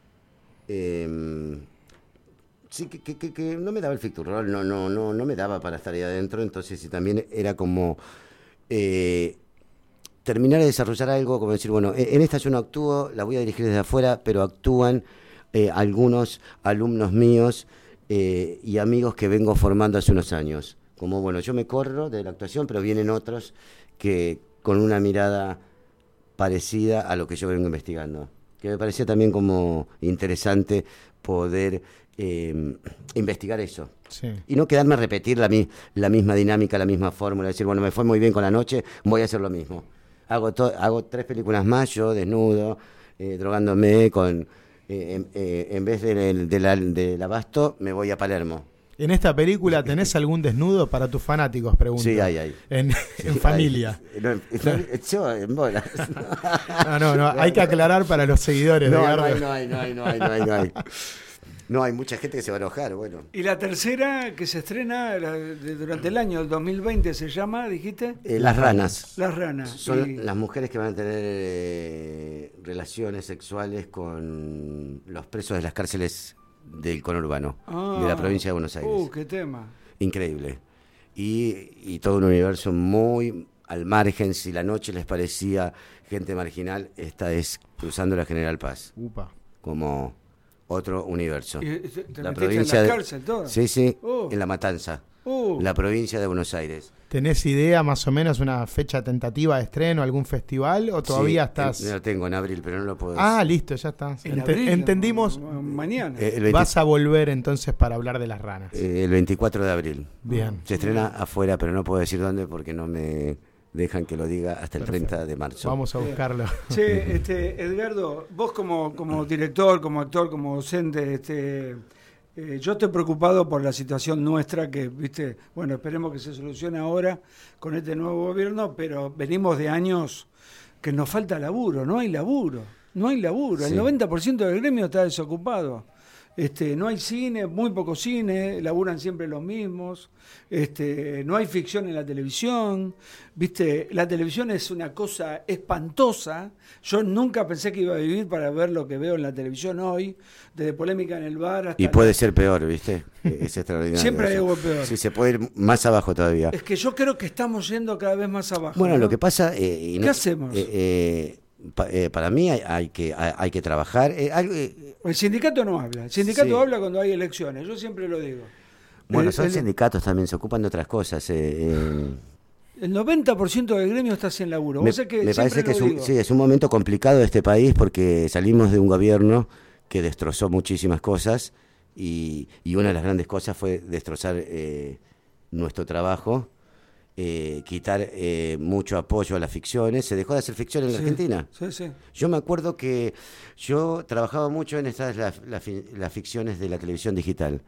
Eh, sí, que, que- que- que no me daba el ficturrol, no, no, no, no me daba para estar ahí adentro, entonces y también era como eh, terminar de desarrollar algo, como decir, bueno, en en esta yo no actúo, la voy a dirigir desde afuera, pero actúan eh, algunos alumnos míos eh, y amigos que vengo formando hace unos años. Como, bueno, yo me corro de la actuación, pero vienen otros que con una mirada parecida a lo que yo vengo investigando. Que me parecía también como interesante poder eh, investigar eso. Sí. Y no quedarme a repetir la, mi- la misma dinámica, la misma fórmula, decir, bueno, me fue muy bien con la noche, voy a hacer lo mismo. Hago, to- hago tres películas más, yo desnudo, eh, drogándome, con eh, en, eh, en vez del de la- del abasto, me voy a Palermo. En esta película, ¿tenés algún desnudo para tus fanáticos? Pregunto. Sí, hay, hay. En, Sí, en familia. hay. No, en- en- yo en bolas. No, no, no, hay que aclarar para los seguidores. No, de no Gardo. hay, no hay, no hay, no hay, no hay, no hay. No, hay mucha gente que se va a enojar, bueno. Y la tercera que se estrena la de- durante el año, el dos mil veinte se llama, dijiste. Eh, las ranas. Las ranas. Son Y- las mujeres que van a tener eh, relaciones sexuales con los presos de las cárceles del conurbano, Ah, de la provincia de Buenos Aires. Uh, qué tema. Increíble. Y, y todo un universo muy al margen. Si la noche les parecía gente marginal, esta es Cruzando la General Paz. Upa. Como otro universo. ¿Y te- te la metiste provincia en la de- cárcel toda? Sí, sí, Oh. en La Matanza. Uh. la provincia de Buenos Aires. ¿Tenés idea más o menos una fecha tentativa de estreno, algún festival o todavía Sí, estás...? en- lo tengo en abril, pero no lo puedo decir. Ah, listo, ya está. En Ente- abril, entendimos. no, mañana. Eh, el veinte Vas a volver entonces para hablar de las ranas. Eh, el veinticuatro de abril. Bien. Se estrena afuera, pero no puedo decir dónde porque no me dejan que lo diga hasta el Perfecto. treinta de marzo. Vamos a buscarlo. Che, este, Edgardo, vos como, como director, como actor, como docente, este, eh, yo estoy preocupado por la situación nuestra que, viste, bueno, esperemos que se solucione ahora con este nuevo gobierno, pero venimos de años que nos falta laburo, no hay laburo, no hay laburo, Sí. el noventa por ciento del gremio está desocupado. Este, no hay cine, muy poco cine, laburan siempre los mismos, este, no hay ficción en la televisión, viste, la televisión es una cosa espantosa, yo nunca pensé que iba a vivir para ver lo que veo en la televisión hoy, desde Polémica en el Bar hasta... Y puede ser peor, ¿viste? Es extraordinario. Siempre hay eso. algo peor. Sí, se puede ir más abajo todavía. Es que yo creo que estamos yendo cada vez más abajo. Bueno, ¿no? lo que pasa... eh, y ¿Qué no- hacemos? eh, eh, pa- eh, para mí hay, hay que hay, hay que trabajar. eh, algo, eh, El sindicato no habla, el sindicato Sí. habla cuando hay elecciones, yo siempre lo digo. bueno, El- son el- sindicatos también, se ocupan de otras cosas. eh, eh, El noventa por ciento del gremio está sin laburo. Me, Vos sabés que me siempre parece que lo es un, digo. sí, es un momento complicado de este país porque salimos de un gobierno que destrozó muchísimas cosas y, y una de las grandes cosas fue destrozar eh, nuestro trabajo, eh, quitar eh, mucho apoyo a las ficciones. Se dejó de hacer ficción en la Sí, Argentina. Sí, sí. Yo me acuerdo que yo trabajaba mucho en estas las, las fi- las ficciones de la televisión digital.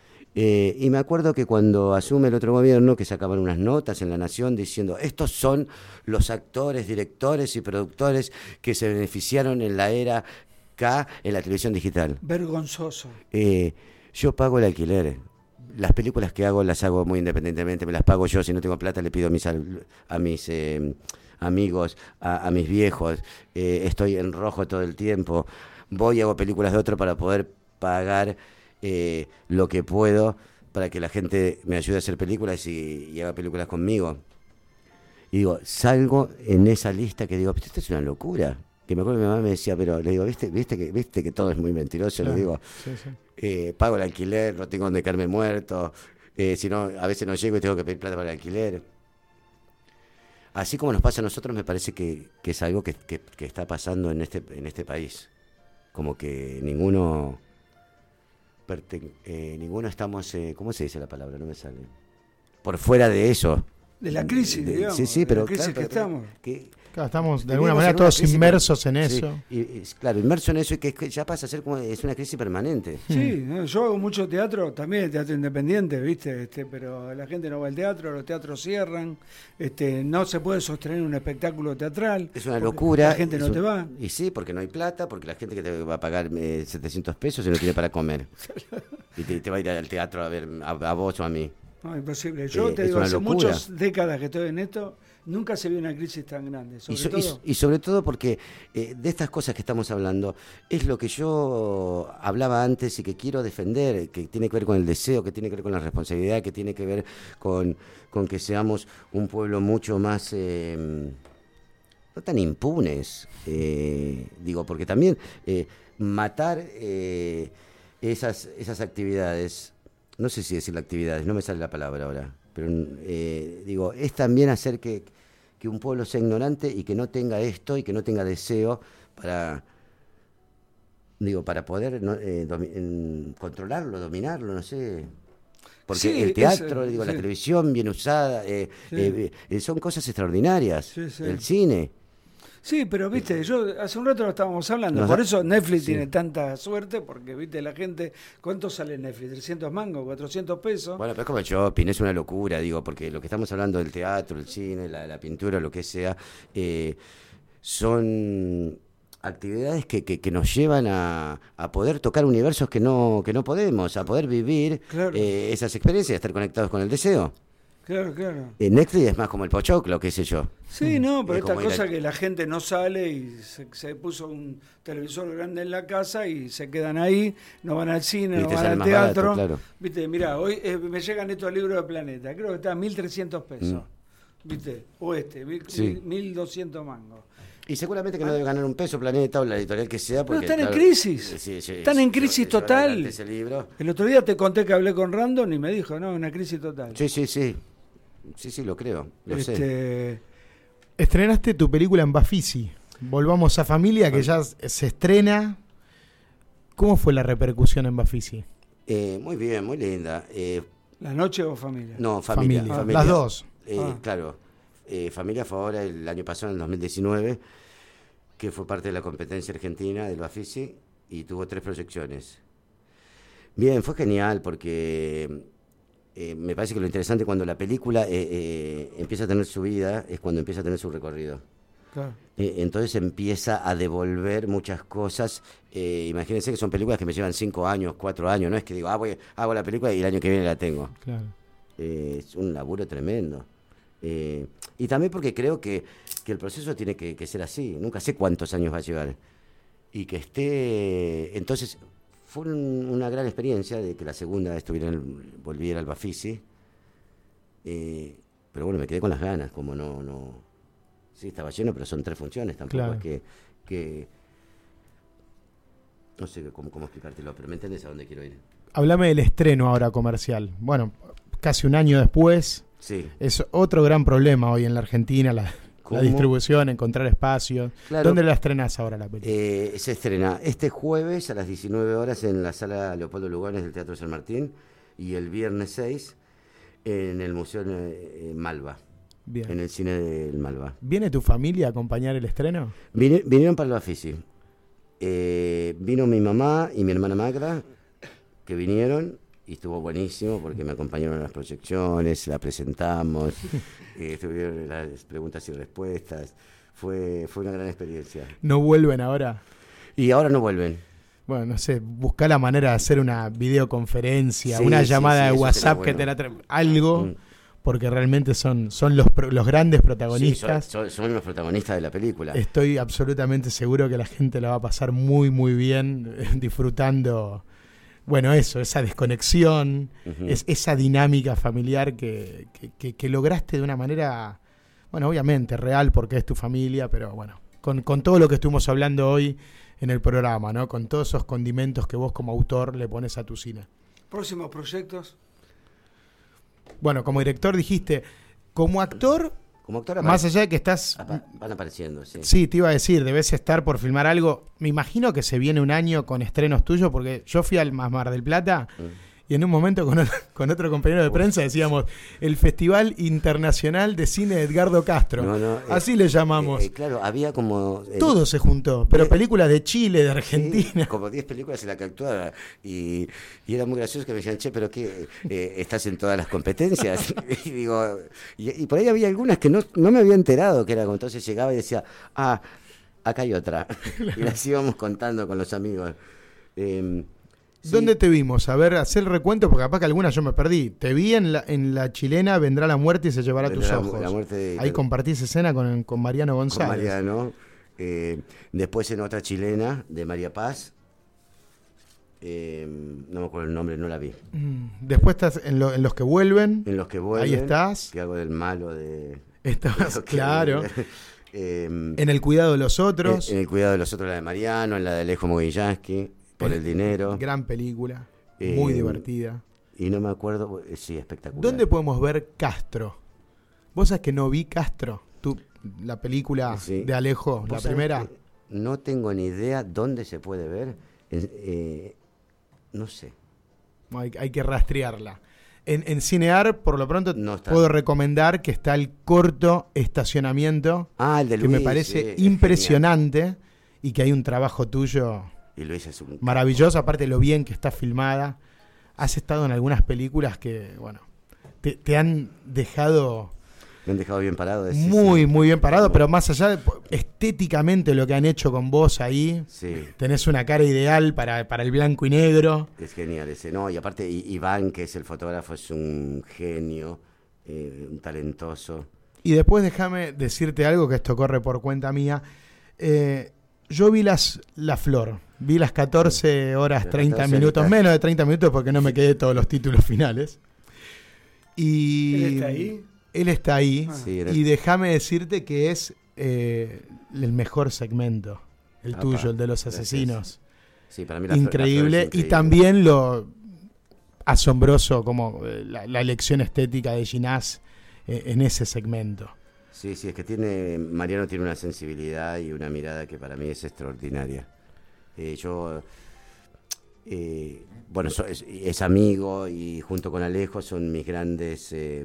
Eh, y me acuerdo que cuando asume el otro gobierno, que sacaban unas notas en La Nación diciendo, estos son los actores, directores y productores que se beneficiaron en la era K en la televisión digital. Vergonzoso. Eh, yo pago el alquiler. Las películas que hago las hago muy independientemente, me las pago yo. Si no tengo plata le pido a mis, al- a mis eh, amigos, a, a mis viejos. Eh, estoy en rojo todo el tiempo. Voy y hago películas de otro para poder pagar eh, lo que puedo para que la gente me ayude a hacer películas y, y haga películas conmigo. Y digo, salgo en esa lista que digo, esto es una locura. Que me acuerdo que mi mamá me decía, pero le digo, ¿viste, viste, que, viste que todo es muy mentiroso? Claro, Le digo, sí, sí. eh, pago el alquiler, no tengo donde quedarme muerto, eh, si no, a veces no llego y tengo que pedir plata para el alquiler. Así como nos pasa a nosotros, me parece que, que es algo que, que, que está pasando en este, en este país. Como que ninguno, perten- eh, ninguno estamos, eh, ¿cómo se dice la palabra? No me sale. Por fuera de eso. De la crisis, De- digamos. sí, sí, de pero la crisis claro, que pero- estamos. que- Claro, estamos de que alguna vivimos manera en una todos crisis inmersos per- en sí, eso. y, y, claro, inmerso en eso y que, es que ya pasa a ser como es una crisis permanente. Sí, no, yo hago mucho teatro, también teatro independiente, ¿viste? Este, pero la gente no va al teatro, los teatros cierran, este, no se puede sostener un espectáculo teatral. Es una porque locura. La gente es no un- te va. Y sí, porque no hay plata, porque la gente que te va a pagar eh, setecientos pesos y no tiene para comer. Y te, te va a ir al teatro a ver a, a vos o a mí. No, imposible. Yo Eh, te es digo, una hace locura. muchas décadas que estoy en esto, nunca se vio una crisis tan grande. Sobre Y, so- y todo, so- y sobre todo porque eh, de estas cosas que estamos hablando es lo que yo hablaba antes y que quiero defender, que tiene que ver con el deseo, que tiene que ver con la responsabilidad, que tiene que ver con, con que seamos un pueblo mucho más... eh, no tan impunes, eh, digo, porque también eh, matar eh, esas, esas actividades, no sé si decir actividades, no me sale la palabra ahora, pero eh, digo, es también hacer que, que un pueblo sea ignorante y que no tenga esto y que no tenga deseo para, digo, para poder no, eh, domi- en- controlarlo, dominarlo, no sé. Porque Sí, el teatro, es, digo, la sí. televisión bien usada, eh, Sí. eh, eh, son cosas extraordinarias. Sí, sí. El cine. Sí, pero viste, yo hace un rato lo estábamos hablando, Nos por da- eso Netflix sí. tiene tanta suerte, porque viste la gente, ¿cuánto sale Netflix? ¿trescientos mangos? ¿cuatrocientos pesos? Bueno, pero es como el shopping, es una locura, digo, porque lo que estamos hablando del teatro, el cine, la, la pintura, lo que sea, eh, son actividades que, que, que nos llevan a, a poder tocar universos que no, que no podemos, a poder vivir Claro. eh, esas experiencias, estar conectados con el deseo. Claro, claro. Eh, Netflix es más como el pochoclo, qué sé yo. Sí, no, pero Es esta como ir cosa al- que la gente no sale y se, se puso un televisor grande en la casa y se quedan ahí, no van al cine, Y no te van sale al más barato, teatro. claro. Viste, mirá, hoy eh, me llegan estos libros de Planeta, creo que está a mil trescientos pesos. Mm. ¿Viste? O este, mil- Sí. mil doscientos mangos. Y seguramente que no debe ganar un peso Planeta o la editorial que sea. Porque, Pero están claro, en crisis. sí, sí, están sí, en crisis llevar total. adelante ese libro. El otro día te conté que hablé con Random y me dijo, no, una crisis total. Sí, sí, sí. Sí, sí, lo creo. Lo Este, sé. Estrenaste tu película en Bafisi. Volvamos a Familia, que ya se estrena. ¿Cómo fue la repercusión en Bafisi? Eh, muy bien, muy linda. Eh, ¿La noche o familia? No, familia. Familia. familia. Las dos. Eh, Ah. Claro. Eh, familia fue ahora el año pasado, en el dos mil diecinueve, que fue parte de la competencia argentina del Bafisi y tuvo tres proyecciones. Bien, fue genial porque eh, me parece que lo interesante cuando la película eh, eh, empieza a tener su vida es cuando empieza a tener su recorrido. Claro. Eh, entonces empieza a devolver muchas cosas. Eh, imagínense que son películas que me llevan cinco años, cuatro años. No es que digo, ah, voy, hago la película y el año que viene la tengo. Claro. Eh, es un laburo tremendo. Eh, y también porque creo que, que el proceso tiene que, que ser así. Nunca sé cuántos años va a llevar. Y que esté... Entonces, fue un- una gran experiencia de que la segunda estuviera en el- volviera al Bafisi. Eh, pero bueno, me quedé con las ganas, como no... no sí, estaba lleno, pero son tres funciones. Tampoco Claro. es que... que no sé cómo, cómo explicártelo, pero me entendés a dónde quiero ir. Háblame del estreno ahora comercial. Bueno, casi un año después. Sí. Es otro gran problema hoy en la Argentina, la, la ¿Cómo? distribución, encontrar espacios. Claro. ¿Dónde la estrenás ahora la película? Eh, se estrena este jueves a las diecinueve horas en la sala Leopoldo Lugones del Teatro San Martín y el viernes seis en el Museo eh, Malva, Bien. en el cine del Malva. ¿Viene tu familia a acompañar el estreno? Vine- vinieron para el Bafisi. Eh, vino mi mamá y mi hermana Magra, que vinieron, y estuvo buenísimo porque me acompañaron a las proyecciones, la presentamos, eh, estuvieron las preguntas y respuestas. Fue, fue una gran experiencia. ¿No vuelven ahora? Y ahora no vuelven. Bueno, no sé, buscar la manera de hacer una videoconferencia, Sí, una sí, llamada sí, de eso WhatsApp será que bueno. te la tra- algo, Mm. porque realmente son, son los, pro- los grandes Sí, protagonistas. son, son- son los protagonistas de la película. Estoy absolutamente seguro que la gente la va a pasar muy, muy bien, eh, disfrutando, bueno, eso, esa desconexión, Ujú. es, esa dinámica familiar que, que, que- que lograste de una manera, bueno, obviamente real porque es tu familia, pero bueno, con, con todo lo que estuvimos hablando hoy en el programa, ¿no? Con todos esos condimentos que vos como autor le pones a tu cine. ¿Próximos proyectos? Bueno, como director dijiste, como actor, Como actor más apare- allá de que estás... apa- van apareciendo, sí. Sí, te iba a decir, debes estar por filmar algo. Me imagino que se viene un año con estrenos tuyos, porque yo fui al Mar del Plata y en un momento con otro, con otro compañero de prensa decíamos el Festival Internacional de Cine de Edgardo Castro. No, no, eh, Así le llamamos. Eh, eh, claro, había como... eh, Todo se juntó, pero eh, películas de Chile, de sí, Argentina. como diez películas en la que actuaba. Y, y era muy gracioso que me decían, che, pero ¿qué? Eh, ¿Estás en todas las competencias? y digo, y, y por ahí había algunas que no, no me había enterado que era como. Entonces llegaba y decía, ah, acá hay otra. y las íbamos contando con los amigos. Eh, sí, ¿Dónde te vimos? A ver, hacer el recuento, porque capaz que algunas yo me perdí. Te vi en la, en la chilena Vendrá la muerte y se llevará tus Vendrá la- ojos. la muerte de- Ahí compartís escena con, con Mariano con González. Mariano. Eh, después en otra chilena, de María Paz. Eh, no me acuerdo el nombre, no la vi. Mm, Después estás en, lo- en Los que vuelven. En los que vuelven. Ahí estás. Que hago del malo de... Estabas, de lo que claro. vuelve. Eh, En el cuidado de los otros. En, en el cuidado de los otros, la de Mariano, en la de Alejo Mogillansky, por el dinero. Gran película. Eh, Muy divertida. Y no me acuerdo, eh, sí, espectacular. ¿Dónde podemos ver Castro? Vos sabés que no vi Castro. Tú, la película Sí. de Alejo, ¿Vos la sabés primera. que no tengo ni idea dónde se puede ver. En- eh, no sé. Hay, hay que rastrearla. En, en Cinear, por lo pronto, No está. puedo recomendar que está el corto estacionamiento. Ah, el de que me Luis, parece sí, es impresionante y que hay un trabajo tuyo Y Luis es un... maravilloso, aparte de lo bien que está filmada. Has estado en algunas películas que, bueno, te, te han dejado Me han dejado bien parado. decís, muy, sí. muy bien parado, pero más allá de estéticamente lo que han hecho con vos ahí, Sí. tenés una cara ideal para, para el blanco y negro. Es genial ese, ¿no? Y aparte I- Iván, que es el fotógrafo, es un genio, eh, un talentoso. Y después déjame decirte algo, que esto corre por cuenta mía. Eh, yo vi las La Flor, vi las catorce horas, Las treinta catorce minutos, horitas. menos de treinta minutos porque no me quedé todos los títulos finales. Y ¿Él está ahí? Él está ahí. Sí, era- Y déjame decirte que es eh, el mejor segmento, el Apa, tuyo, el de los gracias. asesinos. Sí, para mí la- increíble, la flor es increíble. y también lo asombroso como eh, la, la elección estética de Ginás eh, en ese segmento. Sí, sí, es que tiene Mariano tiene una sensibilidad y una mirada que para mí es extraordinaria. Eh, yo, eh, bueno, so- es, es amigo y junto con Alejo son mis grandes eh,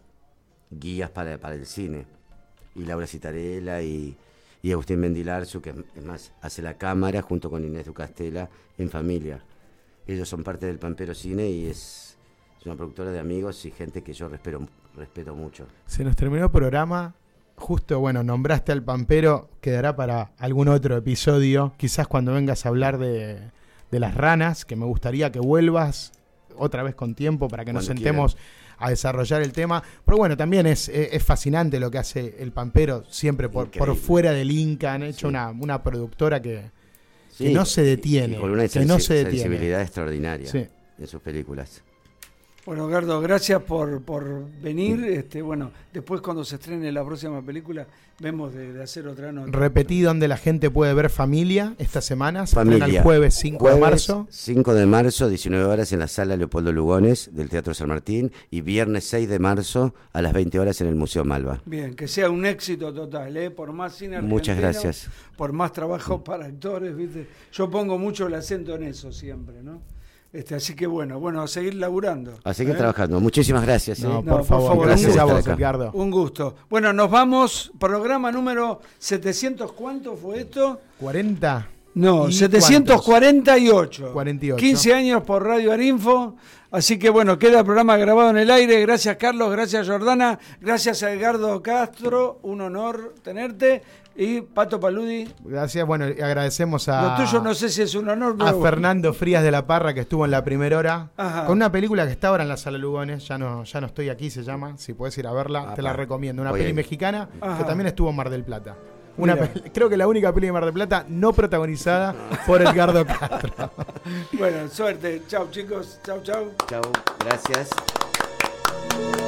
guías para, para el cine. Y Laura Citarella y, y Agustín Mendilarzu, que es más, hace la cámara junto con Inés Ducastela en familia. Ellos son parte del Pampero Cine y es, es una productora de amigos y gente que yo respeto, respeto mucho. Se nos terminó el programa. Justo, bueno, nombraste al Pampero, quedará para algún otro episodio, quizás cuando vengas a hablar de, de las ranas, que me gustaría que vuelvas otra vez con tiempo para que nos Cuando sentemos quieran. a desarrollar el tema. Pero bueno, también es, es, es fascinante lo que hace el Pampero, siempre por, por Increíble. fuera del Inca. Han hecho una, una productora que, Sí, que no se detiene, y con una que no sensi- se detiene. sensibilidad extraordinaria Sí. en sus películas. Bueno, Gardo, gracias por, por venir. Este, bueno, después cuando se estrene la próxima película, vemos de, de hacer otra nota. Repetí donde la gente puede ver Familia esta semana. Se Familia. estrena el jueves cinco de marzo. cinco de marzo, diecinueve horas en la sala Leopoldo Lugones del Teatro San Martín y viernes seis de marzo a las veinte horas en el Museo Malva. Bien, que sea un éxito total, ¿eh? Por más cine argentino, Muchas gracias. por más trabajo para actores, ¿viste? Yo pongo mucho el acento en eso siempre, ¿no? Este, así que bueno, bueno, a seguir laburando. A seguir ¿eh? trabajando. Muchísimas gracias. No, ¿eh? por favor, gracias gracias a por vos, estar acá. Edgardo. Un gusto. Bueno, nos vamos. Programa número setecientos, ¿cuánto fue esto? cuarenta. No, ¿Y setecientos cuarenta y ocho. cuarenta y ocho. quince años por Radio Arinfo. Así que bueno, queda el programa grabado en el aire. Gracias, Carlos. Gracias, Jordana. Gracias a Edgardo Castro. Un honor tenerte. Y Pato Paludi. Gracias, bueno, y agradecemos a, Lo tuyo no sé si es un honor, a pero... Fernando Frías de la Parra, que estuvo en la primera hora, Ajá. con una película que está ahora en la Sala Lugones, ya no, ya no estoy aquí, se llama, si puedes ir a verla, Apa. te la recomiendo. Una Voy peli a ir. mexicana Ajá. que también estuvo en Mar del Plata. Una Mira. peli- creo que la única peli de Mar del Plata no protagonizada por Edgardo Castro. Bueno, suerte. Chau, chicos. Chau, chau. Chau, gracias.